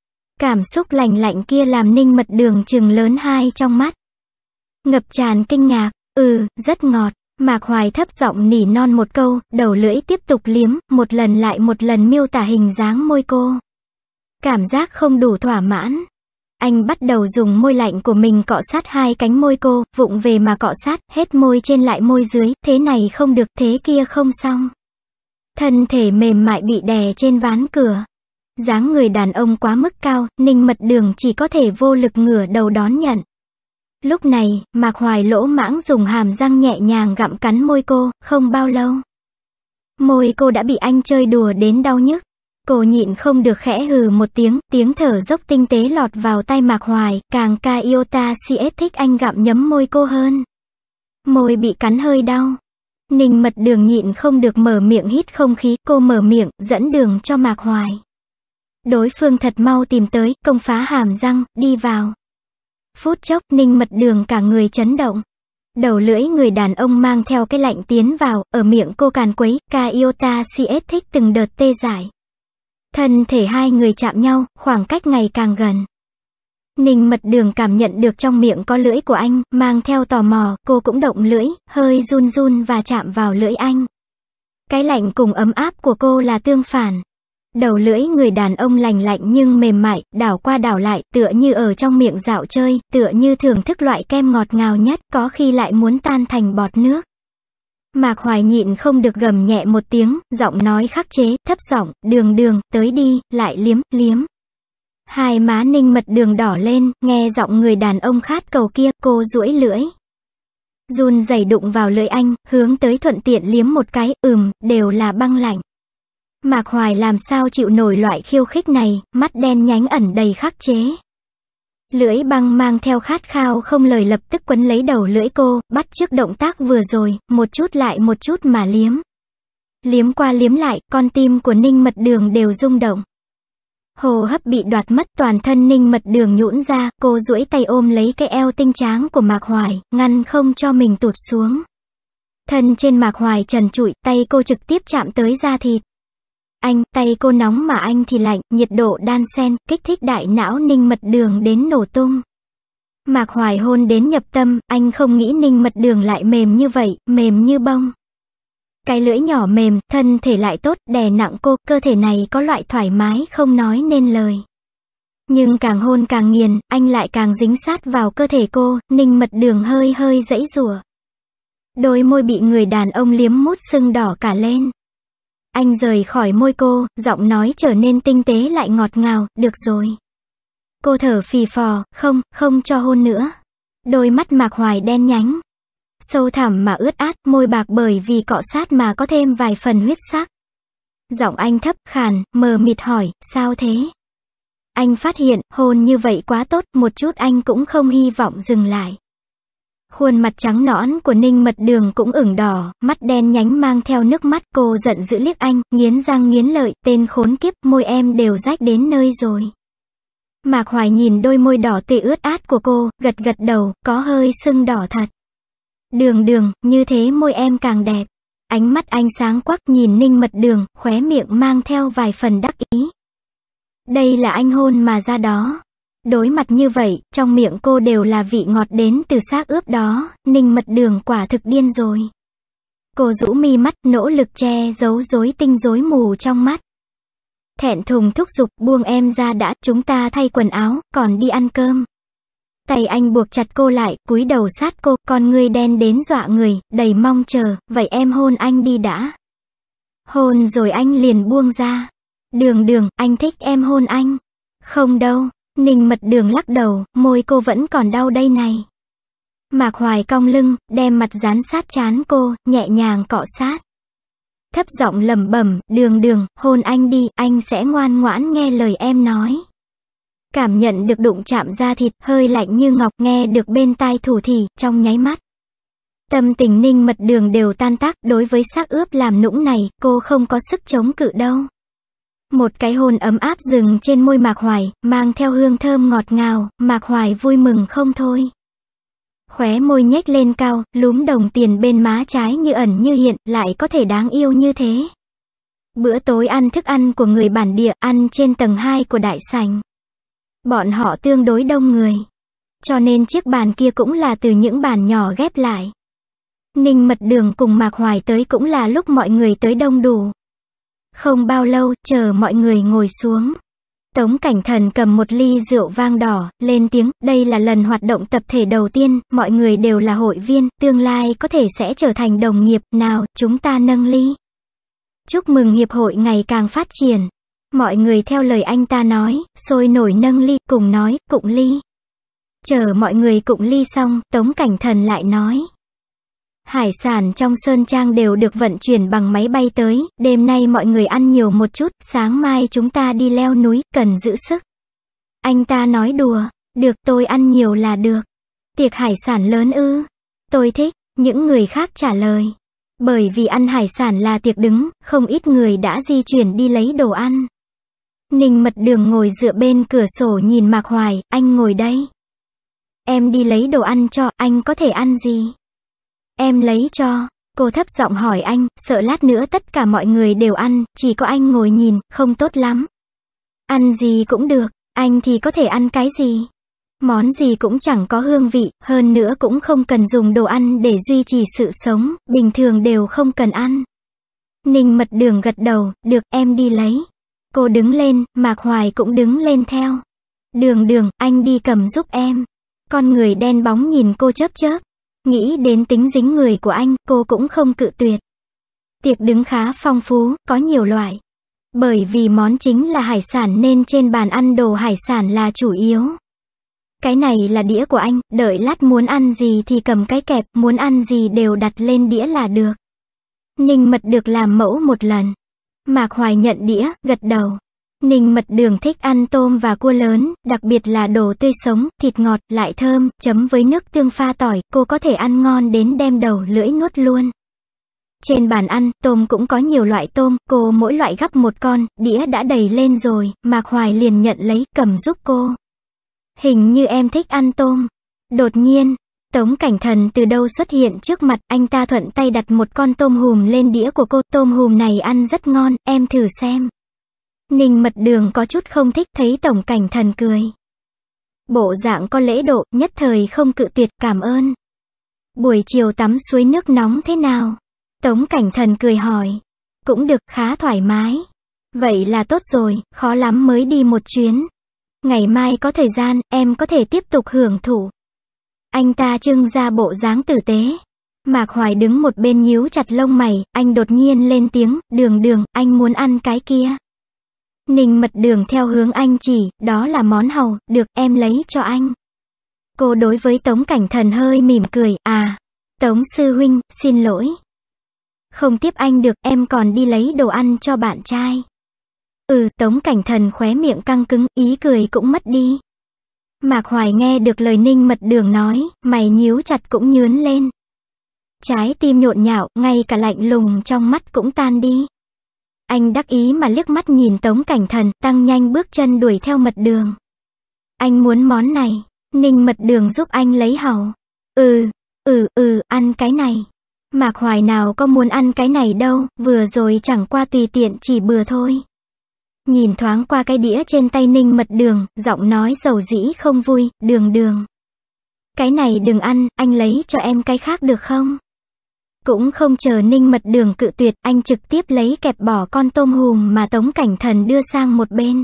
Cảm xúc lạnh lạnh kia làm Ninh Mật Đường trừng lớn hai trong mắt. Ngập tràn kinh ngạc, ừ, rất ngọt. Mạc Hoài thấp giọng nỉ non một câu, đầu lưỡi tiếp tục liếm, một lần lại một lần miêu tả hình dáng môi cô. Cảm giác không đủ thỏa mãn. Anh bắt đầu dùng môi lạnh của mình cọ sát hai cánh môi cô, vụng về mà cọ sát, hết môi trên lại môi dưới, thế này không được, thế kia không xong. Thân thể mềm mại bị đè trên ván cửa. Dáng người đàn ông quá mức cao, Ninh Mật Đường chỉ có thể vô lực ngửa đầu đón nhận. Lúc này, Mạc Hoài lỗ mãng dùng hàm răng nhẹ nhàng gặm cắn môi cô, không bao lâu. Môi cô đã bị anh chơi đùa đến đau nhức. Cô nhịn không được khẽ hừ một tiếng, tiếng thở dốc tinh tế lọt vào tai Mạc Hoài, càng ca iota cs thích anh gặm nhấm môi cô hơn. Môi bị cắn hơi đau. Ninh Mật Đường nhịn không được mở miệng hít không khí, cô mở miệng, dẫn đường cho Mạc Hoài. Đối phương thật mau tìm tới, công phá hàm răng, đi vào. Phút chốc, Ninh Mật Đường cả người chấn động. Đầu lưỡi người đàn ông mang theo cái lạnh tiến vào, ở miệng cô càn quấy, ca iota cs thích từng đợt tê dại. Thân thể hai người chạm nhau, khoảng cách ngày càng gần. Ninh Mật Đường cảm nhận được trong miệng có lưỡi của anh, mang theo tò mò, cô cũng động lưỡi, hơi run run và chạm vào lưỡi anh. Cái lạnh cùng ấm áp của cô là tương phản. Đầu lưỡi người đàn ông lành lạnh nhưng mềm mại, đảo qua đảo lại, tựa như ở trong miệng dạo chơi, tựa như thưởng thức loại kem ngọt ngào nhất, có khi lại muốn tan thành bọt nước. Mạc Hoài nhịn không được gầm nhẹ một tiếng, giọng nói khắc chế, thấp giọng, Đường Đường, tới đi, lại liếm, liếm. Hai má Ninh Mật Đường đỏ lên, nghe giọng người đàn ông khát cầu kia, cô duỗi lưỡi. Run rẩy đụng vào lưỡi anh, hướng tới thuận tiện liếm một cái, ừm, đều là băng lạnh. Mạc Hoài làm sao chịu nổi loại khiêu khích này, mắt đen nhánh ẩn đầy khắc chế. Lưỡi băng mang theo khát khao không lời lập tức quấn lấy đầu lưỡi cô, bắt chước động tác vừa rồi, một chút lại một chút mà liếm. Liếm qua liếm lại, con tim của Ninh Mật Đường đều rung động. Hô hấp bị đoạt mất, toàn thân Ninh Mật Đường nhũn ra, cô duỗi tay ôm lấy cái eo tinh tráng của Mạc Hoài, ngăn không cho mình tụt xuống. Thân trên Mạc Hoài trần trụi, tay cô trực tiếp chạm tới da thịt. Anh, tay cô nóng mà anh thì lạnh, nhiệt độ đan xen, kích thích đại não Ninh Mật Đường đến nổ tung. Mạc Hoài hôn đến nhập tâm, anh không nghĩ Ninh Mật Đường lại mềm như vậy, mềm như bông. Cái lưỡi nhỏ mềm, thân thể lại tốt, đè nặng cô, cơ thể này có loại thoải mái không nói nên lời. Nhưng càng hôn càng nghiền, anh lại càng dính sát vào cơ thể cô, Ninh Mật Đường hơi hơi giãy giụa. Đôi môi bị người đàn ông liếm mút sưng đỏ cả lên. Anh rời khỏi môi cô, giọng nói trở nên tinh tế lại ngọt ngào, được rồi. Cô thở phì phò, không, không cho hôn nữa. Đôi mắt Mạc Hoài đen nhánh. sâu thẳm mà ướt át, môi bạc bởi vì cọ sát mà có thêm vài phần huyết sắc. Giọng anh thấp, khàn, mờ mịt hỏi, sao thế? Anh phát hiện, hôn như vậy quá tốt, một chút anh cũng không hy vọng dừng lại. Khuôn mặt trắng nõn của Ninh Mật Đường cũng ửng đỏ, mắt đen nhánh mang theo nước mắt, cô giận dữ liếc anh, nghiến răng nghiến lợi, tên khốn kiếp, môi em đều rách đến nơi rồi. Mạc Hoài nhìn đôi môi đỏ tươi ướt át của cô, gật gật đầu, có hơi sưng đỏ thật. Đường Đường, như thế môi em càng đẹp. Ánh mắt anh sáng quắc nhìn Ninh Mật Đường, khóe miệng mang theo vài phần đắc ý. Đây là anh hôn mà ra đó. Đối mặt như vậy, trong miệng cô đều là vị ngọt đến từ xác ướp đó, Ninh Mật Đường quả thực điên rồi. Cô rũ mi mắt, nỗ lực che giấu rối tinh rối mù trong mắt. Thẹn thùng thúc giục, buông em ra đã, chúng ta thay quần áo, còn đi ăn cơm. Tay anh buộc chặt cô lại, cúi đầu sát cô, con ngươi đen đến dọa người, đầy mong chờ, vậy em hôn anh đi đã. Hôn rồi anh liền buông ra. Đường Đường, anh thích em hôn anh. Không đâu, Ninh Mật Đường lắc đầu, môi cô vẫn còn đau đây này. Mạc Hoài cong lưng, đem mặt dán sát trán cô, nhẹ nhàng cọ sát. Thấp giọng lẩm bẩm, Đường Đường, hôn anh đi, anh sẽ ngoan ngoãn nghe lời em nói. Cảm nhận được đụng chạm da thịt, hơi lạnh như ngọc, nghe được bên tai thủ thỉ, trong nháy mắt. Tâm tình Ninh Mật Đường đều tan tác, đối với xác ướp làm nũng này, cô không có sức chống cự đâu. Một cái hôn ấm áp dừng trên môi Mạc Hoài, mang theo hương thơm ngọt ngào, Mạc Hoài vui mừng không thôi. Khóe môi nhếch lên cao, lúm đồng tiền bên má trái như ẩn như hiện, lại có thể đáng yêu như thế. Bữa tối ăn thức ăn của người bản địa, ăn trên tầng hai của đại sảnh. Bọn họ tương đối đông người, cho nên chiếc bàn kia cũng là từ những bàn nhỏ ghép lại. Ninh Mật Đường cùng Mạc Hoài tới cũng là lúc mọi người tới đông đủ. Không bao lâu, chờ mọi người ngồi xuống. Tống Cảnh Thần cầm một ly rượu vang đỏ, lên tiếng, đây là lần hoạt động tập thể đầu tiên, mọi người đều là hội viên, tương lai có thể sẽ trở thành đồng nghiệp, nào, chúng ta nâng ly. Chúc mừng hiệp hội ngày càng phát triển. Mọi người theo lời anh ta nói, sôi nổi nâng ly, cùng nói, cụng ly. Chờ mọi người cụng ly xong, Tống Cảnh Thần lại nói. Hải sản trong Sơn Trang đều được vận chuyển bằng máy bay tới, đêm nay mọi người ăn nhiều một chút, sáng mai chúng ta đi leo núi, cần giữ sức. Anh ta nói đùa, được tôi ăn nhiều là được. Tiệc hải sản lớn ư? Tôi thích, những người khác trả lời. Bởi vì ăn hải sản là tiệc đứng, không ít người đã di chuyển đi lấy đồ ăn. Ninh Mật Đường ngồi dựa bên cửa sổ nhìn Mạc Hoài, anh ngồi đây. Em đi lấy đồ ăn cho, anh có thể ăn gì? Em lấy cho. Cô thấp giọng hỏi anh, sợ lát nữa tất cả mọi người đều ăn, chỉ có anh ngồi nhìn, không tốt lắm. Ăn gì cũng được, anh thì có thể ăn cái gì? Món gì cũng chẳng có hương vị, hơn nữa cũng không cần dùng đồ ăn để duy trì sự sống, bình thường đều không cần ăn. Ninh Mật Đường gật đầu, được, em đi lấy. Cô đứng lên, Mạc Hoài cũng đứng lên theo. Đường Đường, anh đi cầm giúp em. Con người đen bóng nhìn cô chớp chớp. Nghĩ đến tính dính người của anh, cô cũng không cự tuyệt. Tiệc đứng khá phong phú, có nhiều loại. Bởi vì món chính là hải sản nên trên bàn ăn đồ hải sản là chủ yếu. Cái này là đĩa của anh, đợi lát muốn ăn gì thì cầm cái kẹp, muốn ăn gì đều đặt lên đĩa là được. Ninh Mật được làm mẫu một lần. Mạc Hoài nhận đĩa, gật đầu. Ninh Mật Đường thích ăn tôm và cua lớn, đặc biệt là đồ tươi sống, thịt ngọt, lại thơm, chấm với nước tương pha tỏi, cô có thể ăn ngon đến đem đầu lưỡi nuốt luôn. Trên bàn ăn, tôm cũng có nhiều loại tôm, cô mỗi loại gắp một con, đĩa đã đầy lên rồi, Mạc Hoài liền nhận lấy, cầm giúp cô. Hình như em thích ăn tôm. Đột nhiên, Tống Cảnh Thần từ đâu xuất hiện trước mặt, anh ta thuận tay đặt một con tôm hùm lên đĩa của cô, tôm hùm này ăn rất ngon, em thử xem. Ninh Mật Đường có chút không thích, thấy Tổng Cảnh Thần cười. Bộ dạng có lễ độ, nhất thời không cự tuyệt, cảm ơn. Buổi chiều tắm suối nước nóng thế nào? Tống Cảnh Thần cười hỏi. Cũng được, khá thoải mái. Vậy là tốt rồi, khó lắm mới đi một chuyến. Ngày mai có thời gian, em có thể tiếp tục hưởng thụ. Anh ta trưng ra bộ dáng tử tế. Mạc Hoài đứng một bên nhíu chặt lông mày, anh đột nhiên lên tiếng, Đường Đường, anh muốn ăn cái kia. Ninh Mật Đường theo hướng anh chỉ, đó là món hàu, được, em lấy cho anh. Cô đối với Tống Cảnh Thần hơi mỉm cười, à, Tống sư huynh, xin lỗi. Không tiếp anh được, em còn đi lấy đồ ăn cho bạn trai. Ừ, Tống Cảnh Thần khóe miệng căng cứng, ý cười cũng mất đi. Mạc Hoài nghe được lời Ninh Mật Đường nói, mày nhíu chặt cũng nhướn lên. Trái tim nhộn nhạo, ngay cả lạnh lùng trong mắt cũng tan đi. Anh đắc ý mà liếc mắt nhìn Tống Cảnh Thần, tăng nhanh bước chân đuổi theo Mật Đường. Anh muốn món này, Ninh Mật Đường giúp anh lấy hầu. Ừ, ừ, ừ, ăn cái này. Mạc Hoài nào có muốn ăn cái này đâu, vừa rồi chẳng qua tùy tiện chỉ bừa thôi. Nhìn thoáng qua cái đĩa trên tay Ninh Mật Đường, giọng nói dầu dĩ không vui, Đường Đường. Cái này đừng ăn, anh lấy cho em cái khác được không? Cũng không chờ Ninh Mật Đường cự tuyệt, anh trực tiếp lấy kẹp bỏ con tôm hùm mà Tống Cảnh Thần đưa sang một bên.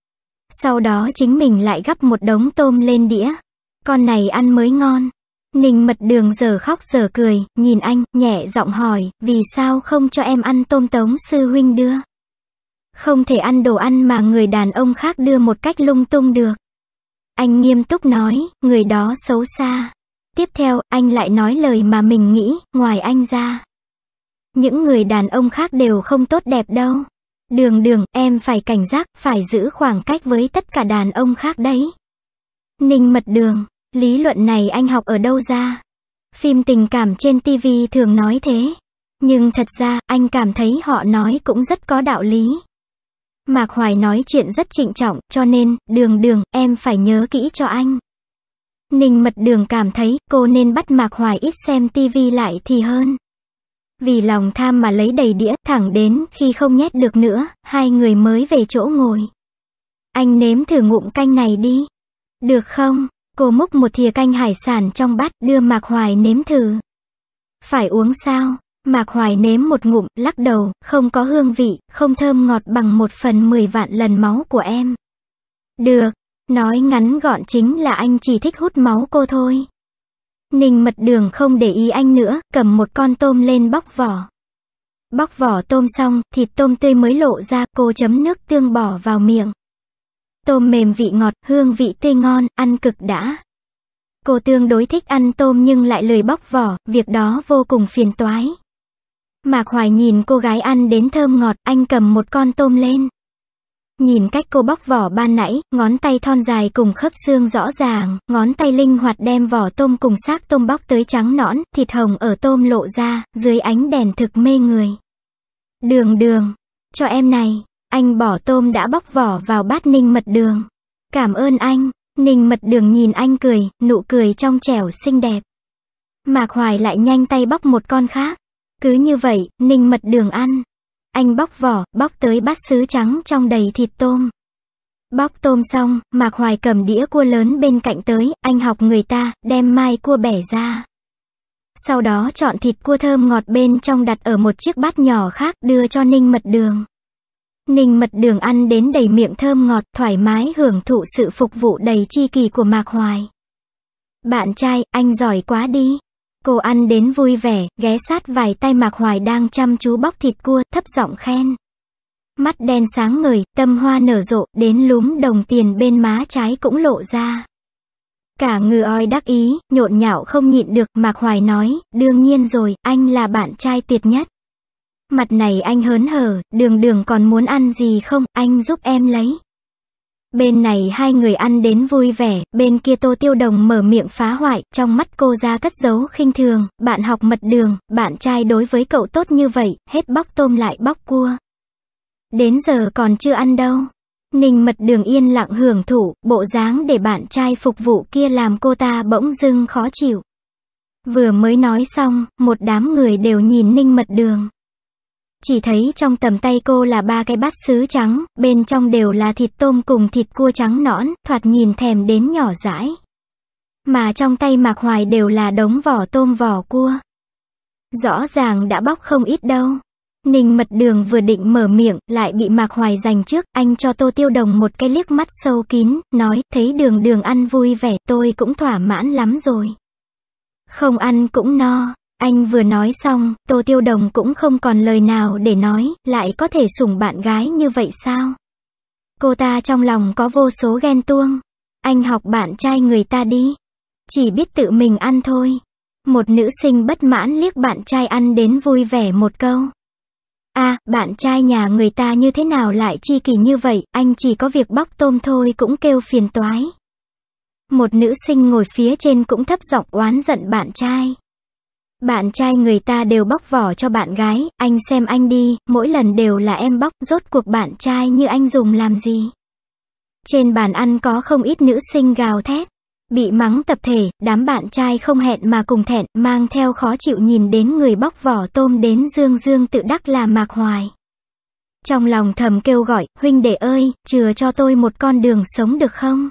Sau đó chính mình lại gắp một đống tôm lên đĩa. Con này ăn mới ngon. Ninh Mật Đường giờ khóc giờ cười, nhìn anh, nhẹ giọng hỏi, vì sao không cho em ăn tôm Tống sư huynh đưa? Không thể ăn đồ ăn mà người đàn ông khác đưa một cách lung tung được. Anh nghiêm túc nói, người đó xấu xa. Tiếp theo, anh lại nói lời mà mình nghĩ, ngoài anh ra. Những người đàn ông khác đều không tốt đẹp đâu. Đường Đường, em phải cảnh giác, phải giữ khoảng cách với tất cả đàn ông khác đấy. Ninh Mật Đường, lý luận này anh học ở đâu ra? Phim tình cảm trên ti vi thường nói thế. Nhưng thật ra, anh cảm thấy họ nói cũng rất có đạo lý. Mạc Hoài nói chuyện rất trịnh trọng, cho nên, Đường Đường, em phải nhớ kỹ cho anh. Ninh Mật Đường cảm thấy cô nên bắt Mạc Hoài ít xem tivi lại thì hơn. Vì lòng tham mà lấy đầy đĩa, thẳng đến khi không nhét được nữa, hai người mới về chỗ ngồi. Anh nếm thử ngụm canh này đi. Được không? Cô múc một thìa canh hải sản trong bát đưa Mạc Hoài nếm thử. Phải uống sao? Mạc Hoài nếm một ngụm, lắc đầu, không có hương vị, không thơm ngọt bằng một phần mười vạn lần máu của em. Được. Nói ngắn gọn chính là anh chỉ thích hút máu cô thôi. Ninh Mật Đường không để ý anh nữa, cầm một con tôm lên bóc vỏ. Bóc vỏ tôm xong, thịt tôm tươi mới lộ ra, cô chấm nước tương bỏ vào miệng. Tôm mềm vị ngọt, hương vị tươi ngon, ăn cực đã. Cô tương đối thích ăn tôm nhưng lại lười bóc vỏ, việc đó vô cùng phiền toái. Mạc Hoài nhìn cô gái ăn đến thơm ngọt, anh cầm một con tôm lên. Nhìn cách cô bóc vỏ ban nãy, ngón tay thon dài cùng khớp xương rõ ràng, ngón tay linh hoạt đem vỏ tôm cùng xác tôm bóc tới trắng nõn, thịt hồng ở tôm lộ ra, dưới ánh đèn thực mê người. Đường Đường, cho em này, anh bỏ tôm đã bóc vỏ vào bát Ninh Mật Đường. Cảm ơn anh, Ninh Mật Đường nhìn anh cười, nụ cười trong trẻo xinh đẹp. Mạc Hoài lại nhanh tay bóc một con khác. Cứ như vậy, Ninh Mật Đường ăn. Anh bóc vỏ, bóc tới bát sứ trắng trong đầy thịt tôm. Bóc tôm xong, Mạc Hoài cầm đĩa cua lớn bên cạnh tới, anh học người ta, đem mai cua bẻ ra. Sau đó chọn thịt cua thơm ngọt bên trong đặt ở một chiếc bát nhỏ khác đưa cho Ninh Mật Đường. Ninh Mật Đường ăn đến đầy miệng thơm ngọt, thoải mái hưởng thụ sự phục vụ đầy chi kỳ của Mạc Hoài. Bạn trai, anh giỏi quá đi. Cô ăn đến vui vẻ, ghé sát vài tay Mạc Hoài đang chăm chú bóc thịt cua, thấp giọng khen. Mắt đen sáng ngời, tâm hoa nở rộ, đến lúm đồng tiền bên má trái cũng lộ ra. Cả ngừ oi đắc ý, nhộn nhạo không nhịn được, Mạc Hoài nói, đương nhiên rồi, anh là bạn trai tuyệt nhất. Mặt này anh hớn hở, Đường Đường còn muốn ăn gì không, anh giúp em lấy. Bên này hai người ăn đến vui vẻ, bên kia Tô Tiêu Đồng mở miệng phá hoại, trong mắt cô ra cất giấu khinh thường, bạn học Mật Đường, bạn trai đối với cậu tốt như vậy, hết bóc tôm lại bóc cua. Đến giờ còn chưa ăn đâu. Ninh Mật Đường yên lặng hưởng thụ, bộ dáng để bạn trai phục vụ kia làm cô ta bỗng dưng khó chịu. Vừa mới nói xong, một đám người đều nhìn Ninh Mật Đường. Chỉ thấy trong tầm tay cô là ba cái bát sứ trắng, bên trong đều là thịt tôm cùng thịt cua trắng nõn, thoạt nhìn thèm đến nhỏ dãi. Mà trong tay Mạc Hoài đều là đống vỏ tôm vỏ cua. Rõ ràng đã bóc không ít đâu. Ninh Mật Đường vừa định mở miệng, lại bị Mạc Hoài giành trước, anh cho Tô Tiêu Đồng một cái liếc mắt sâu kín, nói, thấy Đường Đường ăn vui vẻ, tôi cũng thỏa mãn lắm rồi. Không ăn cũng no. Anh vừa nói xong, Tô Tiêu Đồng cũng không còn lời nào để nói, lại có thể sủng bạn gái như vậy sao? Cô ta trong lòng có vô số ghen tuông. Anh học bạn trai người ta đi. Chỉ biết tự mình ăn thôi. Một nữ sinh bất mãn liếc bạn trai ăn đến vui vẻ một câu. À, bạn trai nhà người ta như thế nào lại chi kỷ như vậy, anh chỉ có việc bóc tôm thôi cũng kêu phiền toái. Một nữ sinh ngồi phía trên cũng thấp giọng oán giận bạn trai. Bạn trai người ta đều bóc vỏ cho bạn gái, anh xem anh đi, mỗi lần đều là em bóc, rốt cuộc bạn trai như anh dùng làm gì. Trên bàn ăn có không ít nữ sinh gào thét. Bị mắng tập thể, đám bạn trai không hẹn mà cùng thẹn, mang theo khó chịu nhìn đến người bóc vỏ tôm đến dương dương tự đắc là Mạc Hoài. Trong lòng thầm kêu gọi, huynh đệ ơi, chừa cho tôi một con đường sống được không?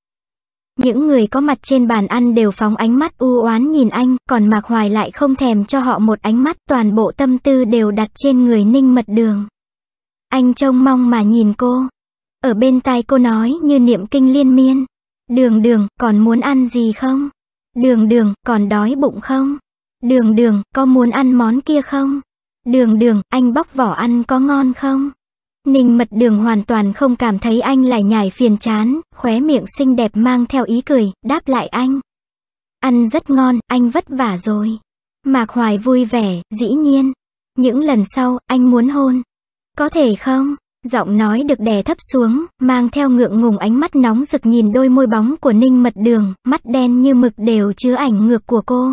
Những người có mặt trên bàn ăn đều phóng ánh mắt u oán nhìn anh, còn Mạc Hoài lại không thèm cho họ một ánh mắt, toàn bộ tâm tư đều đặt trên người Ninh Mật Đường. Anh trông mong mà nhìn cô. Ở bên tai cô nói như niệm kinh liên miên. Đường đường, còn muốn ăn gì không? Đường đường, còn đói bụng không? Đường đường, có muốn ăn món kia không? Đường đường, anh bóc vỏ ăn có ngon không? Ninh Mật Đường hoàn toàn không cảm thấy anh lải nhải phiền chán, khóe miệng xinh đẹp mang theo ý cười, đáp lại anh. Ăn rất ngon, anh vất vả rồi. Mạc Hoài vui vẻ, dĩ nhiên. Những lần sau, anh muốn hôn. Có thể không? Giọng nói được đè thấp xuống, mang theo ngượng ngùng ánh mắt nóng rực nhìn đôi môi bóng của Ninh Mật Đường, mắt đen như mực đều chứa ảnh ngược của cô.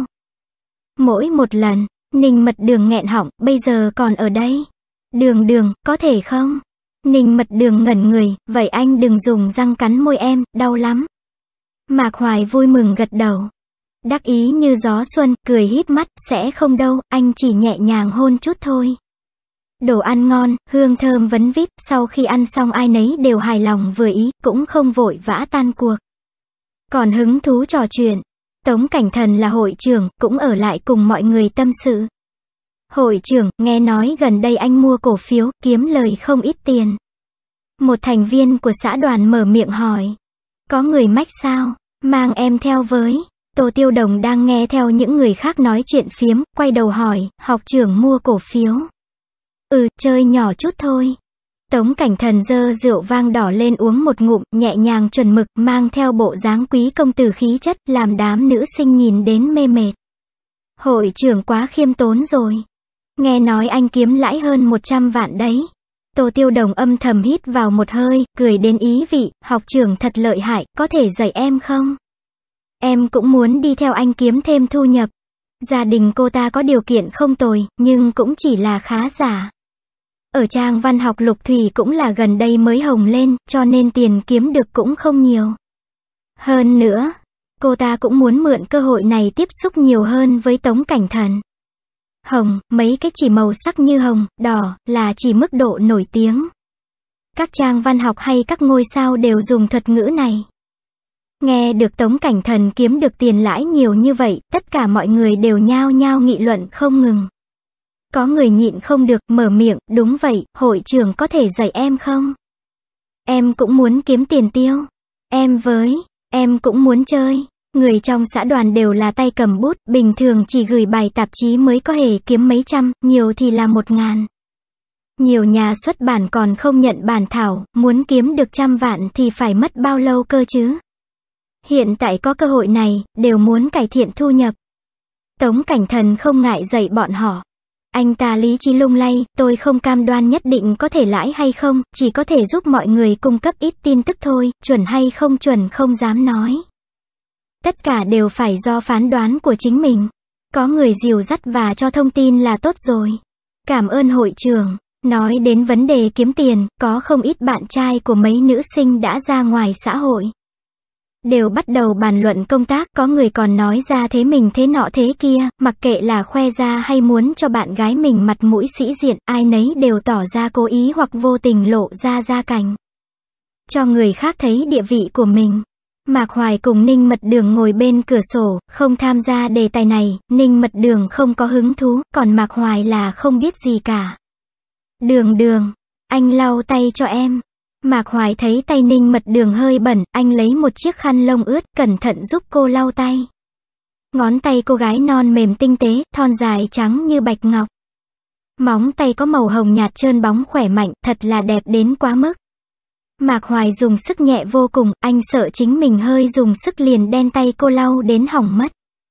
Mỗi một lần, Ninh Mật Đường nghẹn họng, bây giờ còn ở đây. Đường đường, có thể không? Ninh Mật Đường ngẩn người, vậy anh đừng dùng răng cắn môi em, đau lắm. Mạc Hoài vui mừng gật đầu. Đắc ý như gió xuân, cười híp mắt, sẽ không đâu, anh chỉ nhẹ nhàng hôn chút thôi. Đồ ăn ngon, hương thơm vấn vít, sau khi ăn xong ai nấy đều hài lòng vừa ý, cũng không vội vã tan cuộc. Còn hứng thú trò chuyện, Tống Cảnh Thần là hội trưởng, cũng ở lại cùng mọi người tâm sự. Hội trưởng, nghe nói gần đây anh mua cổ phiếu, kiếm lời không ít tiền. Một thành viên của xã đoàn mở miệng hỏi. Có người mách sao? Mang em theo với. Tô Tiêu Đồng đang nghe theo những người khác nói chuyện phiếm, quay đầu hỏi, học trưởng mua cổ phiếu. Ừ, chơi nhỏ chút thôi. Tống Cảnh Thần dơ rượu vang đỏ lên uống một ngụm, nhẹ nhàng chuẩn mực, mang theo bộ dáng quý công tử khí chất, làm đám nữ sinh nhìn đến mê mệt. Hội trưởng quá khiêm tốn rồi. Nghe nói anh kiếm lãi hơn một trăm vạn đấy. Tô Tiêu Đồng âm thầm hít vào một hơi, cười đến ý vị, học trưởng thật lợi hại, có thể dạy em không? Em cũng muốn đi theo anh kiếm thêm thu nhập. Gia đình cô ta có điều kiện không tồi, nhưng cũng chỉ là khá giả. Ở trang văn học Lục Thủy cũng là gần đây mới hồng lên, cho nên tiền kiếm được cũng không nhiều. Hơn nữa, cô ta cũng muốn mượn cơ hội này tiếp xúc nhiều hơn với Tống Cảnh Thần. Hồng, mấy cái chỉ màu sắc như hồng, đỏ, là chỉ mức độ nổi tiếng. Các trang văn học hay các ngôi sao đều dùng thuật ngữ này. Nghe được Tống Cảnh Thần kiếm được tiền lãi nhiều như vậy, tất cả mọi người đều nhao nhao nghị luận không ngừng. Có người nhịn không được, mở miệng, đúng vậy, hội trưởng có thể dạy em không? Em cũng muốn kiếm tiền tiêu. Em với, em cũng muốn chơi. Người trong xã đoàn đều là tay cầm bút, bình thường chỉ gửi bài tạp chí mới có thể kiếm mấy trăm, nhiều thì là một ngàn. Nhiều nhà xuất bản còn không nhận bản thảo, muốn kiếm được trăm vạn thì phải mất bao lâu cơ chứ? Hiện tại có cơ hội này, đều muốn cải thiện thu nhập. Tống Cảnh Thần không ngại dạy bọn họ. Anh ta lý trí lung lay, tôi không cam đoan nhất định có thể lãi hay không, chỉ có thể giúp mọi người cung cấp ít tin tức thôi, chuẩn hay không chuẩn không dám nói. Tất cả đều phải do phán đoán của chính mình. Có người dìu dắt và cho thông tin là tốt rồi. Cảm ơn hội trưởng. Nói đến vấn đề kiếm tiền, có không ít bạn trai của mấy nữ sinh đã ra ngoài xã hội. Đều bắt đầu bàn luận công tác, có người còn nói ra thế mình thế nọ thế kia, mặc kệ là khoe ra hay muốn cho bạn gái mình mặt mũi sĩ diện, ai nấy đều tỏ ra cố ý hoặc vô tình lộ ra gia cảnh. Cho người khác thấy địa vị của mình. Mạc Hoài cùng Ninh Mật Đường ngồi bên cửa sổ, không tham gia đề tài này, Ninh Mật Đường không có hứng thú, còn Mạc Hoài là không biết gì cả. Đường đường, anh lau tay cho em. Mạc Hoài thấy tay Ninh Mật Đường hơi bẩn, anh lấy một chiếc khăn lông ướt, cẩn thận giúp cô lau tay. Ngón tay cô gái non mềm tinh tế, thon dài trắng như bạch ngọc. Móng tay có màu hồng nhạt trơn bóng khỏe mạnh, thật là đẹp đến quá mức. Mạc Hoài dùng sức nhẹ vô cùng, anh sợ chính mình hơi dùng sức liền đen tay cô lau đến hỏng mất.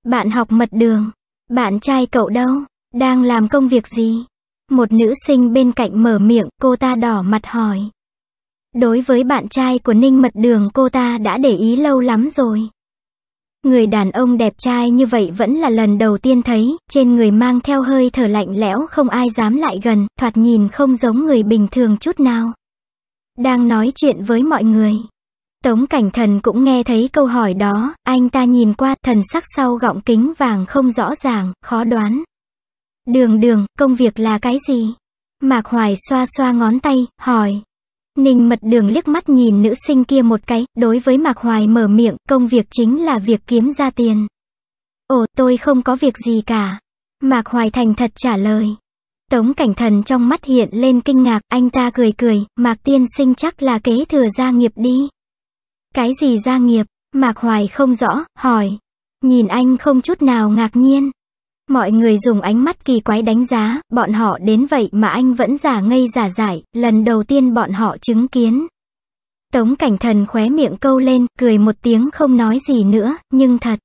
Bạn học mật đường. Bạn trai cậu đâu? Đang làm công việc gì? Một nữ sinh bên cạnh mở miệng, cô ta đỏ mặt hỏi. Đối với bạn trai của Ninh Mật Đường cô ta đã để ý lâu lắm rồi. Người đàn ông đẹp trai như vậy vẫn là lần đầu tiên thấy, trên người mang theo hơi thở lạnh lẽo không ai dám lại gần, thoạt nhìn không giống người bình thường chút nào. Đang nói chuyện với mọi người. Tống Cảnh Thần cũng nghe thấy câu hỏi đó, anh ta nhìn qua, thần sắc sau gọng kính vàng không rõ ràng, khó đoán. Đường Đường, công việc là cái gì? Mạc Hoài xoa xoa ngón tay, hỏi. Ninh Mật Đường liếc mắt nhìn nữ sinh kia một cái, đối với Mạc Hoài mở miệng, công việc chính là việc kiếm ra tiền. Ồ, tôi không có việc gì cả. Mạc Hoài thành thật trả lời. Tống Cảnh Thần trong mắt hiện lên kinh ngạc, anh ta cười cười, Mạc tiên sinh chắc là kế thừa gia nghiệp đi. Cái gì gia nghiệp? Mạc Hoài không rõ, hỏi. Nhìn anh không chút nào ngạc nhiên. Mọi người dùng ánh mắt kỳ quái đánh giá, bọn họ đến vậy mà anh vẫn giả ngây giả dại, lần đầu tiên bọn họ chứng kiến. Tống Cảnh Thần khóe miệng câu lên, cười một tiếng không nói gì nữa, nhưng thật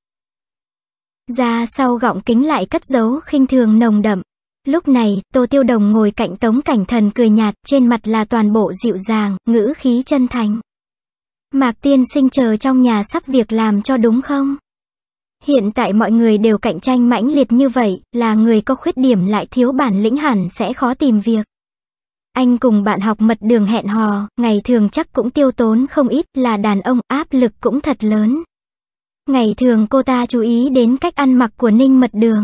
ra sau gọng kính lại cất giấu khinh thường nồng đậm. Lúc này, Tô Tiêu Đồng ngồi cạnh Tống Cảnh Thần cười nhạt, trên mặt là toàn bộ dịu dàng, ngữ khí chân thành. Mạc tiên sinh chờ trong nhà sắp việc làm cho đúng không? Hiện tại mọi người đều cạnh tranh mãnh liệt như vậy, là người có khuyết điểm lại thiếu bản lĩnh hẳn sẽ khó tìm việc. Anh cùng bạn học Mật Đường hẹn hò, ngày thường chắc cũng tiêu tốn không ít, là đàn ông, áp lực cũng thật lớn. Ngày thường cô ta chú ý đến cách ăn mặc của Ninh Mật Đường.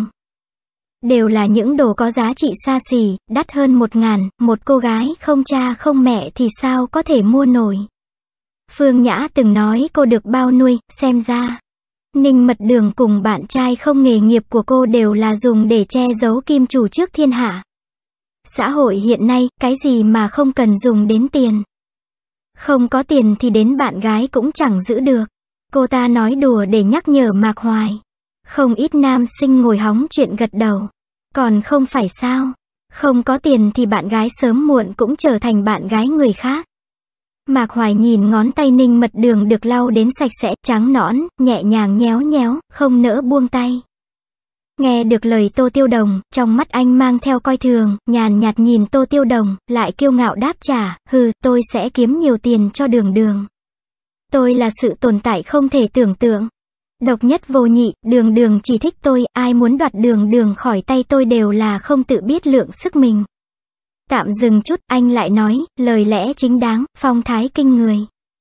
Đều là những đồ có giá trị xa xỉ, đắt hơn một ngàn, một cô gái không cha không mẹ thì sao có thể mua nổi. Phương Nhã từng nói cô được bao nuôi, xem ra Ninh Mật Đường cùng bạn trai không nghề nghiệp của cô đều là dùng để che giấu kim chủ trước thiên hạ. Xã hội hiện nay, cái gì mà không cần dùng đến tiền. Không có tiền thì đến bạn gái cũng chẳng giữ được. Cô ta nói đùa để nhắc nhở Mạc Hoài. Không ít nam sinh ngồi hóng chuyện gật đầu. Còn không phải sao? Không có tiền thì bạn gái sớm muộn cũng trở thành bạn gái người khác. Mạc Hoài nhìn ngón tay Ninh Mật Đường được lau đến sạch sẽ, trắng nõn, nhẹ nhàng nhéo nhéo, không nỡ buông tay. Nghe được lời Tô Tiêu Đồng, trong mắt anh mang theo coi thường, nhàn nhạt nhìn Tô Tiêu Đồng, lại kiêu ngạo đáp trả, hừ, tôi sẽ kiếm nhiều tiền cho Đường Đường. Tôi là sự tồn tại không thể tưởng tượng. Độc nhất vô nhị, Đường Đường chỉ thích tôi, ai muốn đoạt Đường Đường khỏi tay tôi đều là không tự biết lượng sức mình. Tạm dừng chút, anh lại nói, lời lẽ chính đáng, phong thái kinh người.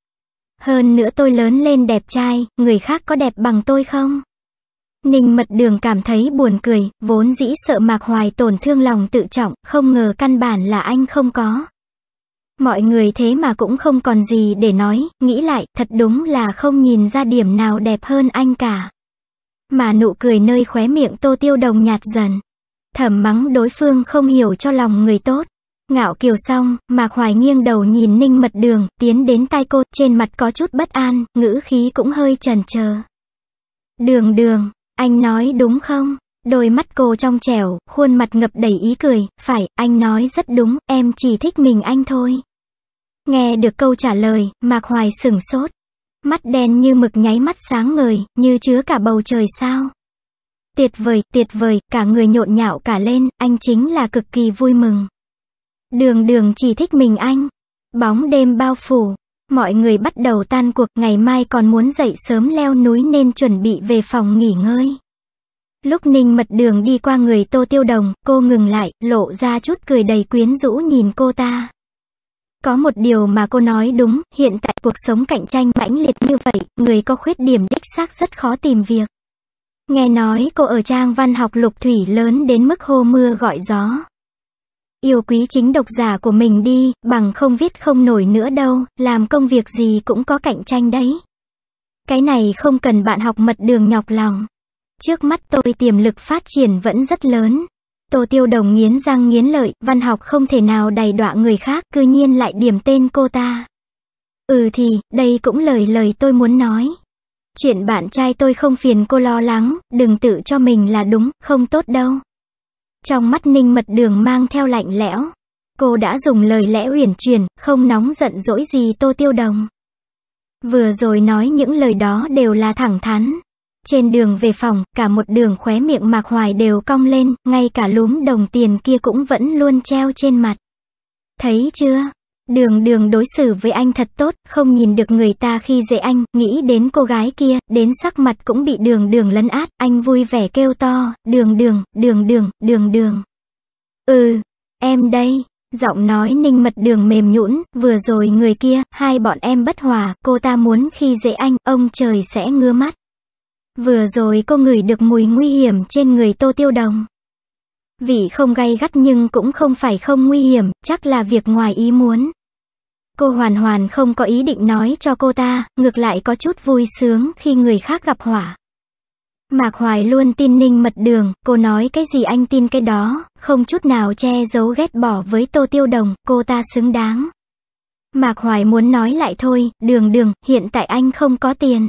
Hơn nữa tôi lớn lên đẹp trai, người khác có đẹp bằng tôi không? Ninh Mật Đường cảm thấy buồn cười, vốn dĩ sợ Mạc Hoài tổn thương lòng tự trọng, không ngờ căn bản là anh không có. Mọi người thế mà cũng không còn gì để nói, nghĩ lại, thật đúng là không nhìn ra điểm nào đẹp hơn anh cả. Mà nụ cười nơi khóe miệng Tô Tiêu Đồng nhạt dần. Thầm mắng đối phương không hiểu cho lòng người tốt. Ngạo kiều xong, Mạc Hoài nghiêng đầu nhìn Ninh Mật Đường, tiến đến tai cô, trên mặt có chút bất an, ngữ khí cũng hơi chần chờ. Đường Đường, anh nói đúng không? Đôi mắt cô trong trẻo, khuôn mặt ngập đầy ý cười, phải, anh nói rất đúng, em chỉ thích mình anh thôi. Nghe được câu trả lời, Mạc Hoài sửng sốt. Mắt đen như mực nháy mắt sáng ngời, như chứa cả bầu trời sao. Tuyệt vời, tuyệt vời, cả người nhộn nhạo cả lên, anh chính là cực kỳ vui mừng. Đường Đường chỉ thích mình anh. Bóng đêm bao phủ, mọi người bắt đầu tan cuộc, ngày mai còn muốn dậy sớm leo núi nên chuẩn bị về phòng nghỉ ngơi. Lúc Ninh Mật Đường đi qua người Tô Tiêu Đồng, cô ngừng lại, lộ ra chút cười đầy quyến rũ nhìn cô ta. Có một điều mà cô nói đúng, hiện tại cuộc sống cạnh tranh mãnh liệt như vậy, người có khuyết điểm đích xác rất khó tìm việc. Nghe nói cô ở trang văn học lục thủy lớn đến mức hô mưa gọi gió. Yêu quý chính độc giả của mình đi, bằng không viết không nổi nữa đâu, làm công việc gì cũng có cạnh tranh đấy. Cái này không cần bạn học Mật Đường nhọc lòng. Trước mắt tôi tiềm lực phát triển vẫn rất lớn. Tô Tiêu Đồng nghiến răng nghiến lợi, văn học không thể nào đày đọa người khác, cư nhiên lại điểm tên cô ta. Ừ thì, đây cũng lời lời tôi muốn nói. Chuyện bạn trai tôi không phiền cô lo lắng, đừng tự cho mình là đúng, không tốt đâu. Trong mắt Ninh Mật Đường mang theo lạnh lẽo. Cô đã dùng lời lẽ uyển chuyển, không nóng giận dỗi gì Tô Tiêu Đồng. Vừa rồi nói những lời đó đều là thẳng thắn. Trên đường về phòng, cả một đường khóe miệng Mạc Hoài đều cong lên, ngay cả lúm đồng tiền kia cũng vẫn luôn treo trên mặt. Thấy chưa? Đường đường đối xử với anh thật tốt, không nhìn được người ta khi dễ anh, nghĩ đến cô gái kia, đến sắc mặt cũng bị đường đường lấn át, anh vui vẻ kêu to, đường đường, đường đường, đường đường. Ừ, em đây. Giọng nói Ninh Mật Đường mềm nhũn, vừa rồi người kia, hai bọn em bất hòa, cô ta muốn khi dễ anh, ông trời sẽ ngứa mắt. Vừa rồi cô ngửi được mùi nguy hiểm trên người Tô Tiêu Đồng. Vị không gay gắt nhưng cũng không phải không nguy hiểm, chắc là việc ngoài ý muốn. Cô hoàn hoàn không có ý định nói cho cô ta, ngược lại có chút vui sướng khi người khác gặp họa. Mạc Hoài luôn tin Ninh Mật Đường, cô nói cái gì anh tin cái đó, không chút nào che giấu ghét bỏ với Tô Tiêu Đồng, cô ta xứng đáng. Mạc Hoài muốn nói lại thôi, đường đường, hiện tại anh không có tiền.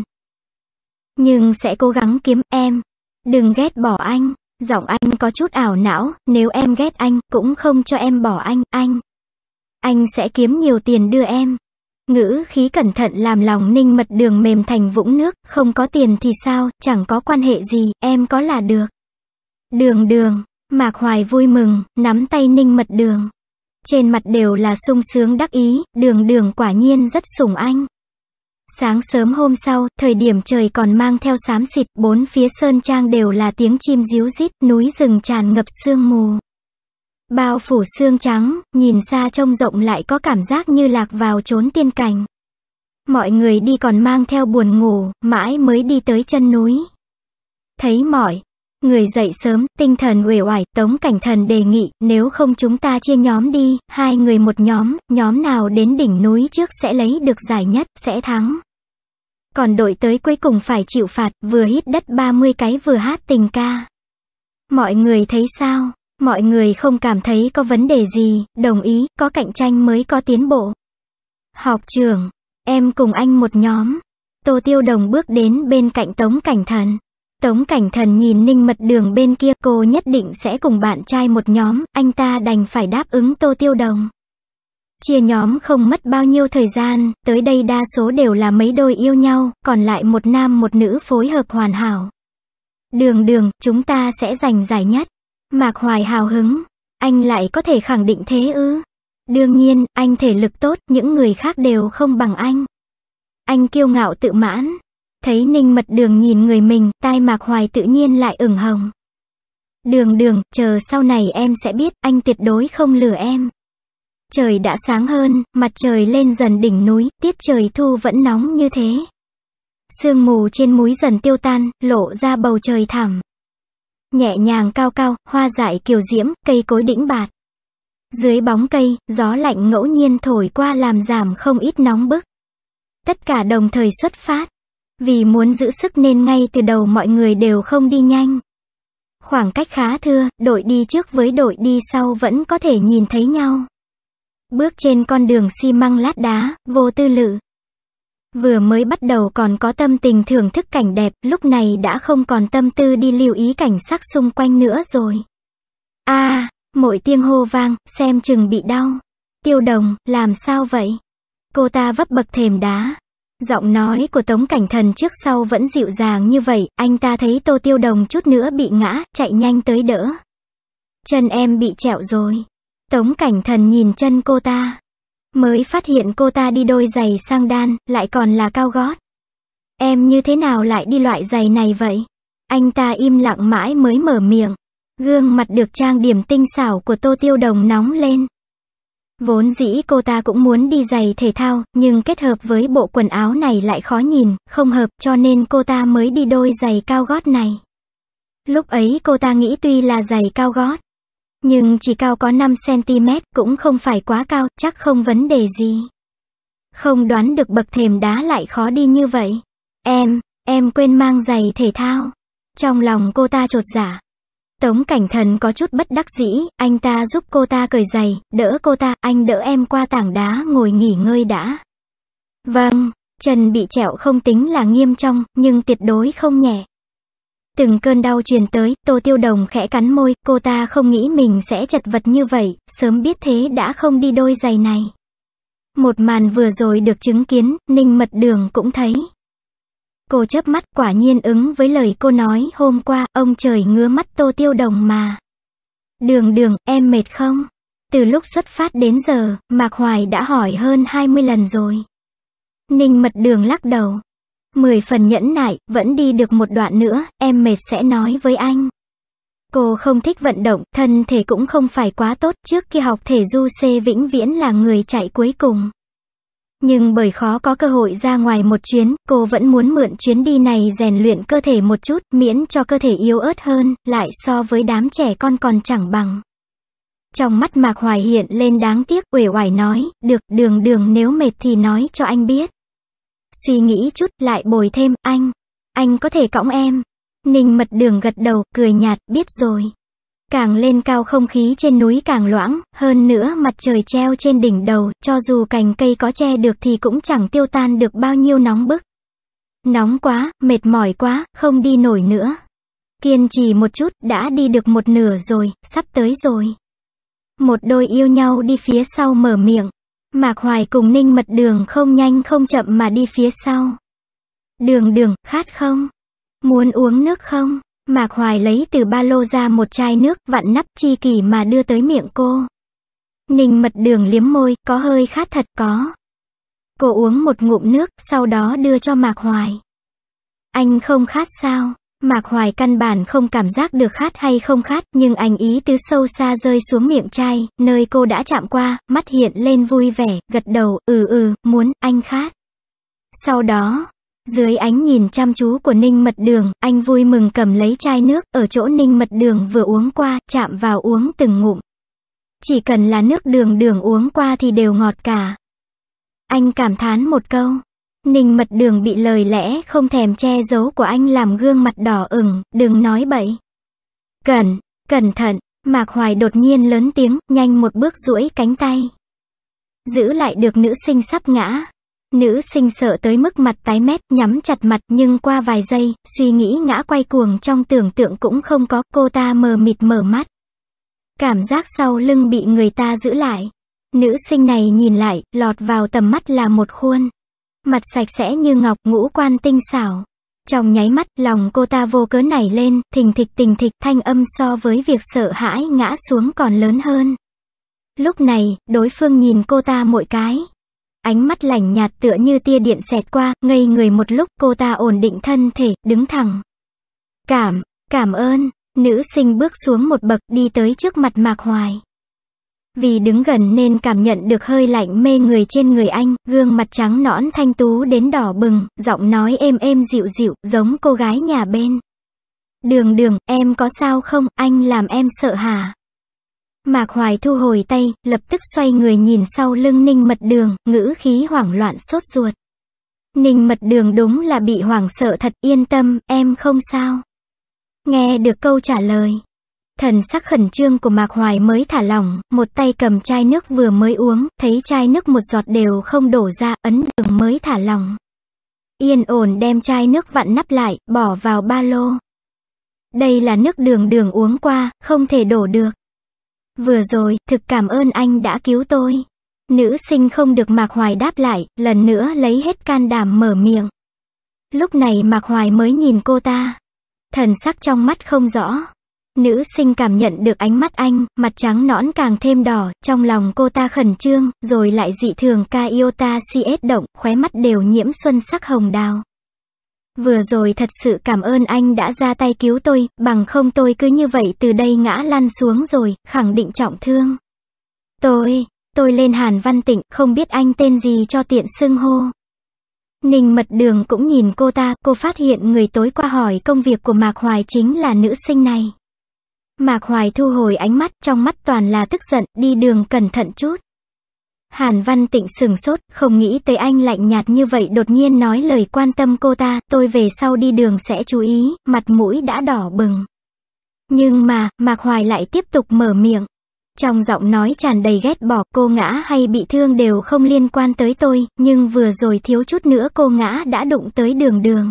Nhưng sẽ cố gắng kiếm em. Đừng ghét bỏ anh. Giọng anh có chút ảo não, nếu em ghét anh, cũng không cho em bỏ anh, anh. Anh sẽ kiếm nhiều tiền đưa em. Ngữ khí cẩn thận làm lòng Ninh Mật Đường mềm thành vũng nước, không có tiền thì sao, chẳng có quan hệ gì, em có là được. Đường đường, Mạc Hoài vui mừng, nắm tay Ninh Mật Đường. Trên mặt đều là sung sướng đắc ý, đường đường quả nhiên rất sủng anh. Sáng sớm hôm sau, thời điểm trời còn mang theo xám xịt, bốn phía sơn trang đều là tiếng chim ríu rít, núi rừng tràn ngập sương mù. Bao phủ sương trắng, nhìn xa trông rộng lại có cảm giác như lạc vào chốn tiên cảnh. Mọi người đi còn mang theo buồn ngủ, mãi mới đi tới chân núi. Thấy mỏi, người dậy sớm, tinh thần uể oải, Tống Cảnh Thần đề nghị, nếu không chúng ta chia nhóm đi, hai người một nhóm, nhóm nào đến đỉnh núi trước sẽ lấy được giải nhất, sẽ thắng. Còn đội tới cuối cùng phải chịu phạt, vừa hít đất ba mươi cái vừa hát tình ca. Mọi người thấy sao? Mọi người không cảm thấy có vấn đề gì, đồng ý, có cạnh tranh mới có tiến bộ. Học trưởng, em cùng anh một nhóm. Tô Tiêu Đồng bước đến bên cạnh Tống Cảnh Thần. Tống Cảnh Thần nhìn Ninh Mật Đường bên kia, cô nhất định sẽ cùng bạn trai một nhóm, anh ta đành phải đáp ứng Tô Tiêu Đồng. Chia nhóm không mất bao nhiêu thời gian, tới đây đa số đều là mấy đôi yêu nhau, còn lại một nam một nữ phối hợp hoàn hảo. Đường đường, chúng ta sẽ giành giải nhất. Mạc Hoài hào hứng, anh lại có thể khẳng định thế ư? Đương nhiên, anh thể lực tốt, những người khác đều không bằng anh. Anh kiêu ngạo tự mãn. Thấy Ninh Mật Đường nhìn người mình, tai Mạc Hoài tự nhiên lại ửng hồng. Đường đường, chờ sau này em sẽ biết, anh tuyệt đối không lừa em. Trời đã sáng hơn, mặt trời lên dần đỉnh núi, tiết trời thu vẫn nóng như thế. Sương mù trên núi dần tiêu tan, lộ ra bầu trời thẳm. Nhẹ nhàng cao cao, hoa dại kiều diễm, cây cối đĩnh bạt. Dưới bóng cây, gió lạnh ngẫu nhiên thổi qua làm giảm không ít nóng bức. Tất cả đồng thời xuất phát. Vì muốn giữ sức nên ngay từ đầu mọi người đều không đi nhanh. Khoảng cách khá thưa, đội đi trước với đội đi sau vẫn có thể nhìn thấy nhau. Bước trên con đường xi măng lát đá, vô tư lự. Vừa mới bắt đầu còn có tâm tình thưởng thức cảnh đẹp, lúc này đã không còn tâm tư đi lưu ý cảnh sắc xung quanh nữa rồi. A, à, mỗi tiếng hô vang, xem chừng bị đau. Tiêu Đồng, làm sao vậy? Cô ta vấp bậc thềm đá. Giọng nói của Tống Cảnh Thần trước sau vẫn dịu dàng như vậy, anh ta thấy Tô Tiêu Đồng chút nữa bị ngã, chạy nhanh tới đỡ. Chân em bị trẹo rồi. Tống Cảnh Thần nhìn chân cô ta. Mới phát hiện cô ta đi đôi giày sang đan, lại còn là cao gót. Em như thế nào lại đi loại giày này vậy? Anh ta im lặng mãi mới mở miệng. Gương mặt được trang điểm tinh xảo của Tô Tiêu Đồng nóng lên. Vốn dĩ cô ta cũng muốn đi giày thể thao, nhưng kết hợp với bộ quần áo này lại khó nhìn, không hợp, cho nên cô ta mới đi đôi giày cao gót này. Lúc ấy cô ta nghĩ tuy là giày cao gót, nhưng chỉ cao có năm xăng ti mét, cũng không phải quá cao, chắc không vấn đề gì. Không đoán được bậc thềm đá lại khó đi như vậy. Em, em quên mang giày thể thao. Trong lòng cô ta chột dạ. Tống Cảnh Thần có chút bất đắc dĩ, anh ta giúp cô ta cởi giày, đỡ cô ta, anh đỡ em qua tảng đá ngồi nghỉ ngơi đã. Vâng, chân bị trẹo không tính là nghiêm trọng, nhưng tuyệt đối không nhẹ. Từng cơn đau truyền tới, Tô Tiêu Đồng khẽ cắn môi, cô ta không nghĩ mình sẽ chật vật như vậy, sớm biết thế đã không đi đôi giày này. Một màn vừa rồi được chứng kiến, Ninh Mật Đường cũng thấy. Cô chớp mắt, quả nhiên ứng với lời cô nói hôm qua, ông trời ngứa mắt Tô Tiêu Đồng mà. Đường Đường, em mệt không? Từ lúc xuất phát đến giờ, Mạc Hoài đã hỏi hơn hai mươi lần rồi. Ninh Mật Đường lắc đầu. Mười phần nhẫn nại, vẫn đi được một đoạn nữa, em mệt sẽ nói với anh. Cô không thích vận động, thân thể cũng không phải quá tốt, trước khi học thể du C vĩnh viễn là người chạy cuối cùng. Nhưng bởi khó có cơ hội ra ngoài một chuyến, cô vẫn muốn mượn chuyến đi này rèn luyện cơ thể một chút, miễn cho cơ thể yếu ớt hơn, lại so với đám trẻ con còn chẳng bằng. Trong mắt Mạc Hoài hiện lên đáng tiếc, uể oải nói, được, Đường Đường nếu mệt thì nói cho anh biết. Suy nghĩ chút, lại bồi thêm, anh, anh có thể cõng em. Ninh Mật Đường gật đầu, cười nhạt, biết rồi. Càng lên cao không khí trên núi càng loãng, hơn nữa mặt trời treo trên đỉnh đầu, cho dù cành cây có che được thì cũng chẳng tiêu tan được bao nhiêu nóng bức. Nóng quá, mệt mỏi quá, không đi nổi nữa. Kiên trì một chút, đã đi được một nửa rồi, sắp tới rồi. Một đôi yêu nhau đi phía sau mở miệng. Mạc Hoài cùng Ninh Mật Đường không nhanh không chậm mà đi phía sau. Đường Đường, khát không? Muốn uống nước không? Mạc Hoài lấy từ ba lô ra một chai nước, vặn nắp chi kỷ mà đưa tới miệng cô. Ninh Mật Đường liếm môi, có hơi khát thật có. Cô uống một ngụm nước, sau đó đưa cho Mạc Hoài. Anh không khát sao? Mạc Hoài căn bản không cảm giác được khát hay không khát, nhưng anh ý tứ sâu xa rơi xuống miệng chai, nơi cô đã chạm qua, mắt hiện lên vui vẻ, gật đầu, ừ ừ, muốn, anh khát. Sau đó, dưới ánh nhìn chăm chú của Ninh Mật Đường, anh vui mừng cầm lấy chai nước, ở chỗ Ninh Mật Đường vừa uống qua, chạm vào uống từng ngụm. Chỉ cần là nước Đường Đường uống qua thì đều ngọt cả. Anh cảm thán một câu. Ninh Mật Đường bị lời lẽ không thèm che giấu của anh làm gương mặt đỏ ửng, đừng nói bậy. Cẩn, cẩn thận, Mạc Hoài đột nhiên lớn tiếng, nhanh một bước duỗi cánh tay. Giữ lại được nữ sinh sắp ngã. Nữ sinh sợ tới mức mặt tái mét, nhắm chặt mặt, nhưng qua vài giây, suy nghĩ ngã quay cuồng trong tưởng tượng cũng không có, cô ta mờ mịt mở mắt. Cảm giác sau lưng bị người ta giữ lại. Nữ sinh này nhìn lại, lọt vào tầm mắt là một khuôn mặt sạch sẽ như ngọc, ngũ quan tinh xảo. Trong nháy mắt, lòng cô ta vô cớ nảy lên, thình thịch thình thịch, thanh âm so với việc sợ hãi ngã xuống còn lớn hơn. Lúc này, đối phương nhìn cô ta mỗi cái. Ánh mắt lạnh nhạt tựa như tia điện xẹt qua, ngây người một lúc, cô ta ổn định thân thể, đứng thẳng. Cảm, cảm ơn, nữ sinh bước xuống một bậc đi tới trước mặt Mạc Hoài. Vì đứng gần nên cảm nhận được hơi lạnh mê người trên người anh, gương mặt trắng nõn thanh tú đến đỏ bừng, giọng nói êm êm dịu dịu, giống cô gái nhà bên. Đường Đường, em có sao không, anh làm em sợ hả? Mạc Hoài thu hồi tay, lập tức xoay người nhìn sau lưng Ninh Mật Đường, ngữ khí hoảng loạn sốt ruột. Ninh Mật Đường đúng là bị hoảng sợ thật, yên tâm, em không sao. Nghe được câu trả lời, thần sắc khẩn trương của Mạc Hoài mới thả lỏng, một tay cầm chai nước vừa mới uống, thấy chai nước một giọt đều không đổ ra, ấn đường mới thả lỏng. Yên ổn đem chai nước vặn nắp lại, bỏ vào ba lô. Đây là nước Đường Đường uống qua, không thể đổ được. Vừa rồi, thực cảm ơn anh đã cứu tôi. Nữ sinh không được Mạc Hoài đáp lại, lần nữa lấy hết can đảm mở miệng. Lúc này Mạc Hoài mới nhìn cô ta. Thần sắc trong mắt không rõ. Nữ sinh cảm nhận được ánh mắt anh, mặt trắng nõn càng thêm đỏ, trong lòng cô ta khẩn trương, rồi lại dị thường ca iota cs động, khóe mắt đều nhiễm xuân sắc hồng đào. Vừa rồi thật sự cảm ơn anh đã ra tay cứu tôi, bằng không tôi cứ như vậy từ đây ngã lăn xuống rồi, khẳng định trọng thương. Tôi, tôi lên Hàn Văn Tịnh, không biết anh tên gì cho tiện xưng hô. Ninh Mật Đường cũng nhìn cô ta, cô phát hiện người tối qua hỏi công việc của Mạc Hoài chính là nữ sinh này. Mạc Hoài thu hồi ánh mắt, trong mắt toàn là tức giận, đi đường cẩn thận chút. Hàn Văn Tịnh sừng sốt, không nghĩ tới anh lạnh nhạt như vậy đột nhiên nói lời quan tâm cô ta, tôi về sau đi đường sẽ chú ý, mặt mũi đã đỏ bừng. Nhưng mà, Mạc Hoài lại tiếp tục mở miệng. Trong giọng nói tràn đầy ghét bỏ, cô ngã hay bị thương đều không liên quan tới tôi, nhưng vừa rồi thiếu chút nữa cô ngã đã đụng tới Đường Đường.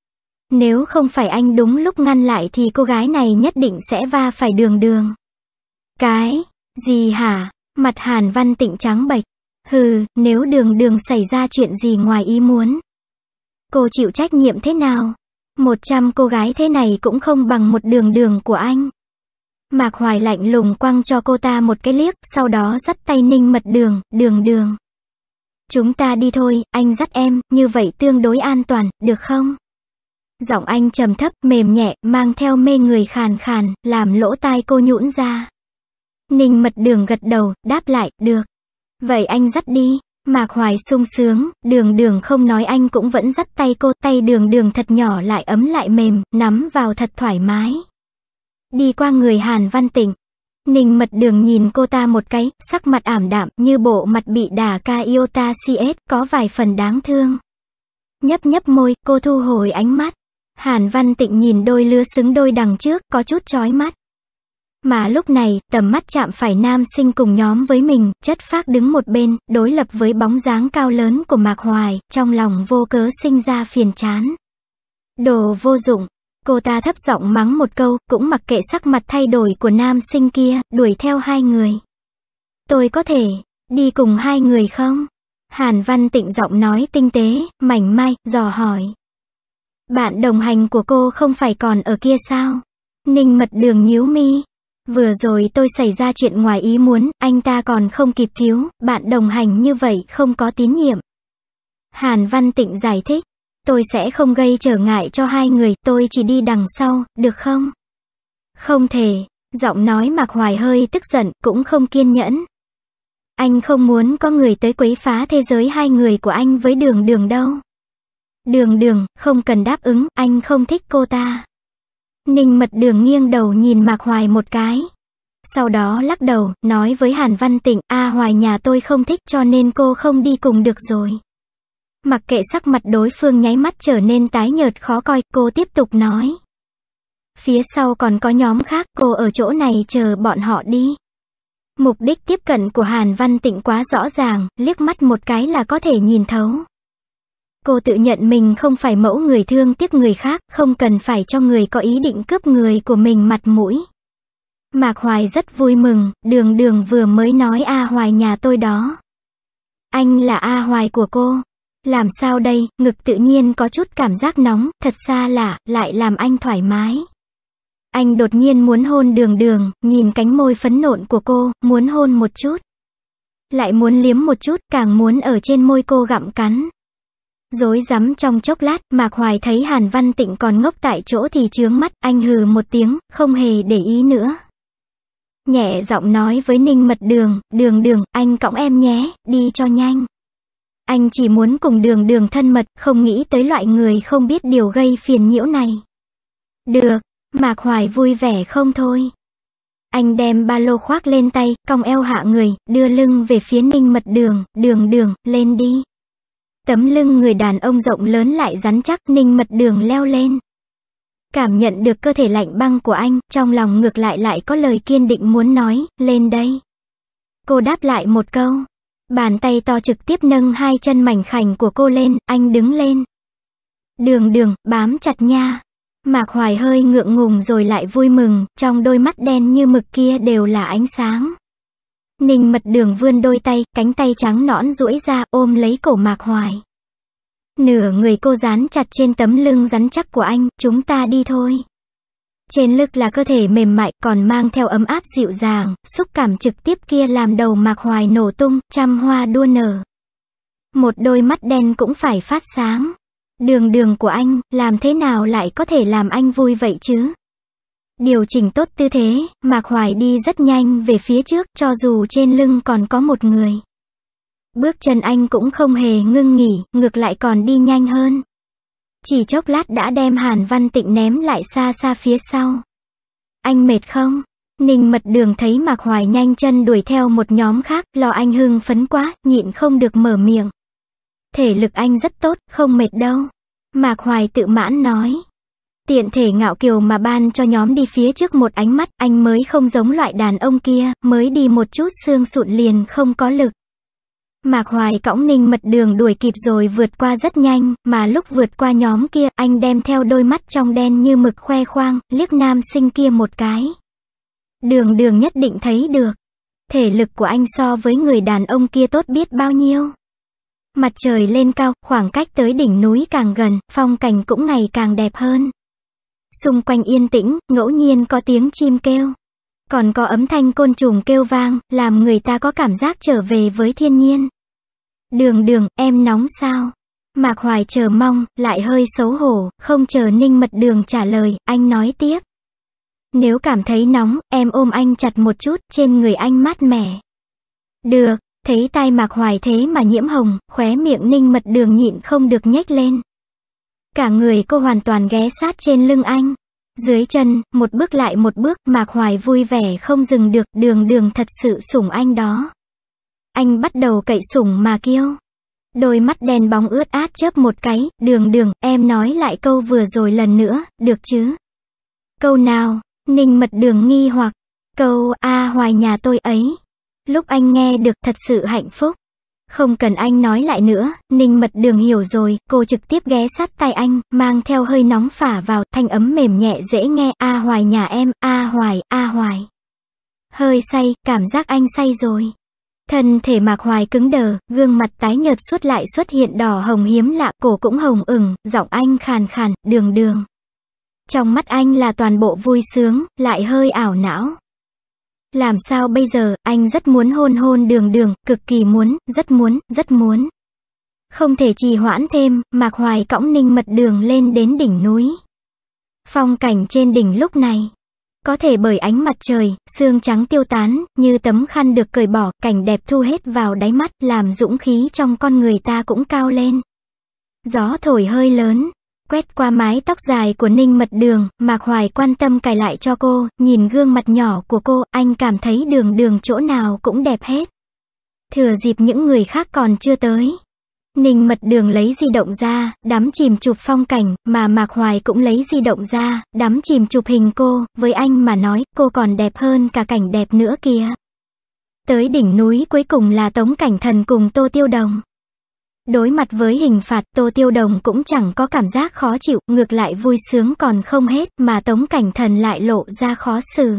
Nếu không phải anh đúng lúc ngăn lại thì cô gái này nhất định sẽ va phải Đường Đường. Cái, gì hả? Mặt Hàn Văn Tịnh trắng bệch. Hừ, nếu Đường Đường xảy ra chuyện gì ngoài ý muốn. Cô chịu trách nhiệm thế nào? Một trăm cô gái thế này cũng không bằng một đường đường của anh. Mạc Hoài lạnh lùng quăng cho cô ta một cái liếc, sau đó dắt tay Ninh Mật Đường, đường đường. Chúng ta đi thôi, anh dắt em, như vậy tương đối an toàn, được không? Giọng anh trầm thấp, mềm nhẹ, mang theo mê người khàn khàn, làm lỗ tai cô nhũn ra. Ninh Mật Đường gật đầu, đáp lại, được. Vậy anh dắt đi. Mạc Hoài sung sướng, đường đường không nói anh cũng vẫn dắt tay cô, tay đường đường thật nhỏ lại ấm lại mềm, nắm vào thật thoải mái. Đi qua người Hàn Văn Tịnh. Ninh Mật Đường nhìn cô ta một cái, sắc mặt ảm đạm, như bộ mặt bị đả ca iota cs, có vài phần đáng thương. Nhấp nhấp môi, cô thu hồi ánh mắt. Hàn Văn Tịnh nhìn đôi lứa xứng đôi đằng trước, có chút chói mắt. Mà lúc này, tầm mắt chạm phải nam sinh cùng nhóm với mình, chất phác đứng một bên, đối lập với bóng dáng cao lớn của Mạc Hoài, trong lòng vô cớ sinh ra phiền chán. Đồ vô dụng. Cô ta thấp giọng mắng một câu, cũng mặc kệ sắc mặt thay đổi của nam sinh kia, đuổi theo hai người. Tôi có thể đi cùng hai người không? Hàn Văn Tịnh giọng nói tinh tế, mảnh mai, dò hỏi. Bạn đồng hành của cô không phải còn ở kia sao? Ninh Mật Đường nhíu mi. Vừa rồi tôi xảy ra chuyện ngoài ý muốn, anh ta còn không kịp cứu, bạn đồng hành như vậy không có tín nhiệm. Hàn Văn Tịnh giải thích. Tôi sẽ không gây trở ngại cho hai người, tôi chỉ đi đằng sau, được không? Không thể. Giọng nói Mạc Hoài hơi tức giận, cũng không kiên nhẫn. Anh không muốn có người tới quấy phá thế giới hai người của anh với đường đường đâu. Đường đường, không cần đáp ứng, anh không thích cô ta. Ninh Mật Đường nghiêng đầu nhìn Mạc Hoài một cái. Sau đó lắc đầu, nói với Hàn Văn Tịnh, A Hoài nhà tôi không thích cho nên cô không đi cùng được rồi. Mặc kệ sắc mặt đối phương nháy mắt trở nên tái nhợt khó coi, cô tiếp tục nói. Phía sau còn có nhóm khác, cô ở chỗ này chờ bọn họ đi. Mục đích tiếp cận của Hàn Văn Tịnh quá rõ ràng, liếc mắt một cái là có thể nhìn thấu. Cô tự nhận mình không phải mẫu người thương tiếc người khác, không cần phải cho người có ý định cướp người của mình mặt mũi. Mạc Hoài rất vui mừng, đường đường vừa mới nói A Hoài nhà tôi đó. Anh là A Hoài của cô. Làm sao đây, ngực tự nhiên có chút cảm giác nóng, thật xa lạ, lại làm anh thoải mái. Anh đột nhiên muốn hôn đường đường, nhìn cánh môi phấn nộn của cô, muốn hôn một chút. Lại muốn liếm một chút, càng muốn ở trên môi cô gặm cắn. Rối rắm trong chốc lát, Mạc Hoài thấy Hàn Văn Tịnh còn ngốc tại chỗ thì chướng mắt, anh hừ một tiếng, không hề để ý nữa. Nhẹ giọng nói với Ninh Mật Đường, đường đường, anh cõng em nhé, đi cho nhanh. Anh chỉ muốn cùng đường đường thân mật, không nghĩ tới loại người không biết điều gây phiền nhiễu này. Được, Mạc Hoài vui vẻ không thôi. Anh đem ba lô khoác lên tay, cong eo hạ người, đưa lưng về phía Ninh Mật Đường, đường đường, lên đi. Tấm lưng người đàn ông rộng lớn lại rắn chắc, Ninh Mật Đường leo lên. Cảm nhận được cơ thể lạnh băng của anh, trong lòng ngược lại lại có lời kiên định muốn nói, lên đây. Cô đáp lại một câu. Bàn tay to trực tiếp nâng hai chân mảnh khảnh của cô lên, anh đứng lên. Đường đường, bám chặt nha. Mạc Hoài hơi ngượng ngùng rồi lại vui mừng, trong đôi mắt đen như mực kia đều là ánh sáng. Ninh Mật Đường vươn đôi tay, cánh tay trắng nõn duỗi ra, ôm lấy cổ Mạc Hoài. Nửa người cô dán chặt trên tấm lưng rắn chắc của anh, chúng ta đi thôi. Trên lưng là cơ thể mềm mại, còn mang theo ấm áp dịu dàng, xúc cảm trực tiếp kia làm đầu Mạc Hoài nổ tung, trăm hoa đua nở. Một đôi mắt đen cũng phải phát sáng. Đường đường của anh, làm thế nào lại có thể làm anh vui vậy chứ? Điều chỉnh tốt tư thế, Mạc Hoài đi rất nhanh về phía trước, cho dù trên lưng còn có một người. Bước chân anh cũng không hề ngưng nghỉ, ngược lại còn đi nhanh hơn. Chỉ chốc lát đã đem Hàn Văn Tịnh ném lại xa xa phía sau. Anh mệt không? Ninh Mật Đường thấy Mạc Hoài nhanh chân đuổi theo một nhóm khác, lo anh hưng phấn quá, nhịn không được mở miệng. Thể lực anh rất tốt, không mệt đâu. Mạc Hoài tự mãn nói. Tiện thể ngạo kiều mà ban cho nhóm đi phía trước một ánh mắt, anh mới không giống loại đàn ông kia, mới đi một chút xương sụn liền không có lực. Mạc Hoài cõng Ninh Mật Đường đuổi kịp rồi vượt qua rất nhanh, mà lúc vượt qua nhóm kia, anh đem theo đôi mắt trong đen như mực khoe khoang, liếc nam sinh kia một cái. Đường đường nhất định thấy được. Thể lực của anh so với người đàn ông kia tốt biết bao nhiêu. Mặt trời lên cao, khoảng cách tới đỉnh núi càng gần, phong cảnh cũng ngày càng đẹp hơn. Xung quanh yên tĩnh, ngẫu nhiên có tiếng chim kêu. Còn có âm thanh côn trùng kêu vang, làm người ta có cảm giác trở về với thiên nhiên. Đường Đường, em nóng sao? Mạc Hoài chờ mong, lại hơi xấu hổ, không chờ Ninh Mật Đường trả lời, anh nói tiếp. Nếu cảm thấy nóng, em ôm anh chặt một chút, trên người anh mát mẻ. Được, thấy tai Mạc Hoài thế mà nhiễm hồng, khóe miệng Ninh Mật Đường nhịn không được nhếch lên. Cả người cô hoàn toàn ghé sát trên lưng anh. Dưới chân, một bước lại một bước, Mạc Hoài vui vẻ không dừng được, Đường Đường thật sự sủng anh đó. Anh bắt đầu cậy sủng mà kêu. Đôi mắt đen bóng ướt át chớp một cái, Đường Đường, em nói lại câu vừa rồi lần nữa, được chứ? Câu nào? Ninh Mật Đường nghi hoặc. Câu, a Hoài nhà tôi ấy. Lúc anh nghe được thật sự hạnh phúc. Không cần anh nói lại nữa, Ninh Mật Đường hiểu rồi, cô trực tiếp ghé sát tai anh, mang theo hơi nóng phả vào, thanh ấm mềm nhẹ dễ nghe, a Hoài nhà em, a Hoài, a Hoài. Hơi say, cảm giác anh say rồi. Thân thể Mạc Hoài cứng đờ, gương mặt tái nhợt suốt lại xuất hiện đỏ hồng hiếm lạ, cổ cũng hồng ửng, giọng anh khàn khàn, Đường Đường. Trong mắt anh là toàn bộ vui sướng, lại hơi ảo não. Làm sao bây giờ, anh rất muốn hôn hôn Đường Đường, cực kỳ muốn, rất muốn, rất muốn. Không thể trì hoãn thêm, Mạc Hoài cõng Ninh Mật Đường lên đến đỉnh núi. Phong cảnh trên đỉnh lúc này, có thể bởi ánh mặt trời, sương trắng tiêu tán, như tấm khăn được cởi bỏ, cảnh đẹp thu hết vào đáy mắt, làm dũng khí trong con người ta cũng cao lên. Gió thổi hơi lớn, quét qua mái tóc dài của Ninh Mật Đường, Mạc Hoài quan tâm cài lại cho cô, nhìn gương mặt nhỏ của cô, anh cảm thấy Đường Đường chỗ nào cũng đẹp hết. Thừa dịp những người khác còn chưa tới, Ninh Mật Đường lấy di động ra, đắm chìm chụp phong cảnh, mà Mạc Hoài cũng lấy di động ra, đắm chìm chụp hình cô, với anh mà nói, cô còn đẹp hơn cả cảnh đẹp nữa kìa. Tới đỉnh núi cuối cùng là Tống Cảnh Thần cùng Tô Tiêu Đồng. Đối mặt với hình phạt, Tô Tiêu Đồng cũng chẳng có cảm giác khó chịu, ngược lại vui sướng còn không hết, mà Tống Cảnh Thần lại lộ ra khó xử.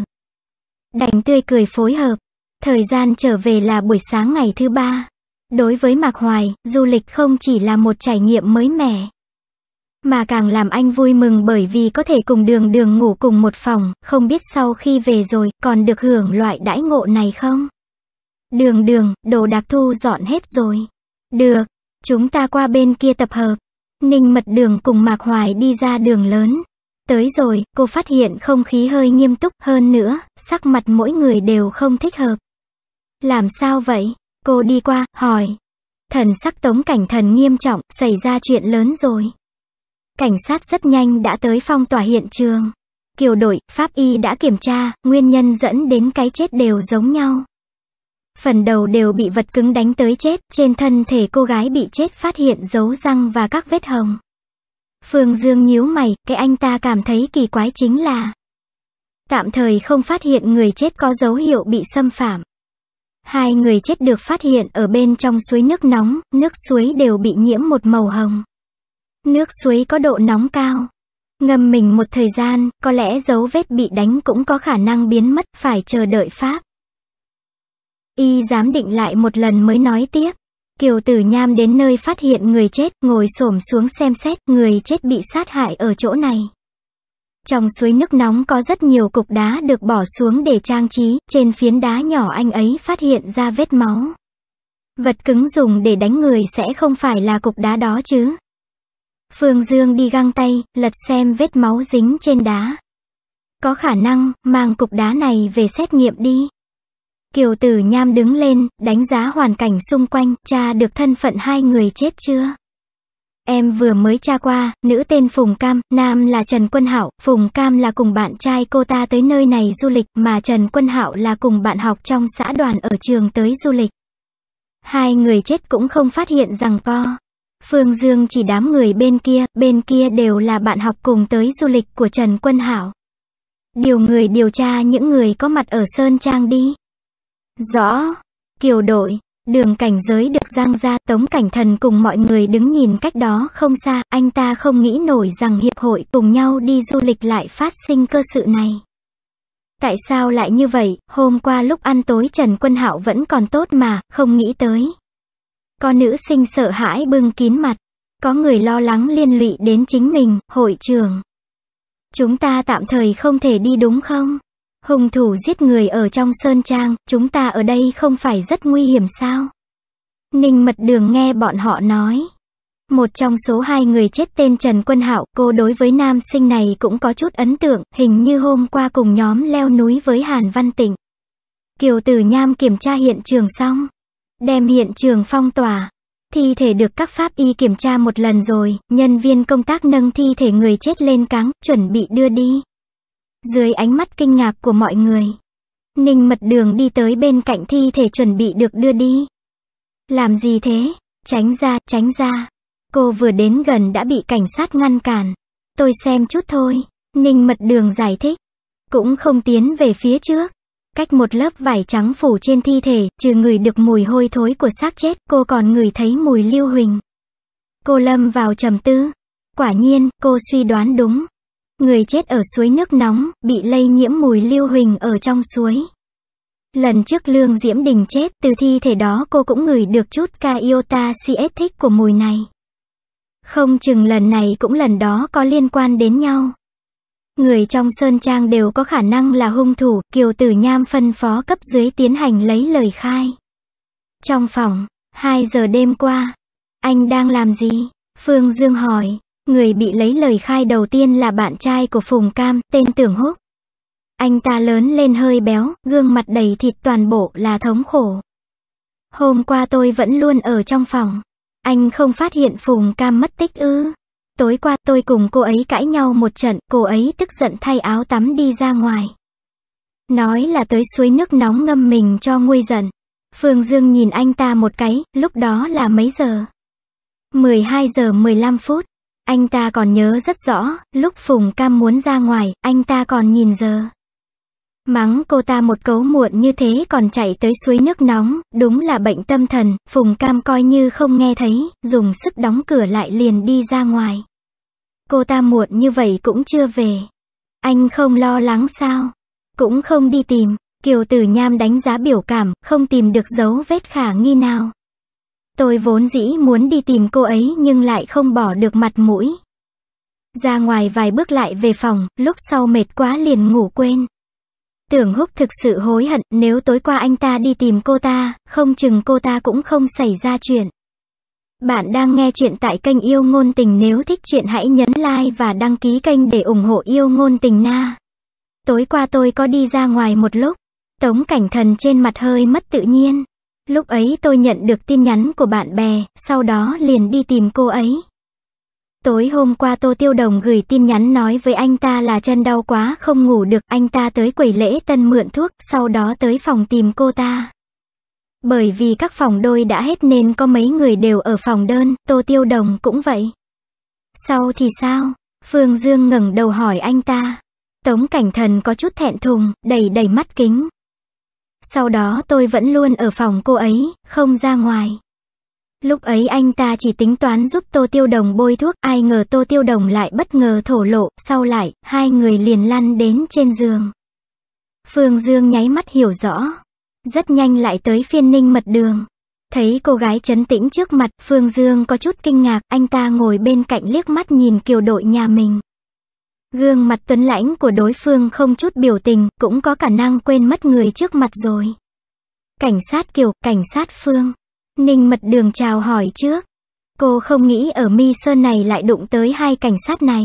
Đành tươi cười phối hợp. Thời gian trở về là buổi sáng ngày thứ ba. Đối với Mạc Hoài, du lịch không chỉ là một trải nghiệm mới mẻ, mà càng làm anh vui mừng bởi vì có thể cùng Đường Đường ngủ cùng một phòng, không biết sau khi về rồi, còn được hưởng loại đãi ngộ này không? Đường Đường, đồ đạc thu dọn hết rồi. Được, chúng ta qua bên kia tập hợp. Ninh Mật Đường cùng Mạc Hoài đi ra đường lớn. Tới rồi, cô phát hiện không khí hơi nghiêm túc hơn nữa, sắc mặt mỗi người đều không thích hợp. Làm sao vậy? Cô đi qua, hỏi. Thần sắc Tống Cảnh Thần nghiêm trọng, xảy ra chuyện lớn rồi. Cảnh sát rất nhanh đã tới phong tỏa hiện trường. Kiều đội, pháp y đã kiểm tra, nguyên nhân dẫn đến cái chết đều giống nhau. Phần đầu đều bị vật cứng đánh tới chết, trên thân thể cô gái bị chết phát hiện dấu răng và các vết hồng. Phương Dương nhíu mày, cái anh ta cảm thấy kỳ quái chính là tạm thời không phát hiện người chết có dấu hiệu bị xâm phạm. Hai người chết được phát hiện ở bên trong suối nước nóng, nước suối đều bị nhiễm một màu hồng. Nước suối có độ nóng cao. Ngâm mình một thời gian, có lẽ dấu vết bị đánh cũng có khả năng biến mất, phải chờ đợi pháp y giám định lại một lần mới nói tiếp. Kiều Tử Nham đến nơi phát hiện người chết, ngồi xổm xuống xem xét, người chết bị sát hại ở chỗ này. Trong suối nước nóng có rất nhiều cục đá được bỏ xuống để trang trí, trên phiến đá nhỏ anh ấy phát hiện ra vết máu. Vật cứng dùng để đánh người sẽ không phải là cục đá đó chứ? Phương Dương đi găng tay, lật xem vết máu dính trên đá. Có khả năng, mang cục đá này về xét nghiệm đi. Kiều Tử Nham đứng lên, đánh giá hoàn cảnh xung quanh, tra được thân phận hai người chết chưa? Em vừa mới tra qua, nữ tên Phùng Cam, nam là Trần Quân Hạo, Phùng Cam là cùng bạn trai cô ta tới nơi này du lịch, mà Trần Quân Hạo là cùng bạn học trong xã đoàn ở trường tới du lịch. Hai người chết cũng không phát hiện rằng co. Phương Dương chỉ đám người bên kia, bên kia đều là bạn học cùng tới du lịch của Trần Quân Hạo. Điều người điều tra những người có mặt ở Sơn Trang đi. Rõ. Kiều đội. Đường cảnh giới được giang ra, Tống Cảnh Thần cùng mọi người đứng nhìn cách đó không xa, anh ta không nghĩ nổi rằng hiệp hội cùng nhau đi du lịch lại phát sinh cơ sự này. Tại sao lại như vậy, hôm qua lúc ăn tối Trần Quân Hạo vẫn còn tốt mà, không nghĩ tới. Có nữ sinh sợ hãi bưng kín mặt. Có người lo lắng liên lụy đến chính mình, hội trưởng. Chúng ta tạm thời không thể đi đúng không? Hung thủ giết người ở trong sơn trang, chúng ta ở đây không phải rất nguy hiểm sao? Ninh Mật Đường nghe bọn họ nói. Một trong số hai người chết tên Trần Quân Hạo, cô đối với nam sinh này cũng có chút ấn tượng, hình như hôm qua cùng nhóm leo núi với Hàn Văn Tịnh. Kiều Tử Nham kiểm tra hiện trường xong, đem hiện trường phong tỏa. Thi thể được các pháp y kiểm tra một lần rồi, nhân viên công tác nâng thi thể người chết lên cáng, chuẩn bị đưa đi. Dưới ánh mắt kinh ngạc của mọi người, Ninh Mật Đường đi tới bên cạnh thi thể chuẩn bị được đưa đi. Làm gì thế? Tránh ra, tránh ra. Cô vừa đến gần đã bị cảnh sát ngăn cản. Tôi xem chút thôi, Ninh Mật Đường giải thích. Cũng không tiến về phía trước. Cách một lớp vải trắng phủ trên thi thể, trừ ngửi được mùi hôi thối của xác chết, cô còn ngửi thấy mùi lưu huỳnh. Cô lâm vào trầm tư. Quả nhiên, cô suy đoán đúng. Người chết ở suối nước nóng, bị lây nhiễm mùi lưu huỳnh ở trong suối. Lần trước Lương Diễm Đình chết, từ thi thể đó cô cũng ngửi được chút iota thích của mùi này. Không chừng lần này cũng lần đó có liên quan đến nhau. Người trong sơn trang đều có khả năng là hung thủ, Kiều Tử Nham phân phó cấp dưới tiến hành lấy lời khai. Trong phòng, hai giờ đêm qua, anh đang làm gì? Phương Dương hỏi. Người bị lấy lời khai đầu tiên là bạn trai của Phùng Cam, tên Tưởng Húc. Anh ta lớn lên hơi béo, gương mặt đầy thịt, toàn bộ là thống khổ. Hôm qua tôi vẫn luôn ở trong phòng. Anh không phát hiện Phùng Cam mất tích ư? Tối qua tôi cùng cô ấy cãi nhau một trận, cô ấy tức giận thay áo tắm đi ra ngoài. Nói là tới suối nước nóng ngâm mình cho nguôi giận. Phương Dương nhìn anh ta một cái, lúc đó là mấy giờ? mười hai giờ mười lăm phút. Anh ta còn nhớ rất rõ, lúc Phùng Cam muốn ra ngoài, anh ta còn nhìn giờ. Mắng cô ta một cấu muộn như thế còn chạy tới suối nước nóng, đúng là bệnh tâm thần. Phùng Cam coi như không nghe thấy, dùng sức đóng cửa lại liền đi ra ngoài. Cô ta muộn như vậy cũng chưa về. Anh không lo lắng sao? Cũng không đi tìm. Kiều Tử Nham đánh giá biểu cảm, không tìm được dấu vết khả nghi nào. Tôi vốn dĩ muốn đi tìm cô ấy nhưng lại không bỏ được mặt mũi. Ra ngoài vài bước lại về phòng, lúc sau mệt quá liền ngủ quên. Tưởng Húc thực sự hối hận, nếu tối qua anh ta đi tìm cô ta, không chừng cô ta cũng không xảy ra chuyện. Bạn đang nghe chuyện tại kênh Yêu Ngôn Tình, nếu thích chuyện hãy nhấn like và đăng ký kênh để ủng hộ Yêu Ngôn Tình na. Tối qua tôi có đi ra ngoài một lúc, Tống Cảnh Thần trên mặt hơi mất tự nhiên. Lúc ấy tôi nhận được tin nhắn của bạn bè, sau đó liền đi tìm cô ấy. Tối hôm qua Tô Tiêu Đồng gửi tin nhắn nói với anh ta là chân đau quá không ngủ được, anh ta tới quầy lễ tân mượn thuốc, sau đó tới phòng tìm cô ta. Bởi vì các phòng đôi đã hết nên có mấy người đều ở phòng đơn, Tô Tiêu Đồng cũng vậy. Sau thì sao? Phương Dương ngẩng đầu hỏi anh ta. Tống Cảnh Thần có chút thẹn thùng, đầy đầy mắt kính. Sau đó tôi vẫn luôn ở phòng cô ấy, không ra ngoài. Lúc ấy anh ta chỉ tính toán giúp Tô Tiêu Đồng bôi thuốc, ai ngờ Tô Tiêu Đồng lại bất ngờ thổ lộ, sau lại, hai người liền lăn đến trên giường. Phương Dương nháy mắt hiểu rõ. Rất nhanh lại tới phiên Ninh Mật Đường. Thấy cô gái trấn tĩnh trước mặt, Phương Dương có chút kinh ngạc, anh ta ngồi bên cạnh liếc mắt nhìn Kiều đội nhà mình. Gương mặt tuấn lãnh của đối phương không chút biểu tình, cũng có khả năng quên mất người trước mặt rồi. Cảnh sát Kiều, cảnh sát Phương. Ninh Mật Đường chào hỏi trước. Cô không nghĩ ở Mi Sơn này lại đụng tới hai cảnh sát này.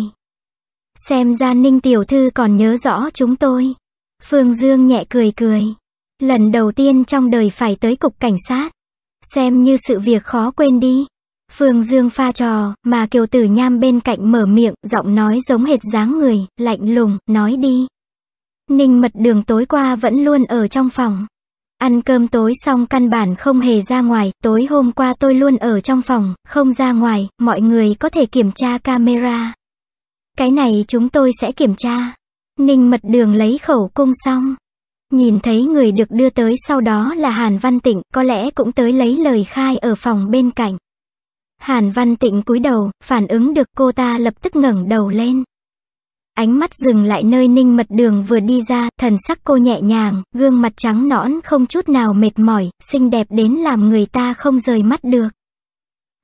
Xem ra Ninh tiểu thư còn nhớ rõ chúng tôi. Phương Dương nhẹ cười cười. Lần đầu tiên trong đời phải tới cục cảnh sát. Xem như sự việc khó quên đi. Phương Dương pha trò, mà Kiều Tử Nham bên cạnh mở miệng, giọng nói giống hệt dáng người, lạnh lùng, nói đi. Ninh Mật Đường tối qua vẫn luôn ở trong phòng. Ăn cơm tối xong căn bản không hề ra ngoài, tối hôm qua tôi luôn ở trong phòng, không ra ngoài, mọi người có thể kiểm tra camera. Cái này chúng tôi sẽ kiểm tra. Ninh Mật Đường lấy khẩu cung xong. Nhìn thấy người được đưa tới sau đó là Hàn Văn Tịnh, có lẽ cũng tới lấy lời khai ở phòng bên cạnh. Hàn Văn Tịnh cúi đầu, phản ứng được cô ta lập tức ngẩng đầu lên. Ánh mắt dừng lại nơi Ninh Mật Đường vừa đi ra, thần sắc cô nhẹ nhàng, gương mặt trắng nõn không chút nào mệt mỏi, xinh đẹp đến làm người ta không rời mắt được.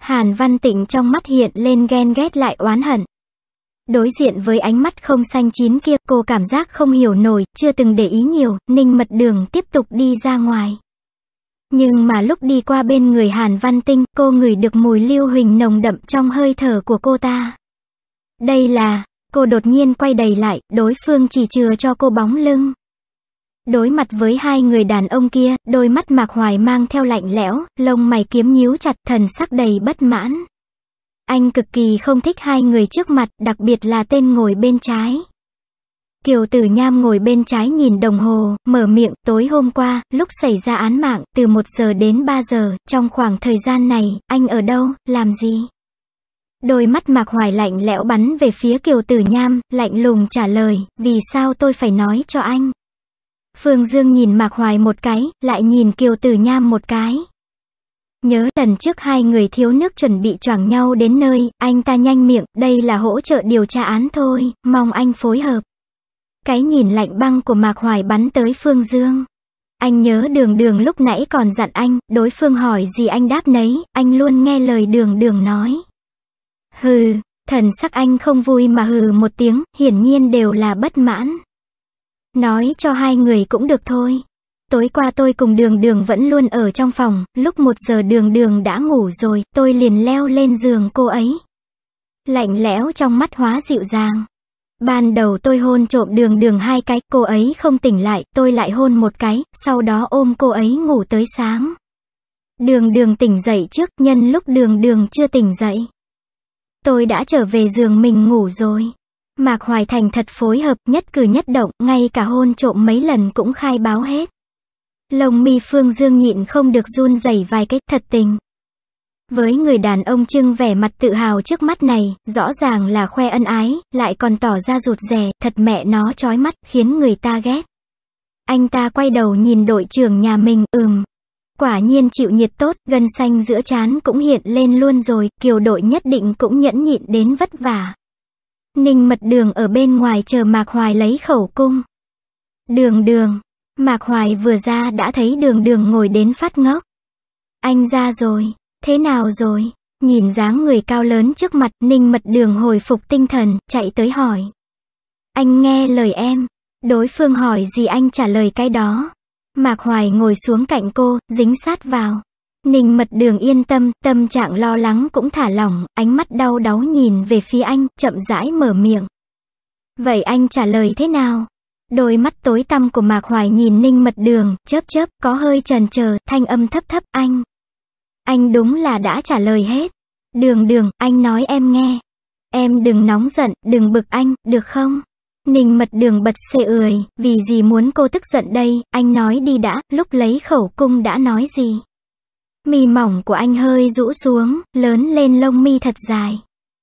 Hàn Văn Tịnh trong mắt hiện lên ghen ghét lại oán hận. Đối diện với ánh mắt không xanh chín kia, cô cảm giác không hiểu nổi, chưa từng để ý nhiều, Ninh Mật Đường tiếp tục đi ra ngoài. Nhưng mà lúc đi qua bên người Hàn Văn Tịnh, cô ngửi được mùi Lưu Huỳnh nồng đậm trong hơi thở của cô ta. Đây là, cô đột nhiên quay đầy lại, đối phương chỉ chừa cho cô bóng lưng. Đối mặt với hai người đàn ông kia, đôi mắt Mạc Hoài mang theo lạnh lẽo, lông mày kiếm nhíu chặt, thần sắc đầy bất mãn. Anh cực kỳ không thích hai người trước mặt, đặc biệt là tên ngồi bên trái. Kiều Tử Nham ngồi bên trái nhìn đồng hồ, mở miệng, tối hôm qua, lúc xảy ra án mạng, từ một giờ đến ba giờ, trong khoảng thời gian này, anh ở đâu, làm gì? Đôi mắt Mạc Hoài lạnh lẽo bắn về phía Kiều Tử Nham, lạnh lùng trả lời, vì sao tôi phải nói cho anh? Phương Dương nhìn Mạc Hoài một cái, lại nhìn Kiều Tử Nham một cái. Nhớ lần trước hai người thiếu nước chuẩn bị choảng nhau đến nơi, anh ta nhanh miệng, đây là hỗ trợ điều tra án thôi, mong anh phối hợp. Cái nhìn lạnh băng của Mạc Hoài bắn tới Phương Dương. Anh nhớ Đường Đường lúc nãy còn dặn anh, đối phương hỏi gì anh đáp nấy, anh luôn nghe lời Đường Đường nói. Hừ, thần sắc anh không vui mà hừ một tiếng, hiển nhiên đều là bất mãn. Nói cho hai người cũng được thôi. Tối qua tôi cùng Đường Đường vẫn luôn ở trong phòng, lúc một giờ Đường Đường đã ngủ rồi, tôi liền leo lên giường cô ấy. Lạnh lẽo trong mắt hóa dịu dàng. Ban đầu tôi hôn trộm Đường Đường hai cái, cô ấy không tỉnh lại, tôi lại hôn một cái, sau đó ôm cô ấy ngủ tới sáng. Đường Đường tỉnh dậy trước, nhân lúc Đường Đường chưa tỉnh dậy. Tôi đã trở về giường mình ngủ rồi. Mạc Hoài thành thật phối hợp, nhất cử nhất động, ngay cả hôn trộm mấy lần cũng khai báo hết. Lông mi Phương Dương nhịn không được run rẩy vài cái, thật tình. Với người đàn ông trưng vẻ mặt tự hào trước mắt này, rõ ràng là khoe ân ái, lại còn tỏ ra rụt rè, thật mẹ nó chói mắt, khiến người ta ghét. Anh ta quay đầu nhìn đội trưởng nhà mình, ừm. Quả nhiên chịu nhiệt tốt, gân xanh giữa trán cũng hiện lên luôn rồi, Kiều đội nhất định cũng nhẫn nhịn đến vất vả. Ninh Mật Đường ở bên ngoài chờ Mạc Hoài lấy khẩu cung. Đường Đường. Mạc Hoài vừa ra đã thấy Đường Đường ngồi đến phát ngốc. Anh ra rồi, thế nào rồi? Nhìn dáng người cao lớn trước mặt, Ninh Mật Đường hồi phục tinh thần, chạy tới hỏi. Anh nghe lời em. Đối phương hỏi gì anh trả lời cái đó. Mạc Hoài ngồi xuống cạnh cô, dính sát vào. Ninh Mật Đường yên tâm, tâm trạng lo lắng cũng thả lỏng, ánh mắt đau đáu nhìn về phía anh, chậm rãi mở miệng. Vậy anh trả lời thế nào? Đôi mắt tối tăm của Mạc Hoài nhìn Ninh Mật Đường, chớp chớp, có hơi chần chờ, thanh âm thấp thấp, anh. Anh đúng là đã trả lời hết. Đường Đường, anh nói em nghe. Em đừng nóng giận, đừng bực anh, được không? Ninh Mật Đường bật xệ ười, vì gì muốn cô tức giận đây, anh nói đi đã, lúc lấy khẩu cung đã nói gì? Mi mỏng của anh hơi rũ xuống, lớn lên lông mi thật dài.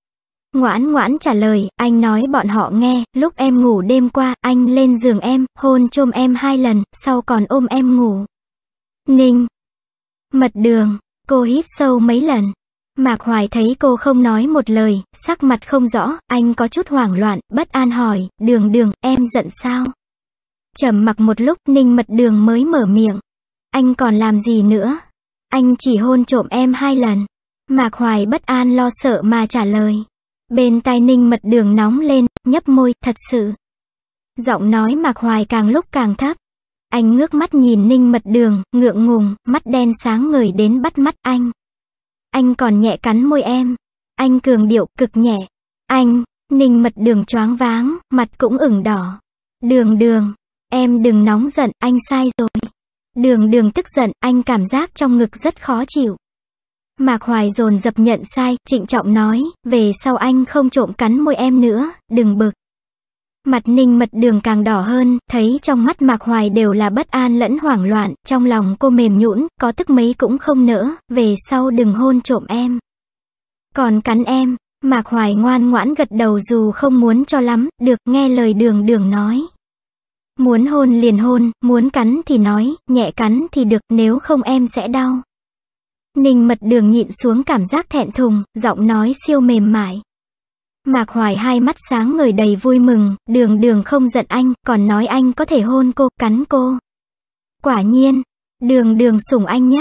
Ngoãn ngoãn trả lời, anh nói bọn họ nghe, lúc em ngủ đêm qua, anh lên giường em, hôn chôm em hai lần, sau còn ôm em ngủ. Ninh Mật Đường, cô hít sâu mấy lần. Mạc Hoài thấy cô không nói một lời, sắc mặt không rõ, anh có chút hoảng loạn, bất an hỏi, Đường Đường, em giận sao? Trầm mặc một lúc, Ninh Mật Đường mới mở miệng. Anh còn làm gì nữa? Anh chỉ hôn trộm em hai lần. Mạc Hoài bất an lo sợ mà trả lời. Bên tai Ninh Mật Đường nóng lên, nhấp môi, thật sự. Giọng nói Mạc Hoài càng lúc càng thấp. Anh ngước mắt nhìn Ninh Mật Đường, ngượng ngùng, mắt đen sáng ngời đến bắt mắt anh. Anh còn nhẹ cắn môi em. Anh cường điệu, cực nhẹ. Anh, Ninh Mật Đường choáng váng, mặt cũng ửng đỏ. Đường Đường, em đừng nóng giận, anh sai rồi. Đường Đường tức giận, anh cảm giác trong ngực rất khó chịu. Mạc Hoài dồn dập nhận sai, trịnh trọng nói, về sau anh không trộm cắn môi em nữa, đừng bực. Mặt Ninh Mật Đường càng đỏ hơn, thấy trong mắt Mạc Hoài đều là bất an lẫn hoảng loạn, trong lòng cô mềm nhũn, có tức mấy cũng không nỡ, về sau đừng hôn trộm em. Còn cắn em, Mạc Hoài ngoan ngoãn gật đầu dù không muốn cho lắm, được, nghe lời Đường Đường nói. Muốn hôn liền hôn, muốn cắn thì nói, nhẹ cắn thì được, nếu không em sẽ đau. Ninh Mật Đường nhịn xuống cảm giác thẹn thùng, giọng nói siêu mềm mại. Mạc Hoài hai mắt sáng ngời đầy vui mừng, Đường Đường không giận anh, còn nói anh có thể hôn cô, cắn cô. Quả nhiên, Đường Đường sủng anh nhất.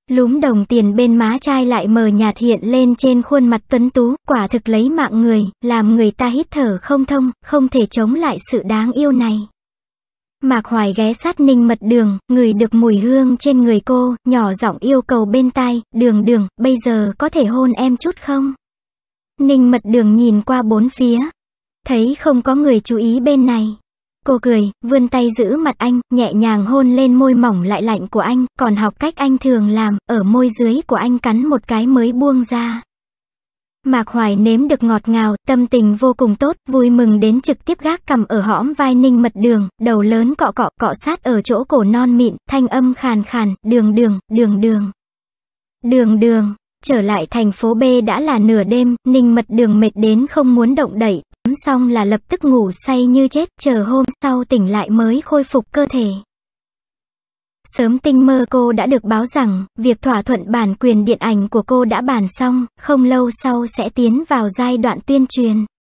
Lúm đồng tiền bên má trai lại mờ nhạt hiện lên trên khuôn mặt tuấn tú, quả thực lấy mạng người, làm người ta hít thở không thông, không thể chống lại sự đáng yêu này. Mạc Hoài ghé sát Ninh Mật Đường, ngửi được mùi hương trên người cô, nhỏ giọng yêu cầu bên tai, "Đường Đường, bây giờ có thể hôn em chút không?" Ninh Mật Đường nhìn qua bốn phía, thấy không có người chú ý bên này. Cô cười, vươn tay giữ mặt anh, nhẹ nhàng hôn lên môi mỏng lại lạnh của anh, còn học cách anh thường làm, ở môi dưới của anh cắn một cái mới buông ra. Mạc Hoài nếm được ngọt ngào, tâm tình vô cùng tốt, vui mừng đến trực tiếp gác cằm ở hõm vai Ninh Mật Đường, đầu lớn cọ cọ, cọ sát ở chỗ cổ non mịn, thanh âm khàn khàn, "Đường Đường, Đường Đường. Đường Đường." Trở lại thành phố B đã là nửa đêm, Ninh Mật Đường mệt đến không muốn động đậy, tắm xong là lập tức ngủ say như chết, chờ hôm sau tỉnh lại mới khôi phục cơ thể. Sớm tinh mơ cô đã được báo rằng, việc thỏa thuận bản quyền điện ảnh của cô đã bàn xong, không lâu sau sẽ tiến vào giai đoạn tuyên truyền.